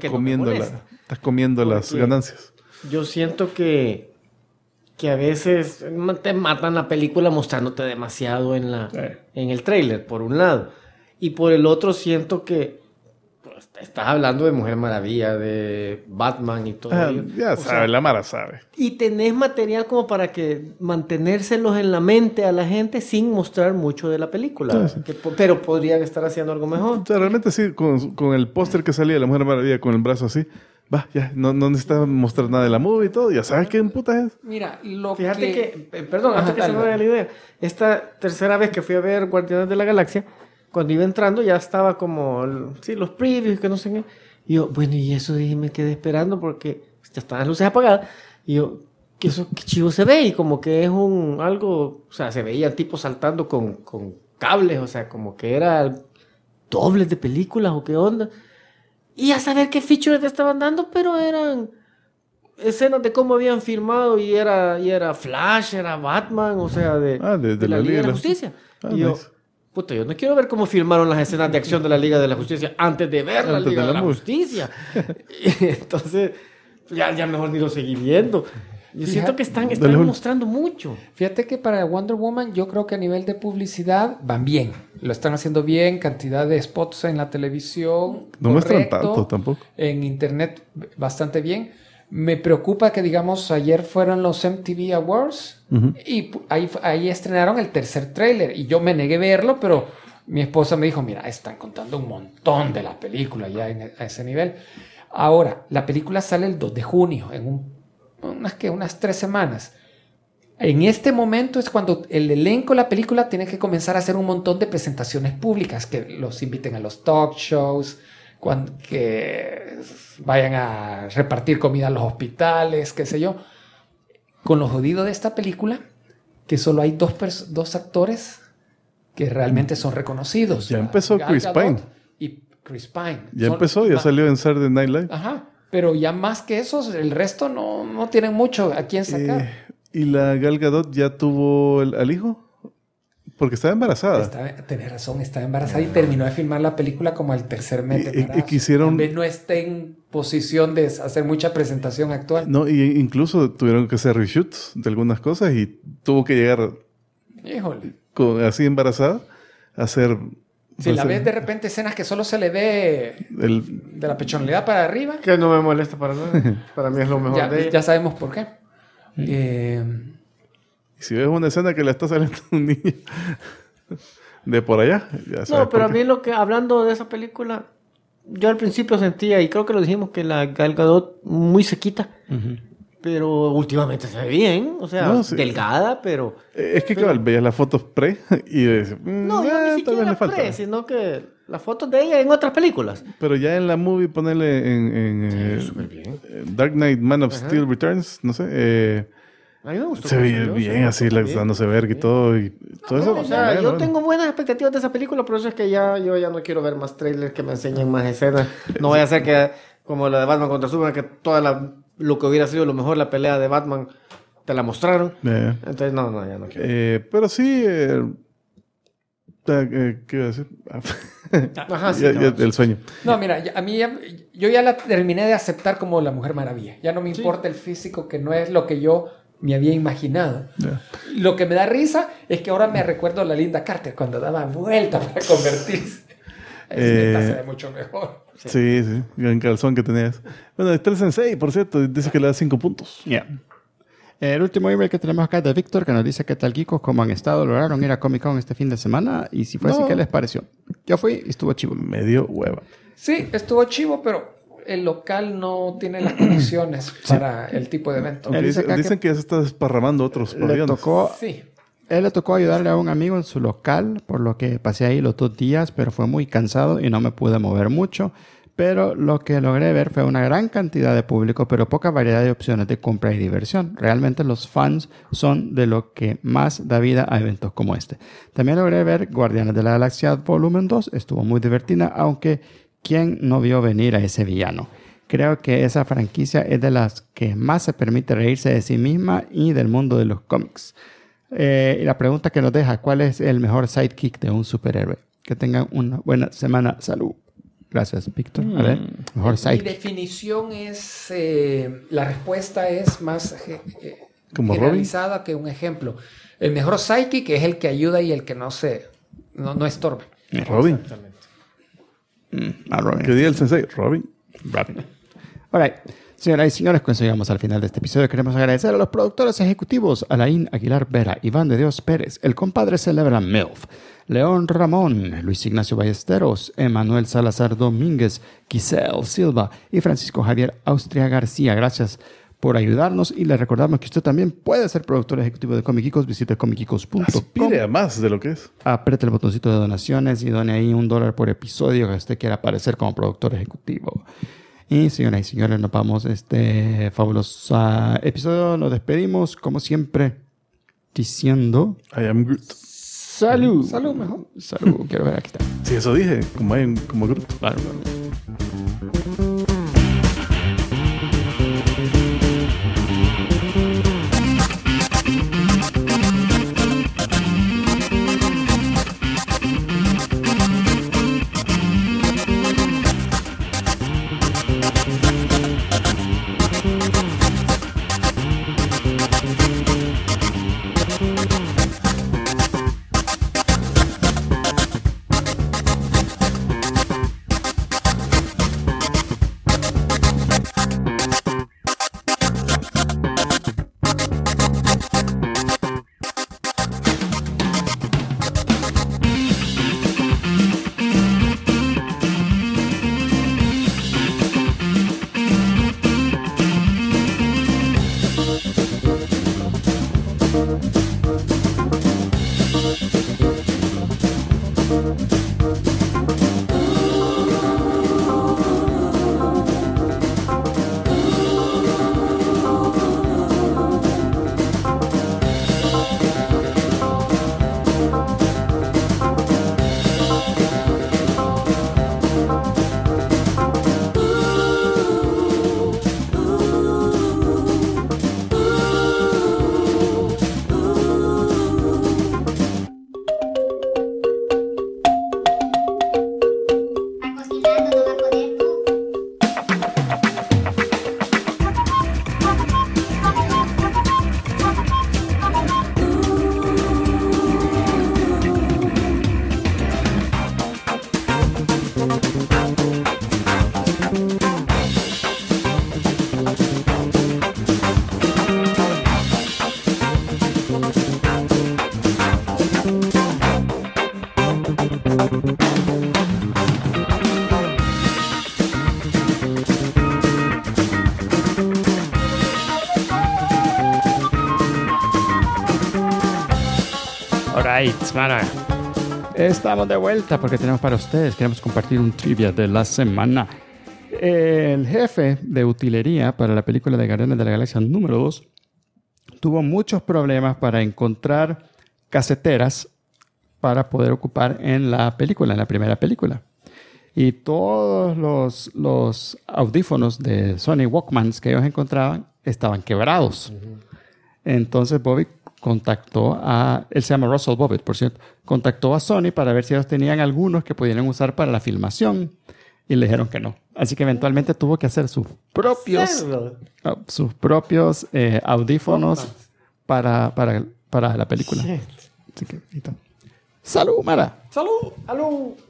comiendo las ganancias. Yo siento que a veces te matan la película mostrándote demasiado en el tráiler, por un lado. Y por el otro siento que estás hablando de Mujer Maravilla, de Batman y todo ello. Ya sabe, la Mara sabe. Y tenés material como para que mantenérselos en la mente a la gente sin mostrar mucho de la película. Sí. Pero podrían estar haciendo algo mejor. O sea, realmente sí, con el póster que salía de la Mujer Maravilla con el brazo así, ya, no necesitas mostrar nada de la movie y todo, ya sabes qué en puta es. Mira, fíjate que perdón, antes que se me vaya la idea, esta tercera vez que fui a ver Guardianes de la Galaxia, cuando iba entrando ya estaba como, los previews, que no sé qué. Y yo, bueno, y eso dije, me quedé esperando porque ya estaban las luces apagadas. Y yo, qué chivo se ve. Y como que es algo, o sea, se veía tipos saltando con cables, o sea, como que era dobles de películas o qué onda. Y a saber qué features te estaban dando, pero eran escenas de cómo habían filmado y era Flash, era Batman, o sea, de la Liga de la Justicia. Y yo, puta, yo no quiero ver cómo filmaron las escenas de acción de la Liga de la Justicia antes de ver la Liga de la Justicia. Entonces, ya mejor ni lo seguí viendo. Yo siento que están mostrando mucho. Fíjate que para Wonder Woman yo creo que a nivel de publicidad van bien. Lo están haciendo bien, cantidad de spots en la televisión. No muestran tanto tampoco. En internet bastante bien. Me preocupa que, digamos, ayer fueron los MTV Awards y ahí estrenaron el tercer tráiler y yo me negué a verlo, pero mi esposa me dijo, mira, están contando un montón de la película ya a ese nivel. Ahora, la película sale el 2 de junio, en unas 3 semanas. En este momento es cuando el elenco de la película tiene que comenzar a hacer un montón de presentaciones públicas, que los inviten a los talk shows, que vayan a repartir comida a los hospitales, qué sé yo. Con lo jodido de esta película, que solo hay dos actores que realmente son reconocidos. Ya empezó Chris Pine. Y Chris Pine. Ya salió en Saturday Night Live. Ajá, pero ya más que esos, el resto no tienen mucho a quién sacar. ¿Y la Gal Gadot ya tuvo al hijo? Porque estaba embarazada. Tenés razón, estaba embarazada y terminó de filmar la película como al tercer mes de embarazo. Y quisieron... Tal vez no esté en posición de hacer mucha presentación actual. No, y incluso tuvieron que hacer reshoots de algunas cosas y tuvo que llegar... Híjole. Así embarazada a hacer... Si la ves de repente escenas que solo se le ve de la pechonalidad para arriba. Que no me molesta para nada. Para mí es lo mejor de ella. Ya sabemos por qué. Y si ves una escena que le está saliendo un niño de por allá, ya sabes. No, pero a mí hablando de esa película, yo al principio sentía, y creo que lo dijimos, que la Gal Gadot muy sequita. Pero últimamente se ve bien, o sea, delgada, pero... Es que claro, veías las fotos pre y decías... No, yo ni siquiera las pre, sino que las fotos de ella en otras películas. Pero ya en la movie, ponerle en Dark Knight, Man of Steel Returns, no sé... a mí me gustó. Se veía bien, así, dándose verga y todo eso. O sea, yo tengo buenas expectativas de esa película, por eso es que yo ya no quiero ver más trailers que me enseñen más escenas. No vaya a ser que, como la de Batman contra Superman, que lo que hubiera sido lo mejor, la pelea de Batman, te la mostraron. Entonces, no, ya no quiero. Pero sí... ¿qué iba a decir? Ajá, sí. El sueño. No, mira, yo ya la terminé de aceptar como la Mujer Maravilla. Ya no me importa el físico, que no es lo que yo me había imaginado. Lo que me da risa es que ahora me recuerdo a la Linda Carter cuando daba vuelta para convertirse. Esta se ve mucho mejor. Sí, gran calzón que tenías. Bueno, Estrella Sensei, por cierto, dice que le da 5 puntos. El último email que tenemos acá es de Víctor, que nos dice que tal geekos como han estado, lograron ir a Comic Con este fin de semana, y si fue así, ¿qué les pareció? Yo fui y estuvo chivo. Medio hueva. Sí, estuvo chivo, pero el local no tiene las condiciones para el tipo de evento. Dicen que ya se está desparramando otros pabellones. Él le tocó ayudarle a un amigo en su local, por lo que pasé ahí los 2 días, pero fue muy cansado y no me pude mover mucho. Pero lo que logré ver fue una gran cantidad de público, pero poca variedad de opciones de compra y diversión. Realmente los fans son de lo que más da vida a eventos como este. También logré ver Guardianes de la Galaxia Volumen 2. Estuvo muy divertida, aunque ¿quién no vio venir a ese villano? Creo que esa franquicia es de las que más se permite reírse de sí misma y del mundo de los cómics. Y la pregunta que nos deja, ¿cuál es el mejor sidekick de un superhéroe? Que tengan una buena semana. Salud. Gracias, Víctor. A ver, mejor sidekick. Mi definición es, la respuesta es más ¿Como generalizada Robin? Que un ejemplo. El mejor sidekick es el que ayuda y el que no estorba. Robin. Exactamente. Robin. ¿Qué diga el sensei? Robin. All right. Señoras y señores, con eso llegamos al final de este episodio. Queremos agradecer a los productores ejecutivos Alain Aguilar Vera, Iván de Dios Pérez, el compadre Celebra MILF, León Ramón, Luis Ignacio Ballesteros, Emanuel Salazar Domínguez, Giselle Silva y Francisco Javier Austria García. Gracias por ayudarnos y les recordamos que usted también puede ser productor ejecutivo de Comic Geekos. Visite comicgeekos.com. Aspire a más de lo que es. Apriete el botoncito de donaciones y done ahí $1 por episodio que usted quiera aparecer como productor ejecutivo. Y señoras y señores, nos vamos este fabuloso episodio. Nos despedimos, como siempre, diciendo... I am Groot. ¡Salud! Salud, mejor. Salud, quiero ver, aquí está. Sí, eso dije. Como Groot. Claro. Mara. Estamos de vuelta porque tenemos para ustedes, queremos compartir un trivia de la semana. El jefe de utilería para la película de Guardianes de la Galaxia número 2 tuvo muchos problemas para encontrar caseteras para poder ocupar en la película, en la primera película. Y todos los audífonos de Sony Walkmans que ellos encontraban estaban quebrados. Entonces Bobby contactó él se llama Russell Bobbitt, por cierto, contactó a Sony para ver si ellos tenían algunos que pudieran usar para la filmación y le dijeron que no. Así que eventualmente tuvo que hacer sus propios audífonos para la película. Así que, ¡salud, Mara! ¡Salud! ¡Aló!